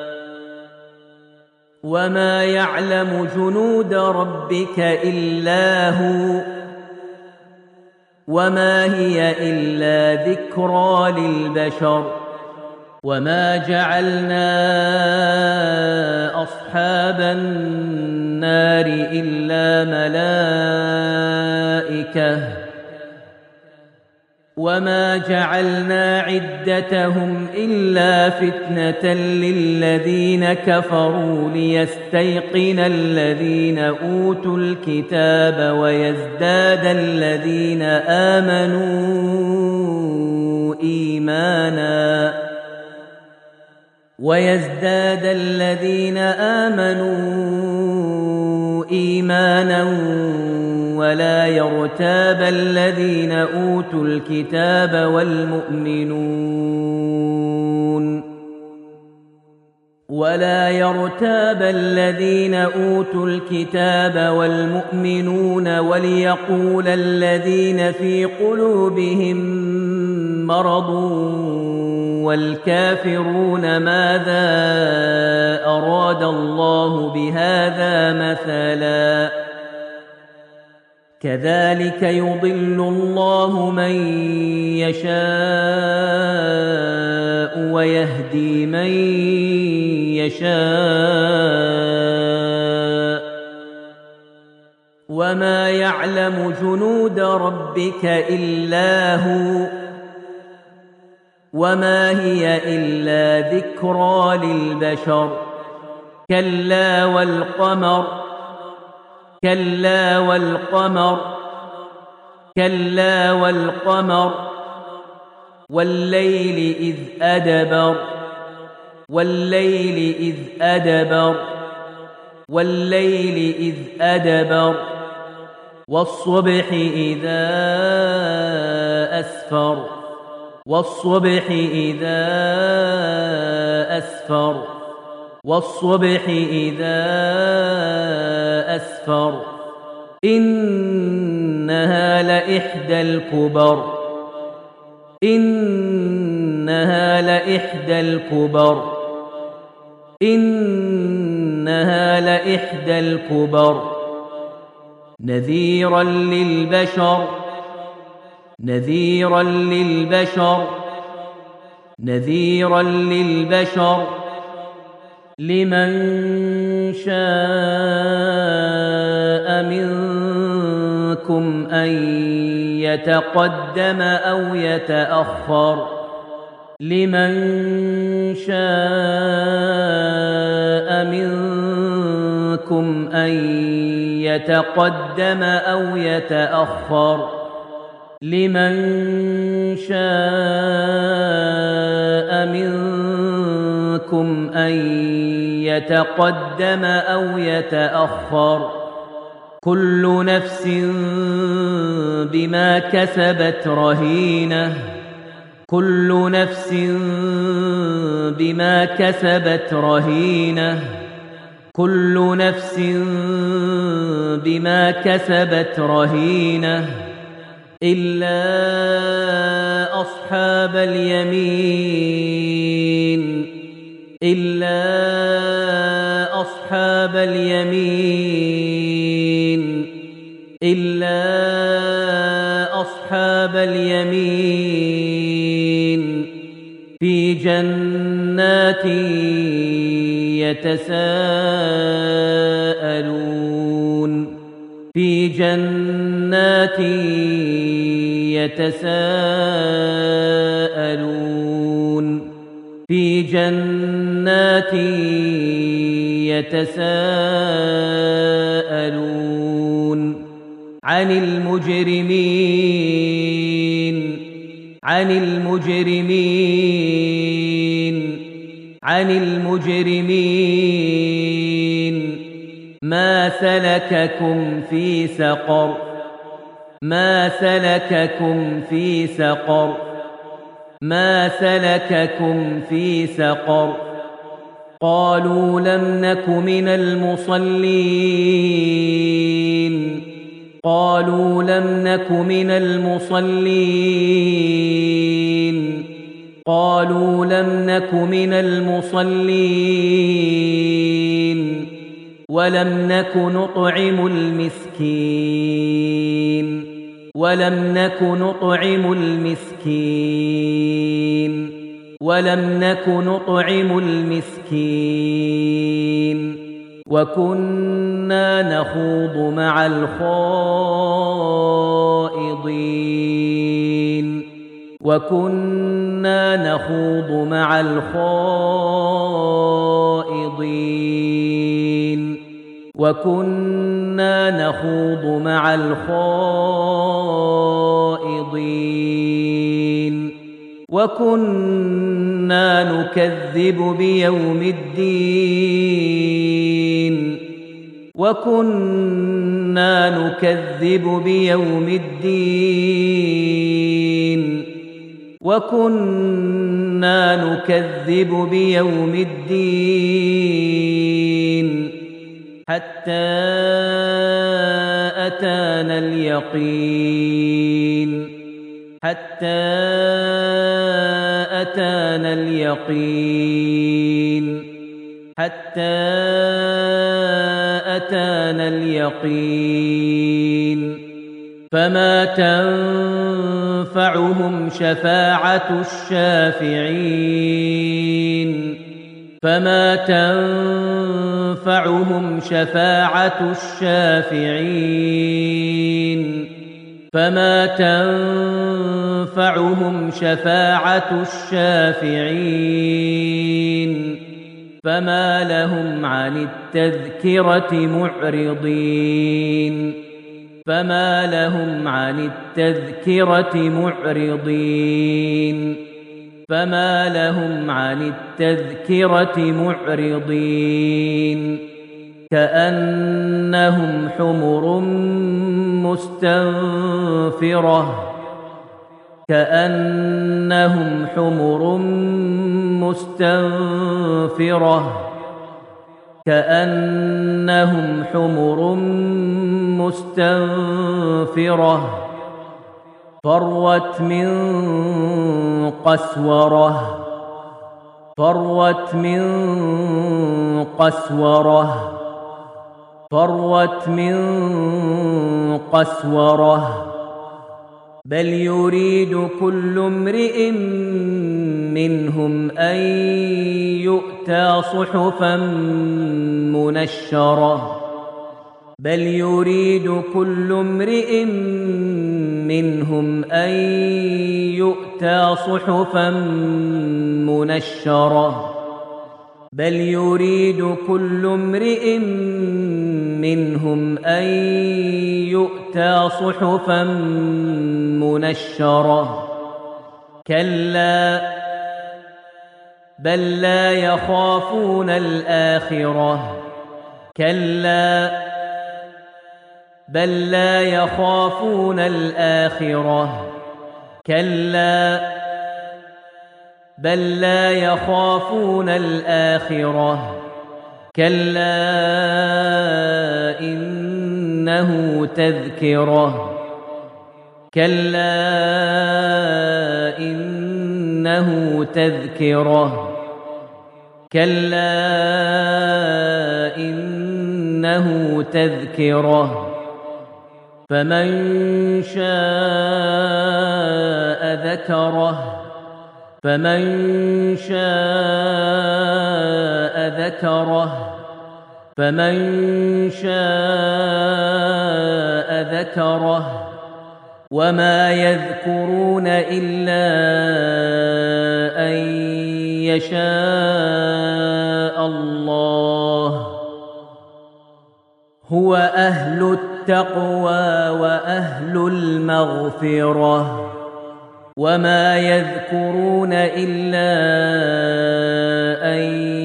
وما يعلم جنود ربك إلا هو وما هي إلا ذكرى للبشر وما جعلنا أصحاب النار إلا ملائكة وما جعلنا عدتهم إلا فتنة للذين كفروا ليستيقن الذين أوتوا الكتاب ويزداد الذين آمنوا إيمانا ولا يرتاب الذين أوتوا الكتاب والمؤمنون وليقول الذين في قلوبهم مرض والكافرون ماذا أراد الله بهذا مثلا كذلك يضل الله من يشاء ويهدي من يشاء وما يعلم جنود ربك إلا هو وما هي إلا ذكرى للبشر كلا والقمر والليل إذ أدبر والصبح إذا أسفر والصبح إذا أسفر إنها لإحدى الكبر إنها لإحدى الكبر إنها لإحدى الكبر نذيرا للبشر نذيرا للبشر نذيرا للبشر لمن شاء منكم أن يتقدم أو يتأخر لمن شاء منكم أن يتقدم أو يتأخر لمن شاء منكم أن يتقدم أو يتأخر كل نفس بما كسبت رهينة كل نفس بما كسبت رهينة كل نفس بما كسبت رهينة إلا أصحاب اليمين إلا أصحاب اليمين إلا أصحاب اليمين في جنات يتساءلون في جنات يتساءلون في جنات يتساءلون عن المجرمين عن المجرمين عن المجرمين ما سلككم في سقر ما سلككم في سقر ما سلككم في سقر قالوا لم نك من المصلين قالوا لم نك من المصلين قالوا لم نك من المصلين ولم نك نطعم المسكين ولم نك نطعم المسكين ولم نك نطعم المسكين وكنا نخوض مع الخائضين وكنا نخوض مع الخائضين وكنا نخوض مع الخائضين وكنا نكذب بيوم الدين وكنا نكذب بيوم الدين وكنا نكذب بيوم الدين حتى أتانا اليقين حتى أتانا اليقين حتى أتانا اليقين فما تنفعهم شفاعة الشافعين فما تنفعهم شفاعة الشافعين فما تنفعهم شفاعة الشافعين فما لهم عن التذكرة معرضين فما لهم عن التذكرة معرضين فما لهم عن التذكرة معرضين كأنهم حمر مستنفرة كأنهم حمر مستنفرة كأنهم حمر مستنفرة فرت من قسورة فرت من قسورة فرت من قسورة بل يريد كل امرئ منهم أن يؤتى صحفا منشرة بل يريد كل امرئ منهم أن يؤتى صحفا منشرة بل يريد كل امرئ منهم أن يؤتى صحفا منشرة كلا بل لا يخافون الآخرة كلا بل لا يخافون الآخرة كلا بل لا يخافون الآخرة كلا إنه تذكرة كلا إنه تذكرة كلا إنه تذكرة فمن شاء ذكره فمن شاء ذكره فمن شاء ذكره وما يذكرون إلا أن يشاء الله هو أهل التقوى وأهل المغفرة وما يذكرون إلا أن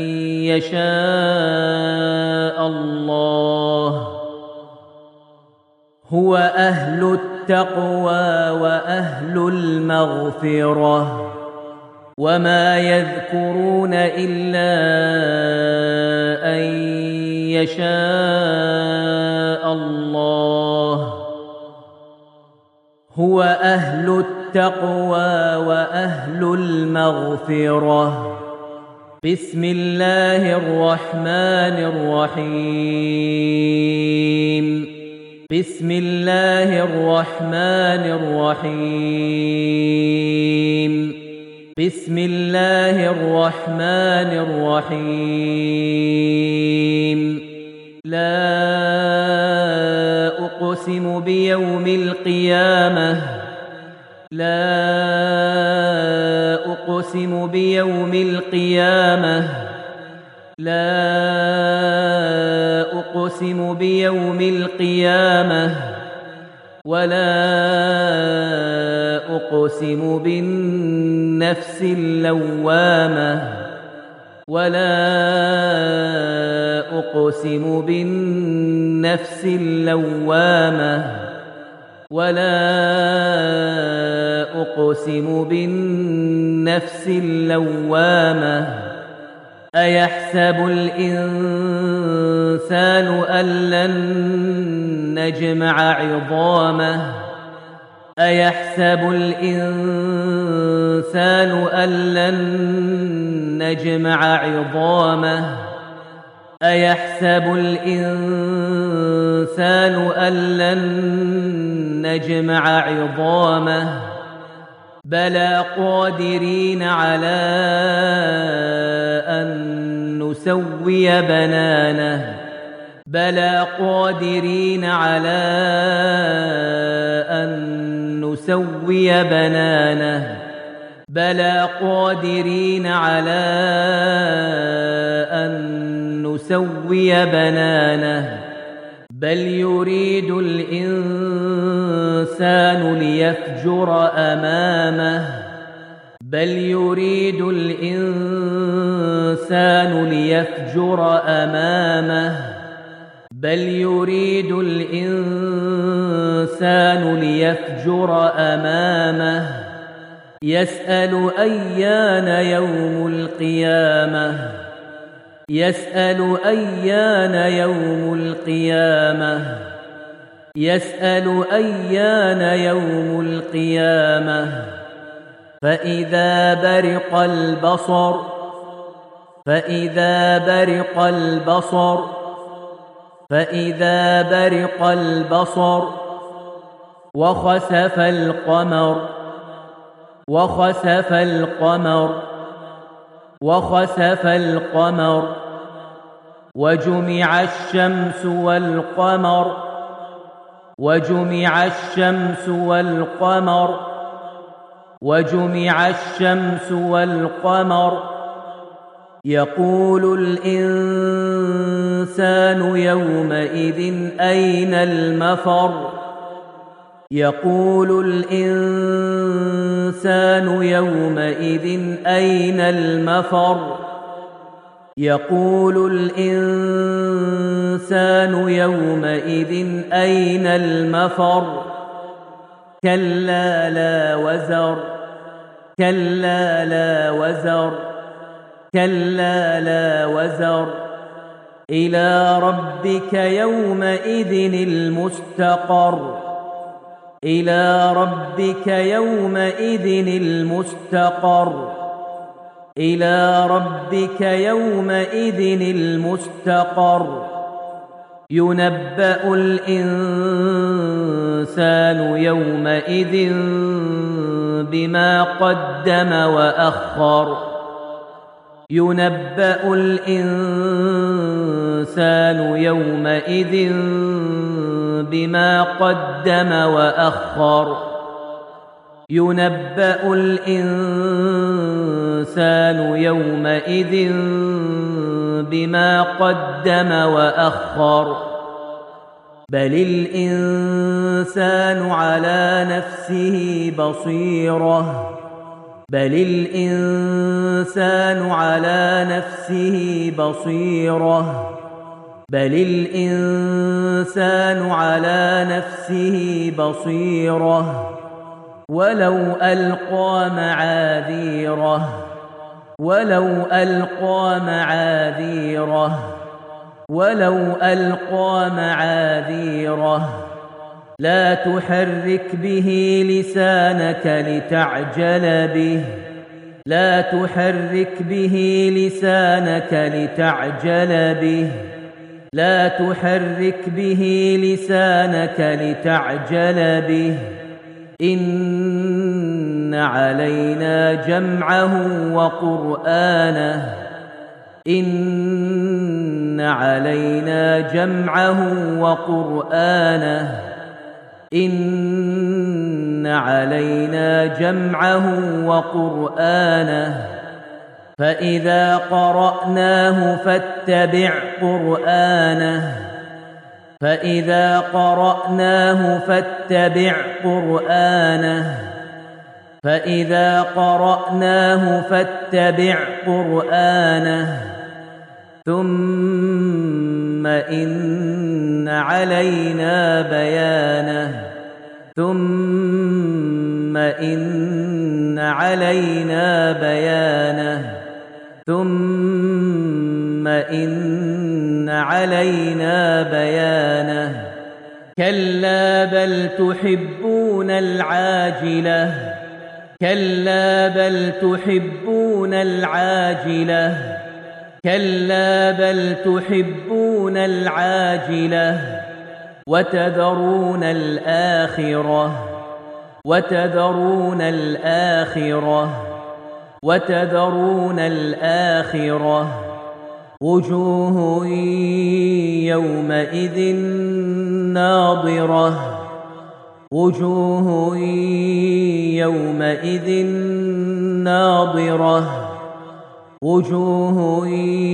يشاء الله هو أهل التقوى وأهل المغفرة وما يذكرون إلا أن يشاء الله هو أهل التقوى وأهل المغفرة بسم الله الرحمن الرحيم بسم الله الرحمن الرحيم بسم الله الرحمن الرحيم لا أقسم بيوم القيامة لا أقسم بيوم القيامة لا أقسم بيوم القيامة ولا أقسم بالنفس اللوامة ولا أقسم بالنفس اللوامة ولا أقسم بالنفس اللوامة أيحسب الإنسان أن لن نجمع عظامه أيحسب الإنسان أن لن نجمع عظامه أيحسب الإنسان أن لن نجمع عظامه بلى قادرين على أن نسوي بنانه بلى قادرين على أن نسوي بنانه بلى قادرين على أن نسوي بنانه بل يريد الإنسان ليفجر أمامه بل يريد الإنسان ليفجر أمامه بل يريد الإنسان ليفجر أمامه يسأل أيان يوم القيامة يسأل أيان يوم القيامة يسأل أيان يوم القيامة فإذا برق البصر فإذا برق البصر فإذا برق البصر وخسف القمر وخسف القمر وخسف القمر وجمع الشمس والقمر وجمع الشمس والقمر وجمع الشمس والقمر يقول الإنسان يومئذ أين المفر يقول الإنسان يومئذ أين المفر يقول الإنسان يومئذ أين المفر كلا لا وزر كلا لا وزر كلا لا وزر إلى ربك يومئذ المستقر إلى ربك يومئذ المستقر إلى ربك يومئذ المستقر ينبأ الإنسان يومئذ بما قدم وأخر ينبأ الإنسان يومئذ بما قدم وأخر ينبأ الإنسان يومئذ بما قدم وأخر بل الإنسان على نفسه بصيرة بل الإنسان على نفسه بصيرة بل الإنسان على نفسه بصيرة ولو ألقى معاذيره ولو ألقى معاذيره ولو ألقى معاذيره لا تحرك به لسانك لتعجل به لا تحرك به لسانك لتعجل به لا تحرك به لسانك لتعجل به إن علينا جمعه وقرآنه إن علينا جمعه وقرآنه إن علينا جمعه وقرآنه فإذا قرأناه فاتبع قرآنه فإذا قرأناه فاتبع قرآنه فإذا قرأناه فاتبع قرآنه ثم إن علينا بيانه ثم إن علينا بيانه ثم إن علينا بيانه كلا بل تحبون العاجلة كلا بل تحبون العاجلة كلا بل تحبون العاجلة وتذرون الآخرة وتذرون الآخرة وتذرون الآخرة وجوه يومئذ ناضرة وجوه يومئذ ناضرة وجوه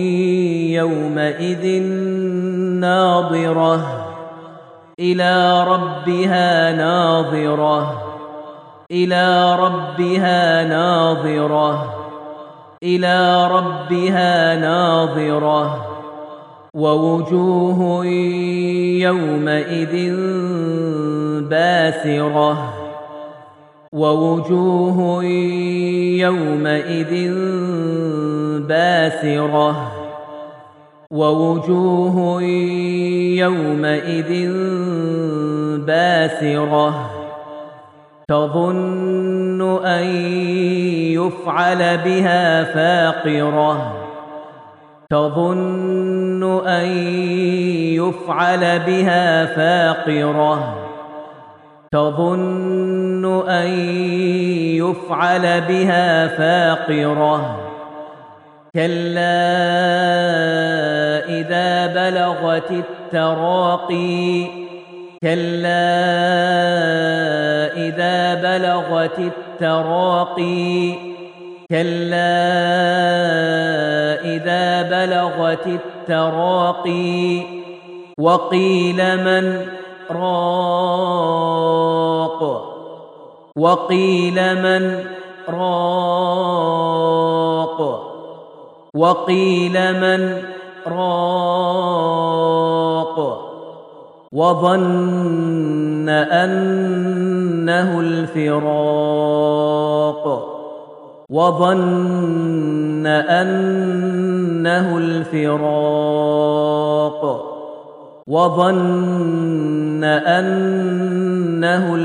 يومئذ ناظرة إلى ربها ناظرة إلى ربها ناظرة إلى ربها ناظرة ووجوه يومئذ باسرة ووجوه يومئذ باسرة ووجوه يومئذ باسرة تظن أن يفعل بها فاقرة تظن أن يفعل بها فاقرة تظن أن يفعل بها فاقرة كلا إذا بلغت التراقي كلا إذا بلغت التراقي كلا إذا بلغت التراقي وقيل من راق وقيل من راق وقيل من راق وظن أنه الفراق وظن أنه الفراق وظن أنه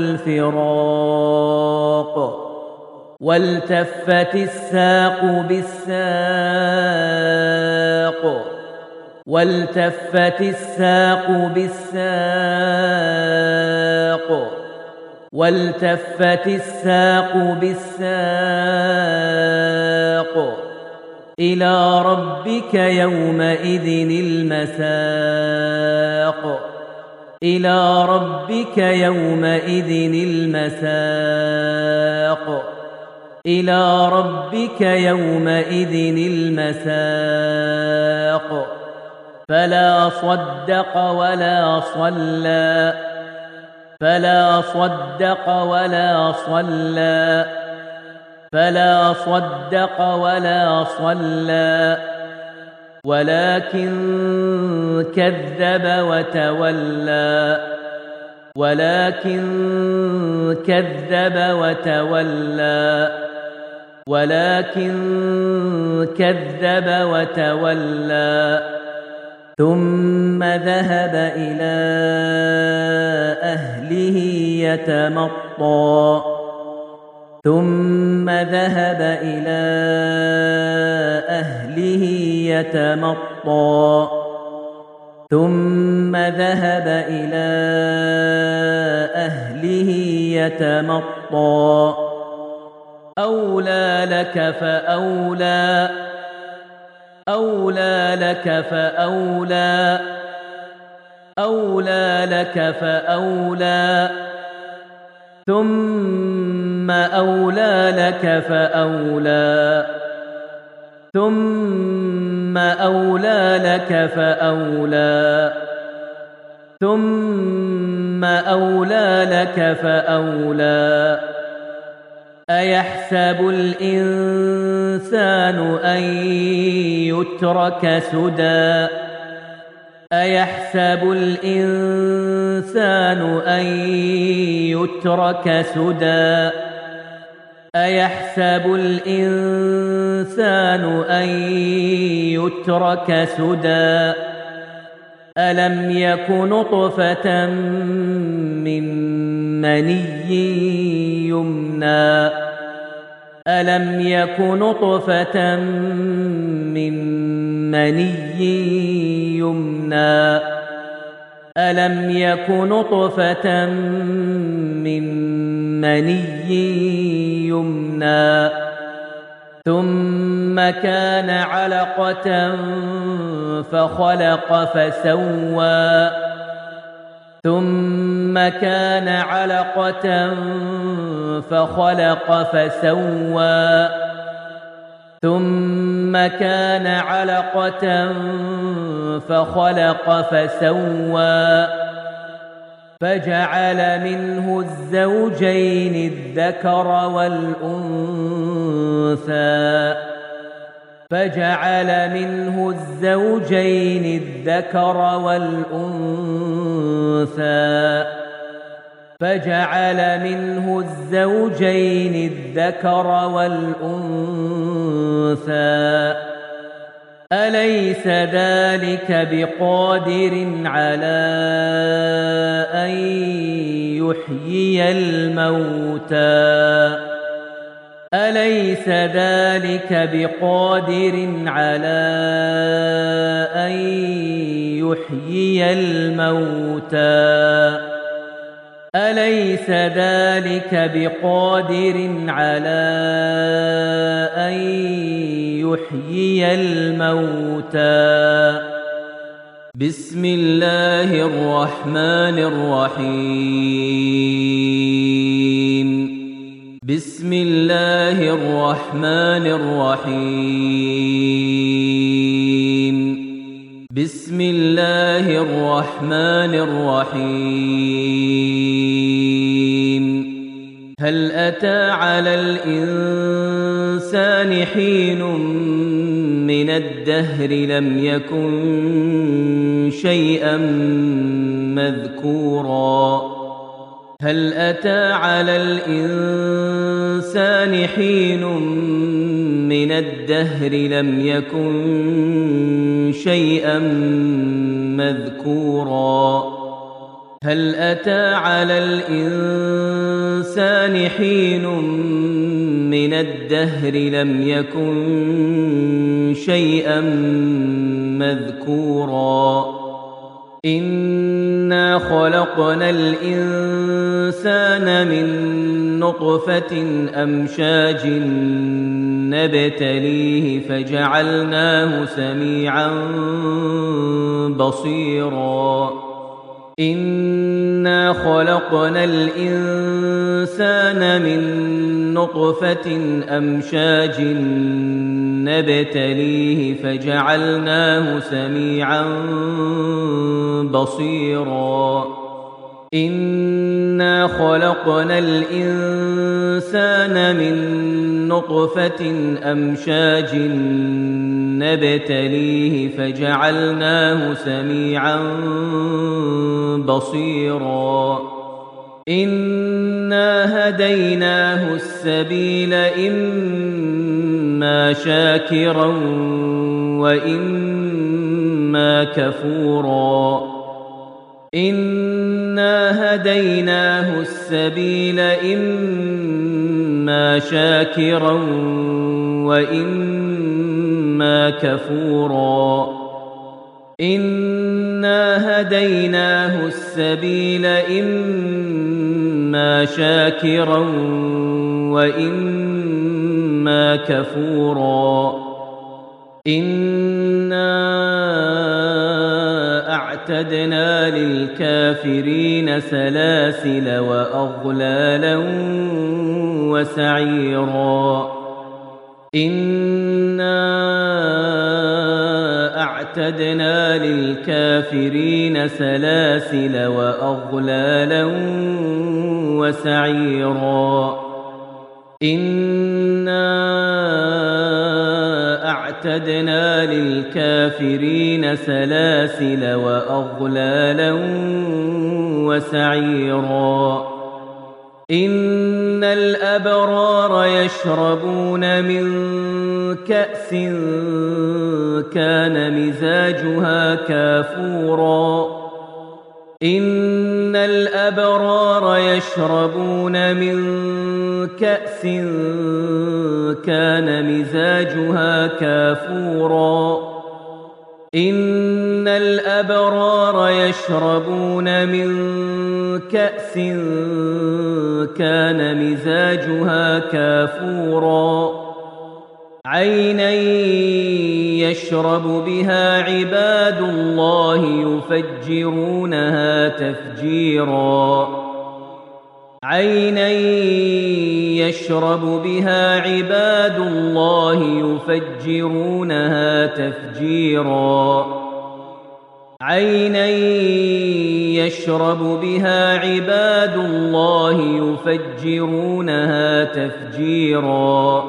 الفراق والتفت الساق بالساق والتفت الساق بالساق والتفت الساق بالساق إلى ربك يومئذ المساق إلى ربك يومئذ المساق إلى ربك يومئذ المساق فلا صدق ولا صلى فلا صدق ولا صلى فلا صدق ولا صلى ولكن كذب وتولى ولكن كذب وتولى ولكن كذب وتولى ثم ذهب إلى أهله يتمطى ثم ذهب إلى أهله يتمطى ثم ذهب إلى أهله يتمطى أولى لك فأولى أولى لك فأولى أولى لك فأولى ثم أولى لك فأولى ثم أولى لك فأولى ثم أولى لك فأولى أيحسب الإنسان أن يترك سدى أيحسب الإنسان أن يترك سدى أيحسب الإنسان أن يترك سدى ألم يك نطفة من مني يمنى ألم يك نطفة من مني يمنى ألم يك نطفة من مني يمنى ثم كان علقة فخلق فسوى ثم كان علقة فخلق فسوى ثم كان علقة فخلق فسوى فجعل منه الزوجين الذكر والأنثى فجعل منه الزوجين الذكر والأنثى فجعل منه الزوجين الذكر والأنثى أليس ذلك بقادر على أن يحيي الموتى أليس ذلك بقادر على أن يحيي الموتى أليس ذلك بقادر على أن يحيي الموتى بسم الله الرحمن الرحيم بسم الله الرحمن الرحيم بسم الله الرحمن الرحيم هل أتى على الإنسان حين من الدهر لم يكن شيئا مذكورا هل أتى على الإنسان حين من الدهر لم يكن شيئا مذكورا هل أتى على الإنسان حين من الدهر لم يكن شيئا مذكورا إنا خلقنا الإنسان من نطفة أمشاج نبتليه فجعلناه سميعا بصيرا إنا خلقنا الإنسان من نطفة أمشاج نبتليه فجعلناه سميعا بصيرا إنا خلقنا الإنسان من نطفة أمشاج نبتليه فجعلناه سميعا بصيرا إنا هديناه السبيل إما شاكرا وإما كفورا إنا هديناه السبيل إما شاكرا وإما كفورا إنا هديناه السبيل إما شاكرا وإما كفورا إنا أعتدنا للكافرين سلاسل وأغلالا وسعيرا إنا أعتدنا للكافرين سلاسل وأغلالا وسعيرا إنا أعتدنا للكافرين سلاسل وأغلالا وسعيرا إن الأبرار يشربون من كأس كان مزاجها كافورا إن الأبرار يشربون من كأس كان مزاجها كافورا إن الأبرار يشربون من كأس كان مزاجها كافورا عينا يشرب بها عباد الله يفجرونها تفجيرا عينا يشرب بها عباد الله يفجرونها تفجيرا عينا يشرب بها عباد الله يفجرونها تفجيرا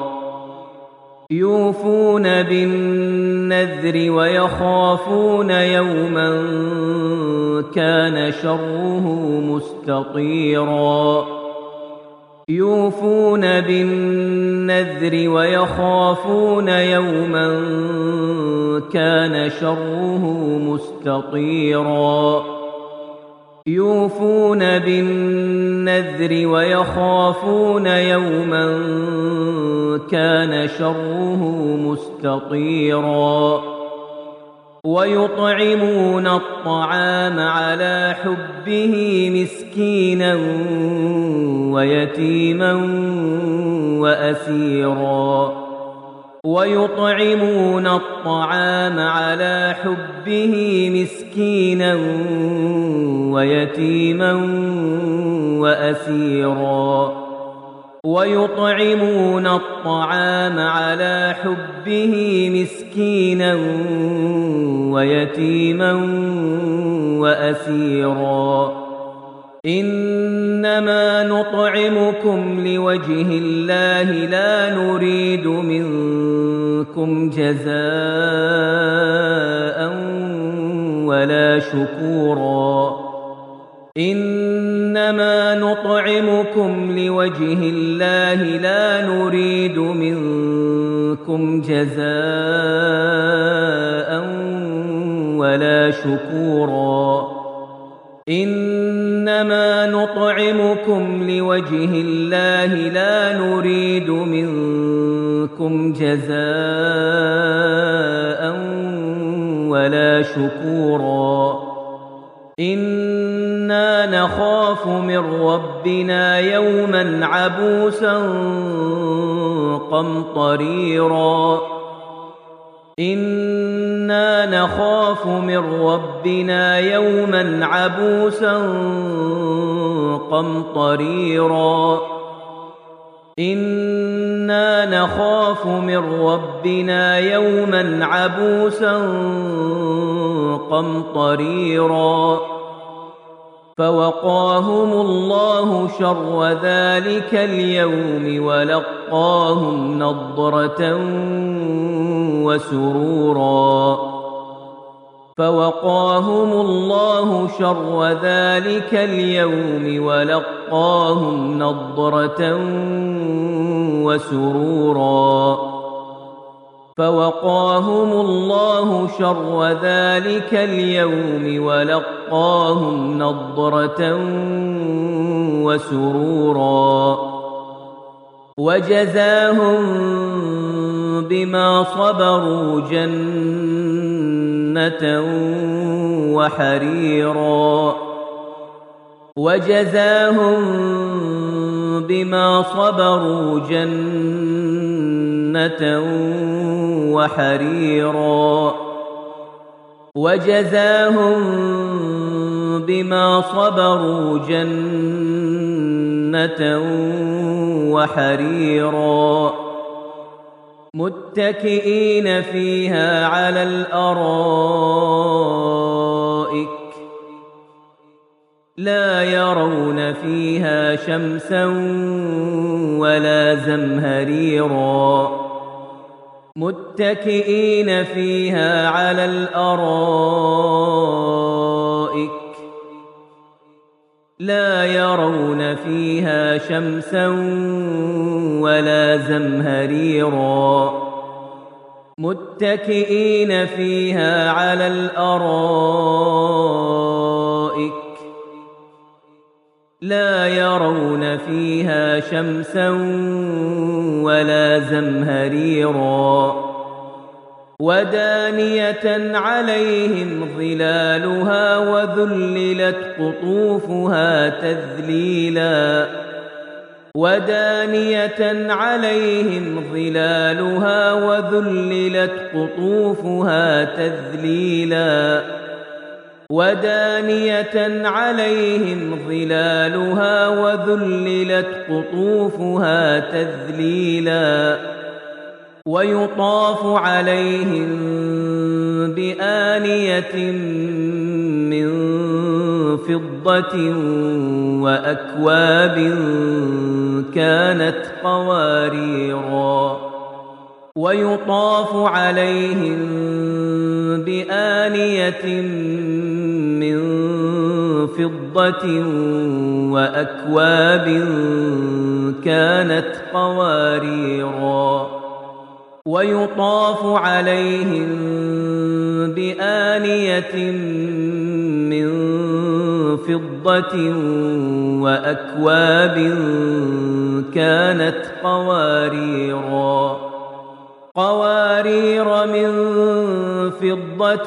يوفون بالنذر ويخافون يوما كان شره مستطيرا يوفون بالنذر ويخافون يوما كان شره مستطيرا يوفون بالنذر ويخافون يوما كان شره مستطيرا ويطعمون الطعام على حبه مسكينا ويتيما وأسيرا ويطعمون الطعام على حبه مسكينا ويتيما وأسيرا ويطعمون الطعام على حبه مسكينا ويتيما وأسيرا إنما نطعمكم لوجه الله لا نريد منكم جزاء ولا شكورا إنما نطعمكم لوجه الله لا نريد منكم جزاء ولا شكورا إنما نطعمكم لوجه الله لا نريد منكم جزاء ولا شكورا إنا نخاف من ربنا يوما عبوسا قمطريرا إنا نخاف من ربنا يوما عبوسا قمطريرا إنا نخاف من ربنا يوما عبوسا قمطريرا فوقاهم الله شر ذلك اليوم ولقاهم نضرة وسرورا فوقاهم الله شر ذلك اليوم ولقاهم نضرة وسرورا فوقاهم الله شر ذلك اليوم ولقاهم نضرة وسرورا وجزاهم بما صبروا جنة وحريرا وجزاهم بما صبروا جنة وحريرا وجزاهم بما صبروا جنة وحريرا متكئين فيها على الأرائك لا يرون فيها شمسا ولا زمهريرا متكئين فيها على الأرائك لا يرون فيها شمسا ولا زمهريرا متكئين فيها على الأرائك لا يرون فيها شمسا ولا زمهريرا ودانية عليهم ظلالها وذللت قطوفها تذليلا ودانية عليهم ظلالها وذللت قطوفها تذليلا ودانية عليهم ظلالها وذللت قطوفها تذليلا ويطاف عليهم بآنية من فضة وأكواب كانت قواريرا ويطاف عليهم بآنية من فضة وأكواب كانت قواريرا ويطاف عليهم بآنية من فضة وأكواب كانت قوارير من فضة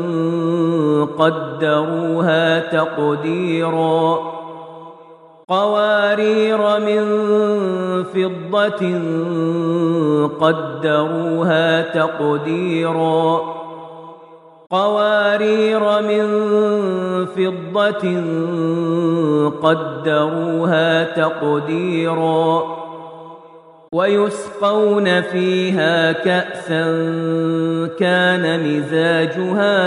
قدروها تقديرا قوارير من فضة قدروها تقديرا قوارير من فضة قدروها تقديرا ويسقون فيها كأسا كان مزاجها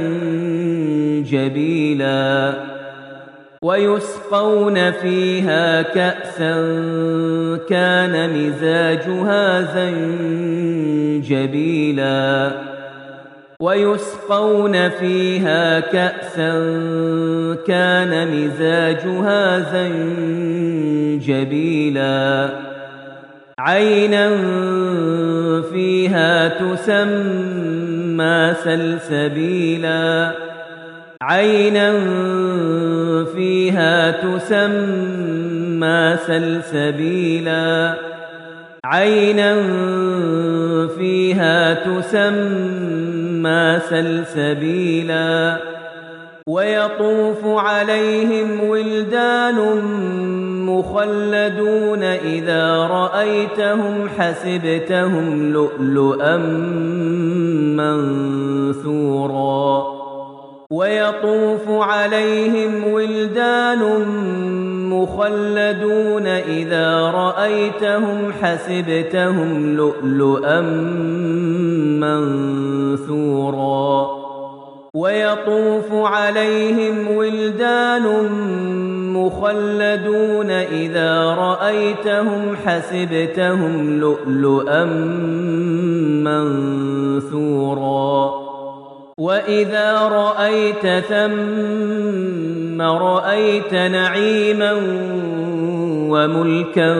زنجبيلا ويسقون فيها كأسا كان مزاجها زنجبيلا ويسقون فيها كأسا كان مزاجها زنجبيلا عينا فيها تسمى سلسبيلا عينا فيها تسمى سلسبيلا عينا فيها تسمى سلسبيلا ويطوف عليهم ولدان مخلدون إذا رأيتهم حسبتهم لؤلؤا منثورا ويطوف عليهم ولدان مخلدون إذا رأيتهم حسبتهم لؤلؤا منثورا ويطوف عليهم ولدان مخلدون إذا رأيتهم حسبتهم لؤلؤا منثورا وإذا رأيت ثم رأيت نعيما وملكا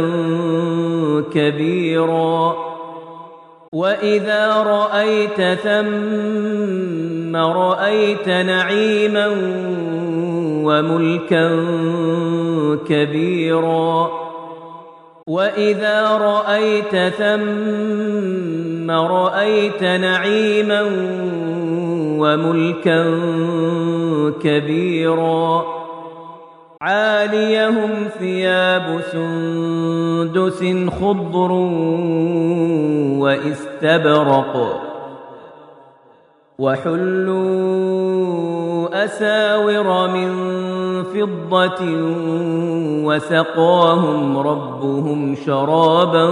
كبيرا وإذا رأيت ثم رأيت نعيما وملكا كبيرا وإذا رأيت ثم رأيت نعيما وملكا كبيرا عاليهم ثياب سندس خضر واستبرق وحلوا أساور من فضة وسقاهم ربهم شرابا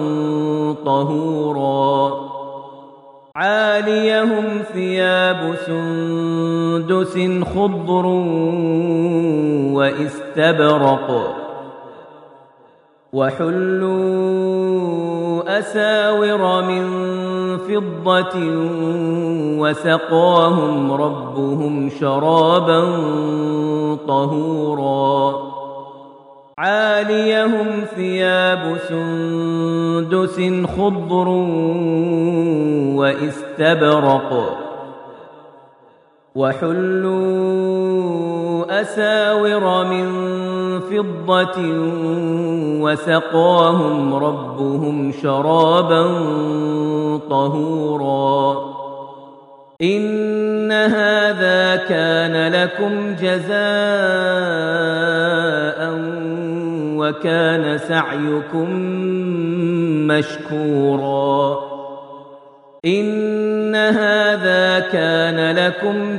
طهورا عاليهم ثياب سندس خضر واستبرق وحلوا أساور من فضة وسقاهم ربهم شرابا طهورا عاليهم ثياب سندس خضر واستبرق وحلوا أساور من فضة وسقاهم ربهم شرابا طهورا إن هذا كان لكم جزاء وكان سعيكم مشكورا إن هذا كان لكم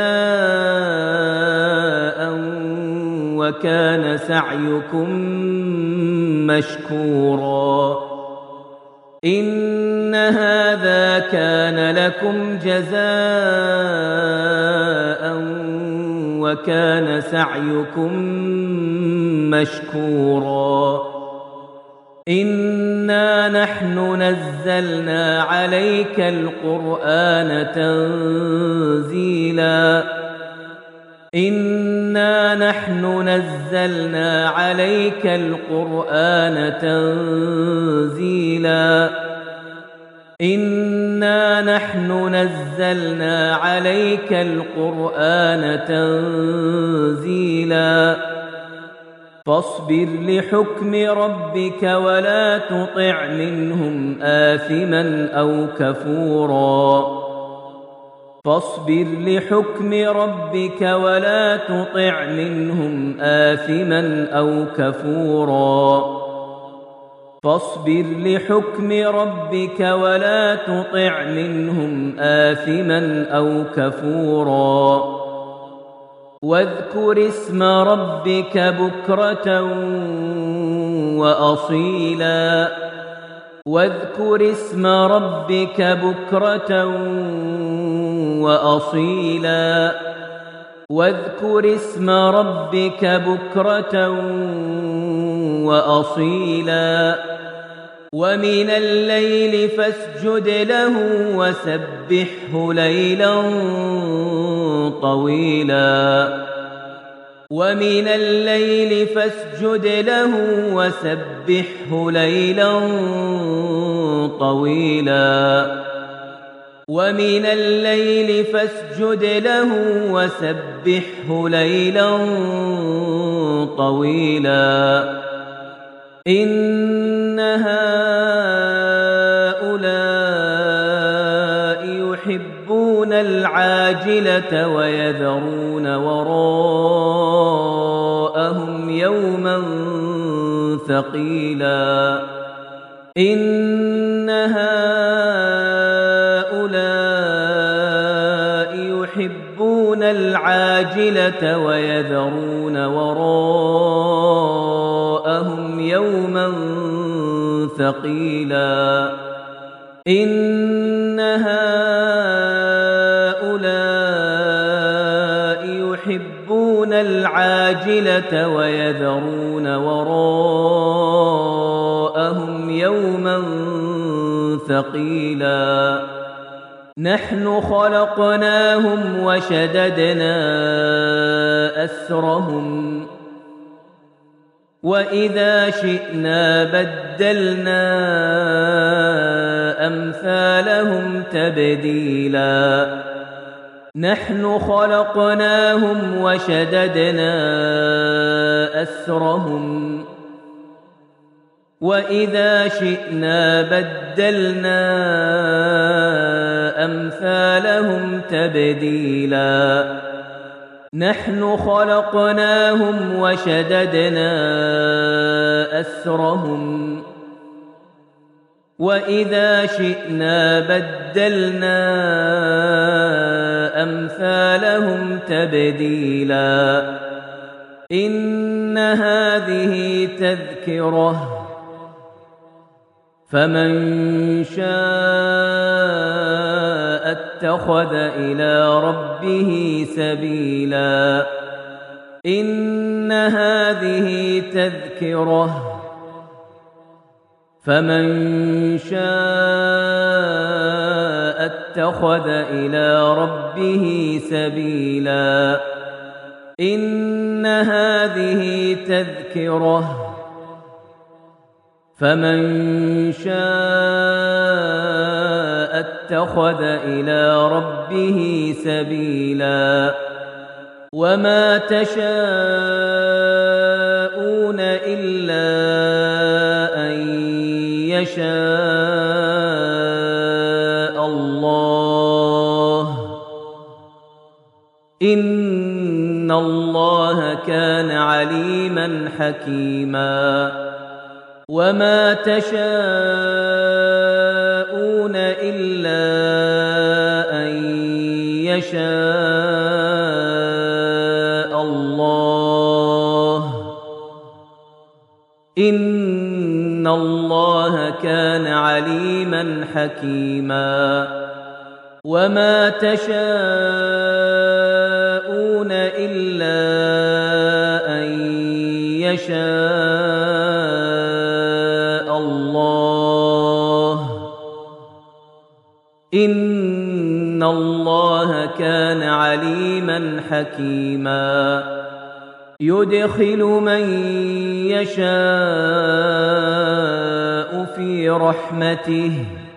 جزاء وكان سعيكم مشكورا إن هذا كان لكم جزاء وكان سعيكم مشكورا إنا نحن نزلنا عليك القرآن تنزيلا إنا نحن نزلنا عليك القرآن تنزيلا إنا نحن نزلنا عليك القرآن تنزيلا فاصبر لحكم ربك ولا تطع منهم آثما أو كفورا فاصبر لحكم ربك ولا تطع منهم آثما أو كفورا فاصبر لحكم ربك ولا تطع منهم آثما أو كفورا واذكر اسم ربك بكرة وأصيلا واذكر اسم ربك بكرة وأصيلا واذكر اسم ربك بكرة وأصيلا ومن الليل فاسجد له وسبحه ليلا طويلا ومن الليل فاسجد له وسبحه ليلا طويلا ومن الليل فاسجد له وسبحه ليلا طويلا إن هؤلاء يحبون العاجلة ويذرون وراءهم يوما ثقيلا إن هؤلاء يحبون العاجلة ويذرون وراءهم يوما ثقيلا إن هؤلاء يحبون العاجلة ويذرون وراءهم يوما ثقيلا نحن خلقناهم وشددنا أسرهم وإذا شئنا بدلنا أمثالهم تبديلا نحن خلقناهم وشددنا أسرهم وإذا شئنا بدلنا أمثالهم تبديلا نحن خلقناهم وشددنا أسرهم وإذا شئنا بدلنا أمثالهم تبديلا إن هذه تذكرة فمن شاء اتخذ إلى ربه سبيلا إن هذه تذكرة فمن شاء اتخذ إلى ربه سبيلا إن هذه تذكرة فمن شاء اتخذ إلى ربه سبيلا وما تشاءون إلا أن يشاء الله إن الله كان عليما حكيما وما تشاءون إلا أن يشاء الله إن الله كان عليما حكيما وما تشاءون إلا أن يشاء الله إن إن الله كان عليما حكيما يدخل من يشاء في رحمته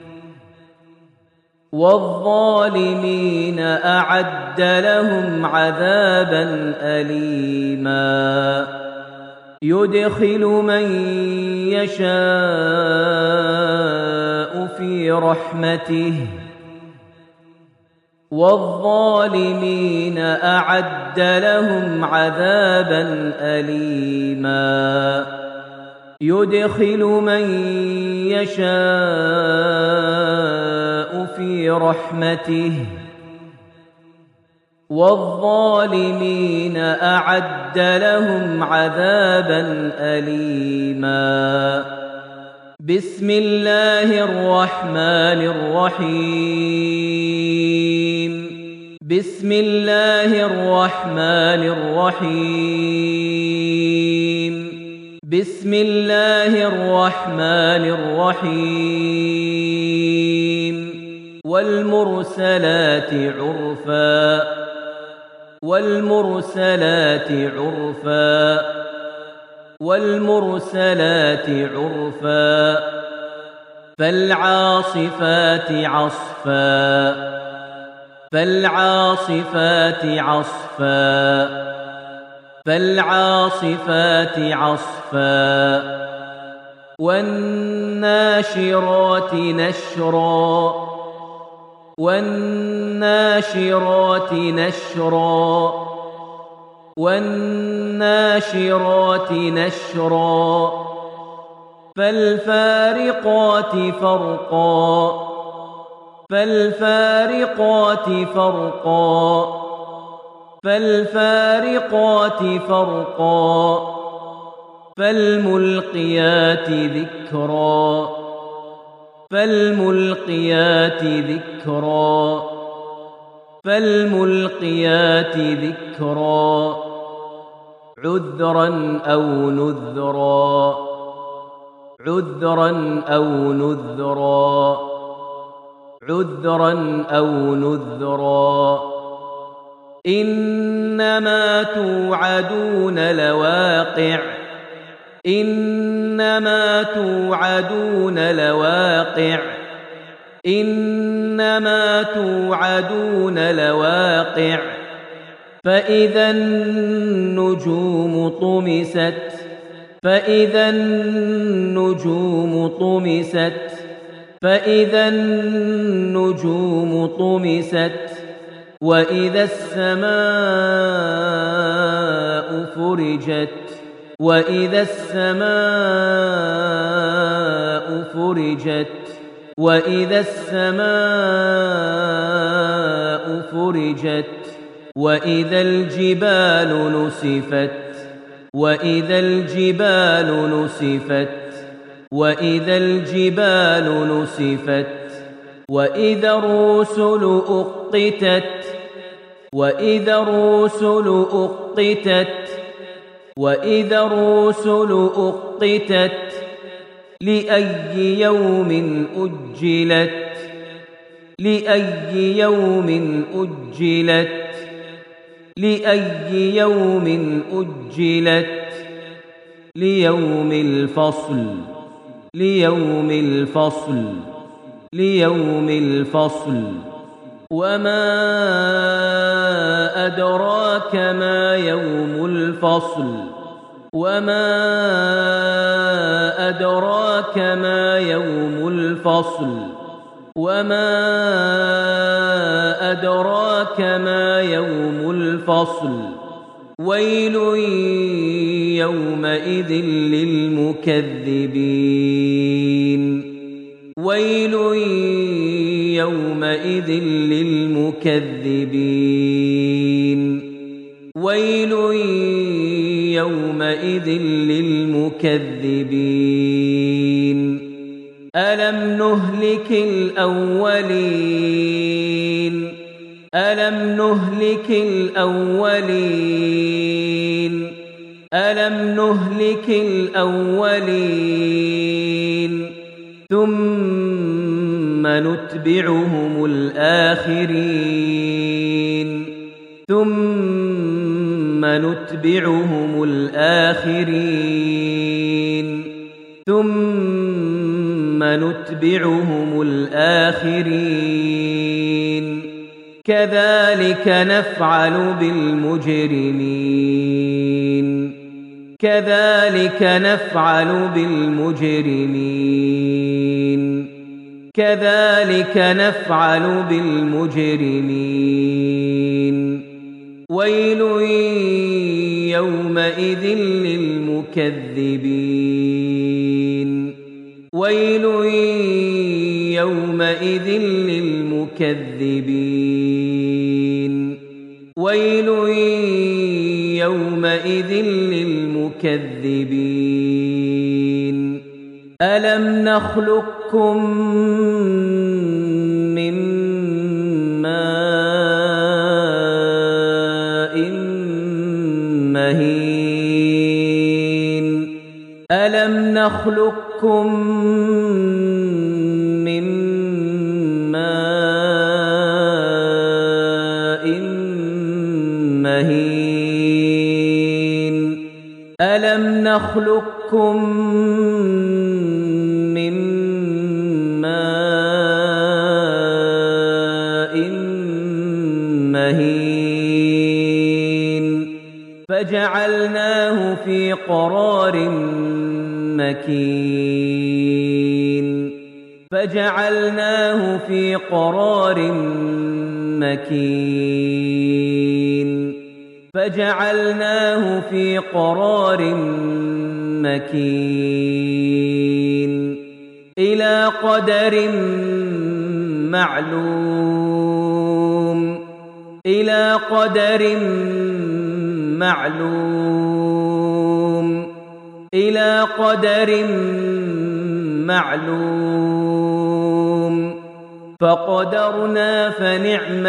والظالمين أعد لهم عذابا أليما يدخل من يشاء في رحمته والظالمين أعد لهم عذابا أليما يدخل من يشاء في رحمته والظالمين أعد لهم عذابا أليما بسم الله الرحمن الرحيم بسم الله الرحمن الرحيم بسم الله الرحمن الرحيم والمرسلات عرفا والمرسلات عرفا والمرسلات عرفا فالعاصفات عصفا فالعاصفات عصفا فالعاصفات عصفا والناشرات نشرا والناشرات نشرا والناشرات نشرا فالفارقات فرقا فالفارقات فرقا فالفارقات فرقا فالملقيات ذكرا فالملقيات ذكرا فالملقيات ذكرا عذرا أو نذرا عذرا أو نذرا عذرا أو نذرا إنما توعدون لواقع إنما توعدون لواقع إنما توعدون لواقع فإذا النجوم طمست فإذا النجوم طمست فإذا النجوم طمست وإذا السماء فرجت وإذا السماء فرجت وإذا السماء فرجت وإذا الجبال نسفت وإذا الجبال نسفت وإذا الجبال نسفت وإذا الرسل أقتت وإذا الرسل أقتت وإذا الرسل أقتت لأي يوم أجلت لأي يوم أجلت لأي يوم أجلت ليوم الفصل ليوم الفصل ليوم الفصل وما أدراك ما يوم الفصل وما أدراك ما يوم الفصل وما أدراك ما يوم الفصل ويل يومئذ للمكذبين ويل يومئذ للمكذبين ويل يومئذ للمكذبين ألم نهلك الأولين ألم نهلك الأولين ألم نهلك الأولين ثم نتبعهم الآخرين ثم نتبعهم الآخرين ثم نتبعهم الآخرين كذلك نفعل بالمجرمين كذلك نفعل بالمجرمين كذلك نفعل بالمجرمين ويل يومئذ للمكذبين ويل يومئذ للمكذبين ويل يومئذ للمكذبين ألم نخلقكم من ماء مهين ألم نخلقكم من ماء مهين ألم نخلقكم من ماء مهين فجعلناه في قرار مكين فجعلناه في قرار مكين فجعلناه في قرار مكين إلى قدر معلوم إلى قدر معلوم إلى قدر معلوم فقدرنا فنعم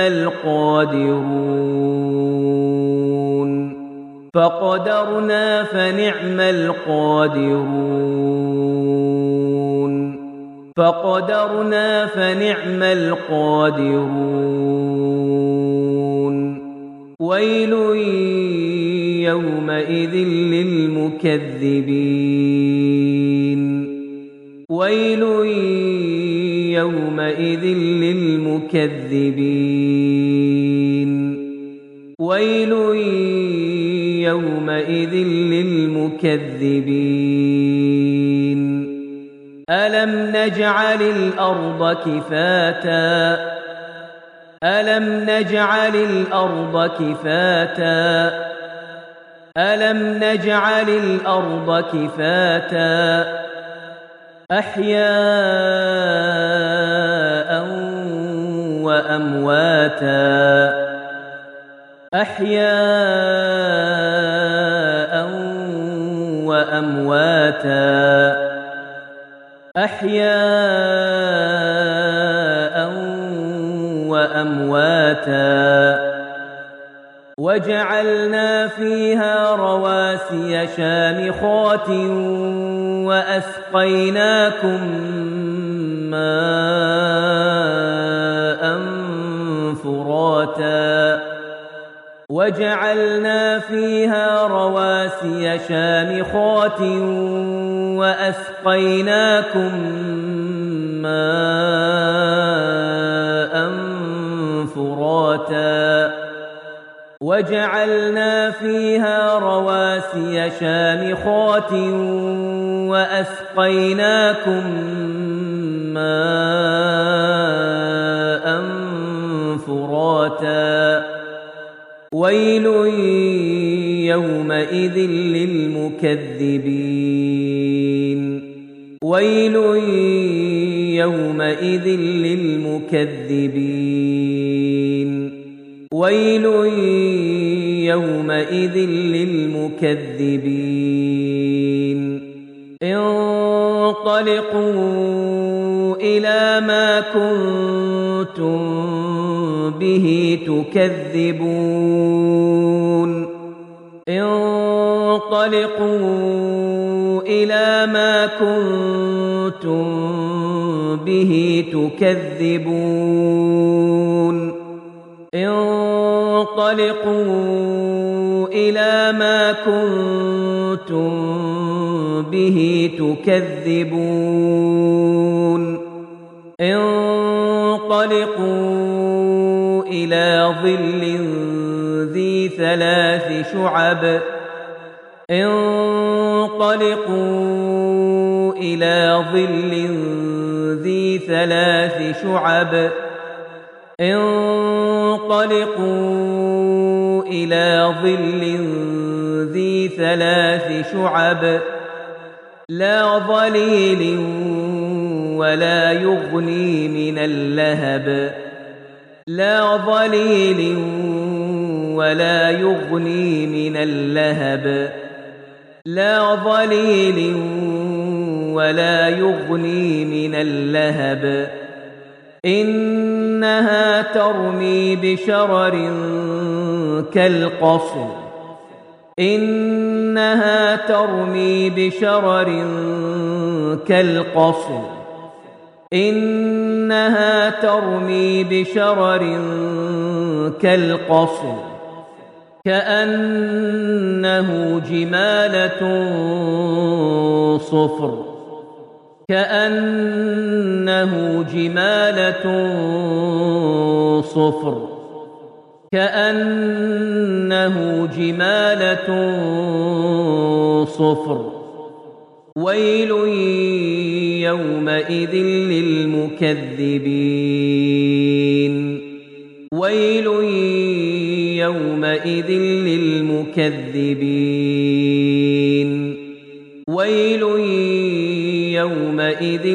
القادرون فقدرنا فنعم القادرون فقدرنا فنعم القادرون ويل يومئذ للمكذبين ويل يومئذ للمكذبين ويل يومئذ للمكذبين ألم نجعل الأرض كفاتا ألم نجعل الأرض كفاتا ألم نجعل الأرض كفاتا أحياء وأمواتا أحياء وأمواتا أحياء وأمواتا وجعلنا فيها رواسي شامخات وأسقيناكم ماء فراتا وجعلنا فيها رواسي شامخات وأسقيناكم ماء فراتا وجعلنا فيها رواسي شامخات وأسقيناكم ماء فراتا ويل يومئذ للمكذبين ويل يومئذ للمكذبين ويل يومئذ للمكذبين انطلقوا إلى ما كنتم به تكذبون انطلقوا إلى ما كنتم به تكذبون انطلقوا إلى ما كنتم به تكذبون انطلقوا إلى ظل ذي 3 شعب انطلقوا إلى ظل ذي 3 شعب انطلقوا إلى ظل ذي 3 شعب لا ظليل ولا يغني من اللهب لا ظليل ولا يغني من اللهب لا ظليل ولا يغني من اللهب إنها ترمي بشرر كالقصر إنها ترمي بشرر كالقصر إنها ترمي بشرر كالقصر كأنه جمالة صفر كأنه جمالة صفر كأنه جمالة صفر ويل يومئذ للمكذبين ويل يومئذ للمكذبين ويل يومئذ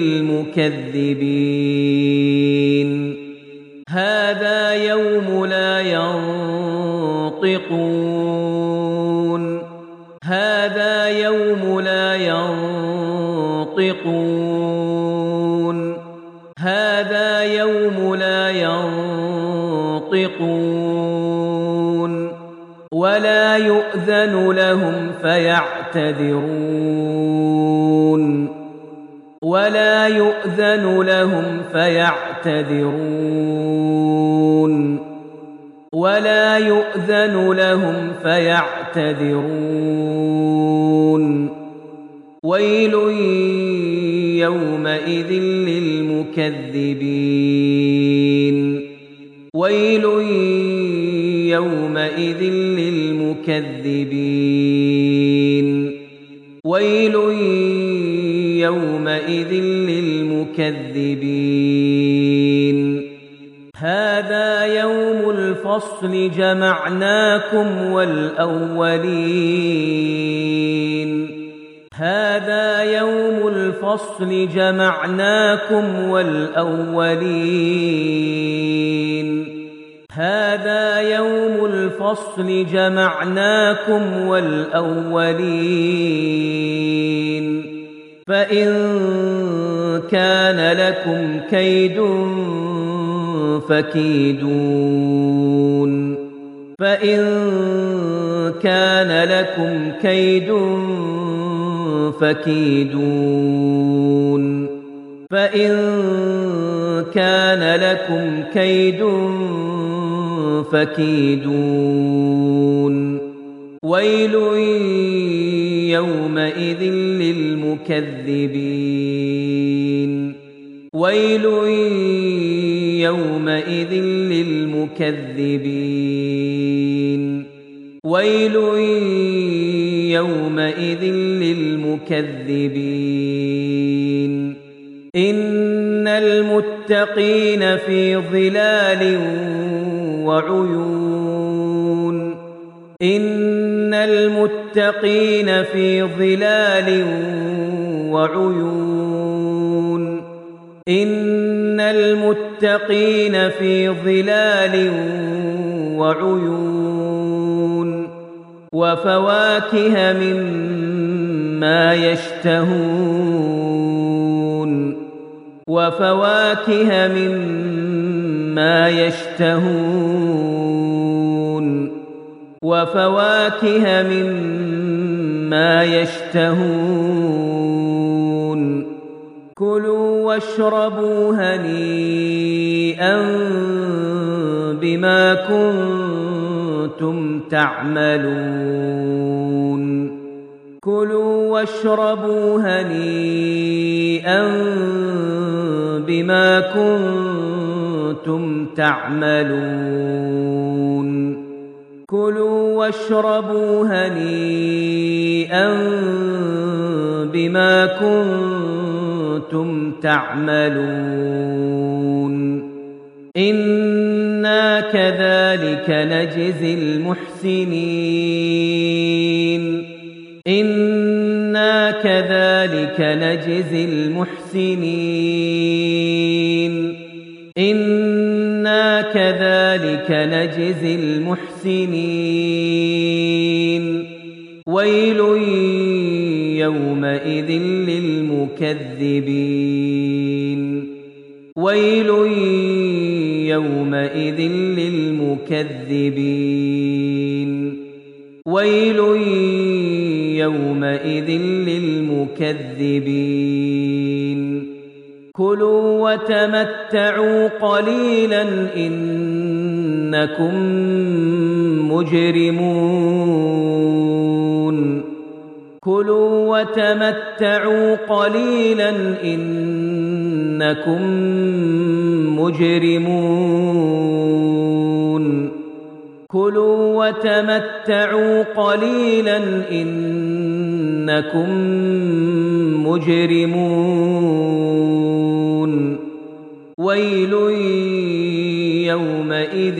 للمكذبين هذا يوم لا ينطقون هذا يوم لا ينطقون هذا يوم لا ينطقون ولا يؤذن لهم فيعتذرون ولا يؤذن لهم فيعتذرون ولا يؤذن لهم فيعتذرون ويل يومئذ للمكذبين ويل يومئذ للمكذبين ويل يومئذ للمكذبين هذا يوم الفصل جمعناكم والأولين هذا يوم الفصل جمعناكم والأولين هذا يوم الفصل جمعناكم والأولين فإن كان لكم كيد فكيدون فإن كان لكم كيد فكيدون فإن كان لكم كيد فكيدون ويل يومئذ للمكذبين ويل يومئذ للمكذبين ويل يومئذ للمكذبين إن المتقين في ظلال وعيون إن المتقين في ظلال وعيون إن المتقين في ظلال وعيون وفواكه مما يشتهون وفواكه مما يشتهون وفواكه مما يشتهون كلوا واشربوا هنيئا بما كنتم تعملون كلوا واشربوا هنيئا بما كنتم تعملون كلوا واشربوا هنيئا بما كنتم تعملون إنا كذلك نجزي المحسنين إنا كذلك نجزي المحسنين إنا كذلك نجزي المحسنين ويل يومئذ للمكذبين ويل يومئذ للمكذبين ويل يومئذ للمكذبين كلوا وتمتعوا قليلا إنكم مجرمون كلوا وتمتعوا قليلا إنكم مجرمون كلوا وتمتعوا قليلا إنكم مجرمون ويل يومئذ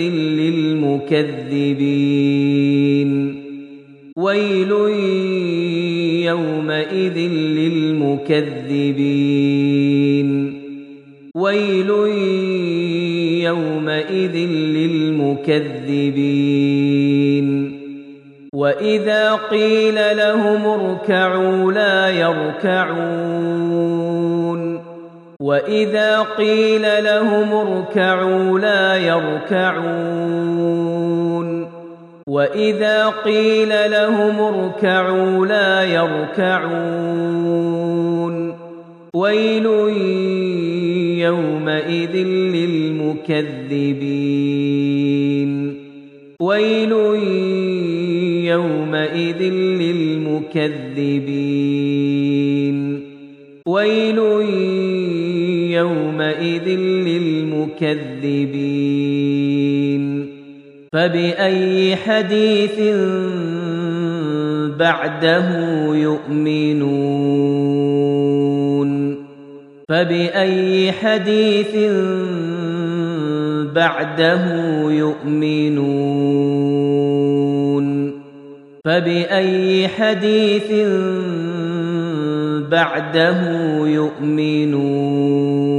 للمكذبين ويل يومئذ للمكذبين ويل يومئذ للمكذبين وإذا قيل لهم اركعوا لا يركعون وإذا قيل لهم اركعوا لا يركعون وإذا قيل لهم اركعوا لا يركعون ويل يومئذ للمكذبين ويل يومئذ للمكذبين ويل يومئذ للمكذبين فبأي حديث بعده يؤمنون فبأي حديث بعده يؤمنون فبأي حديث بعده يؤمنون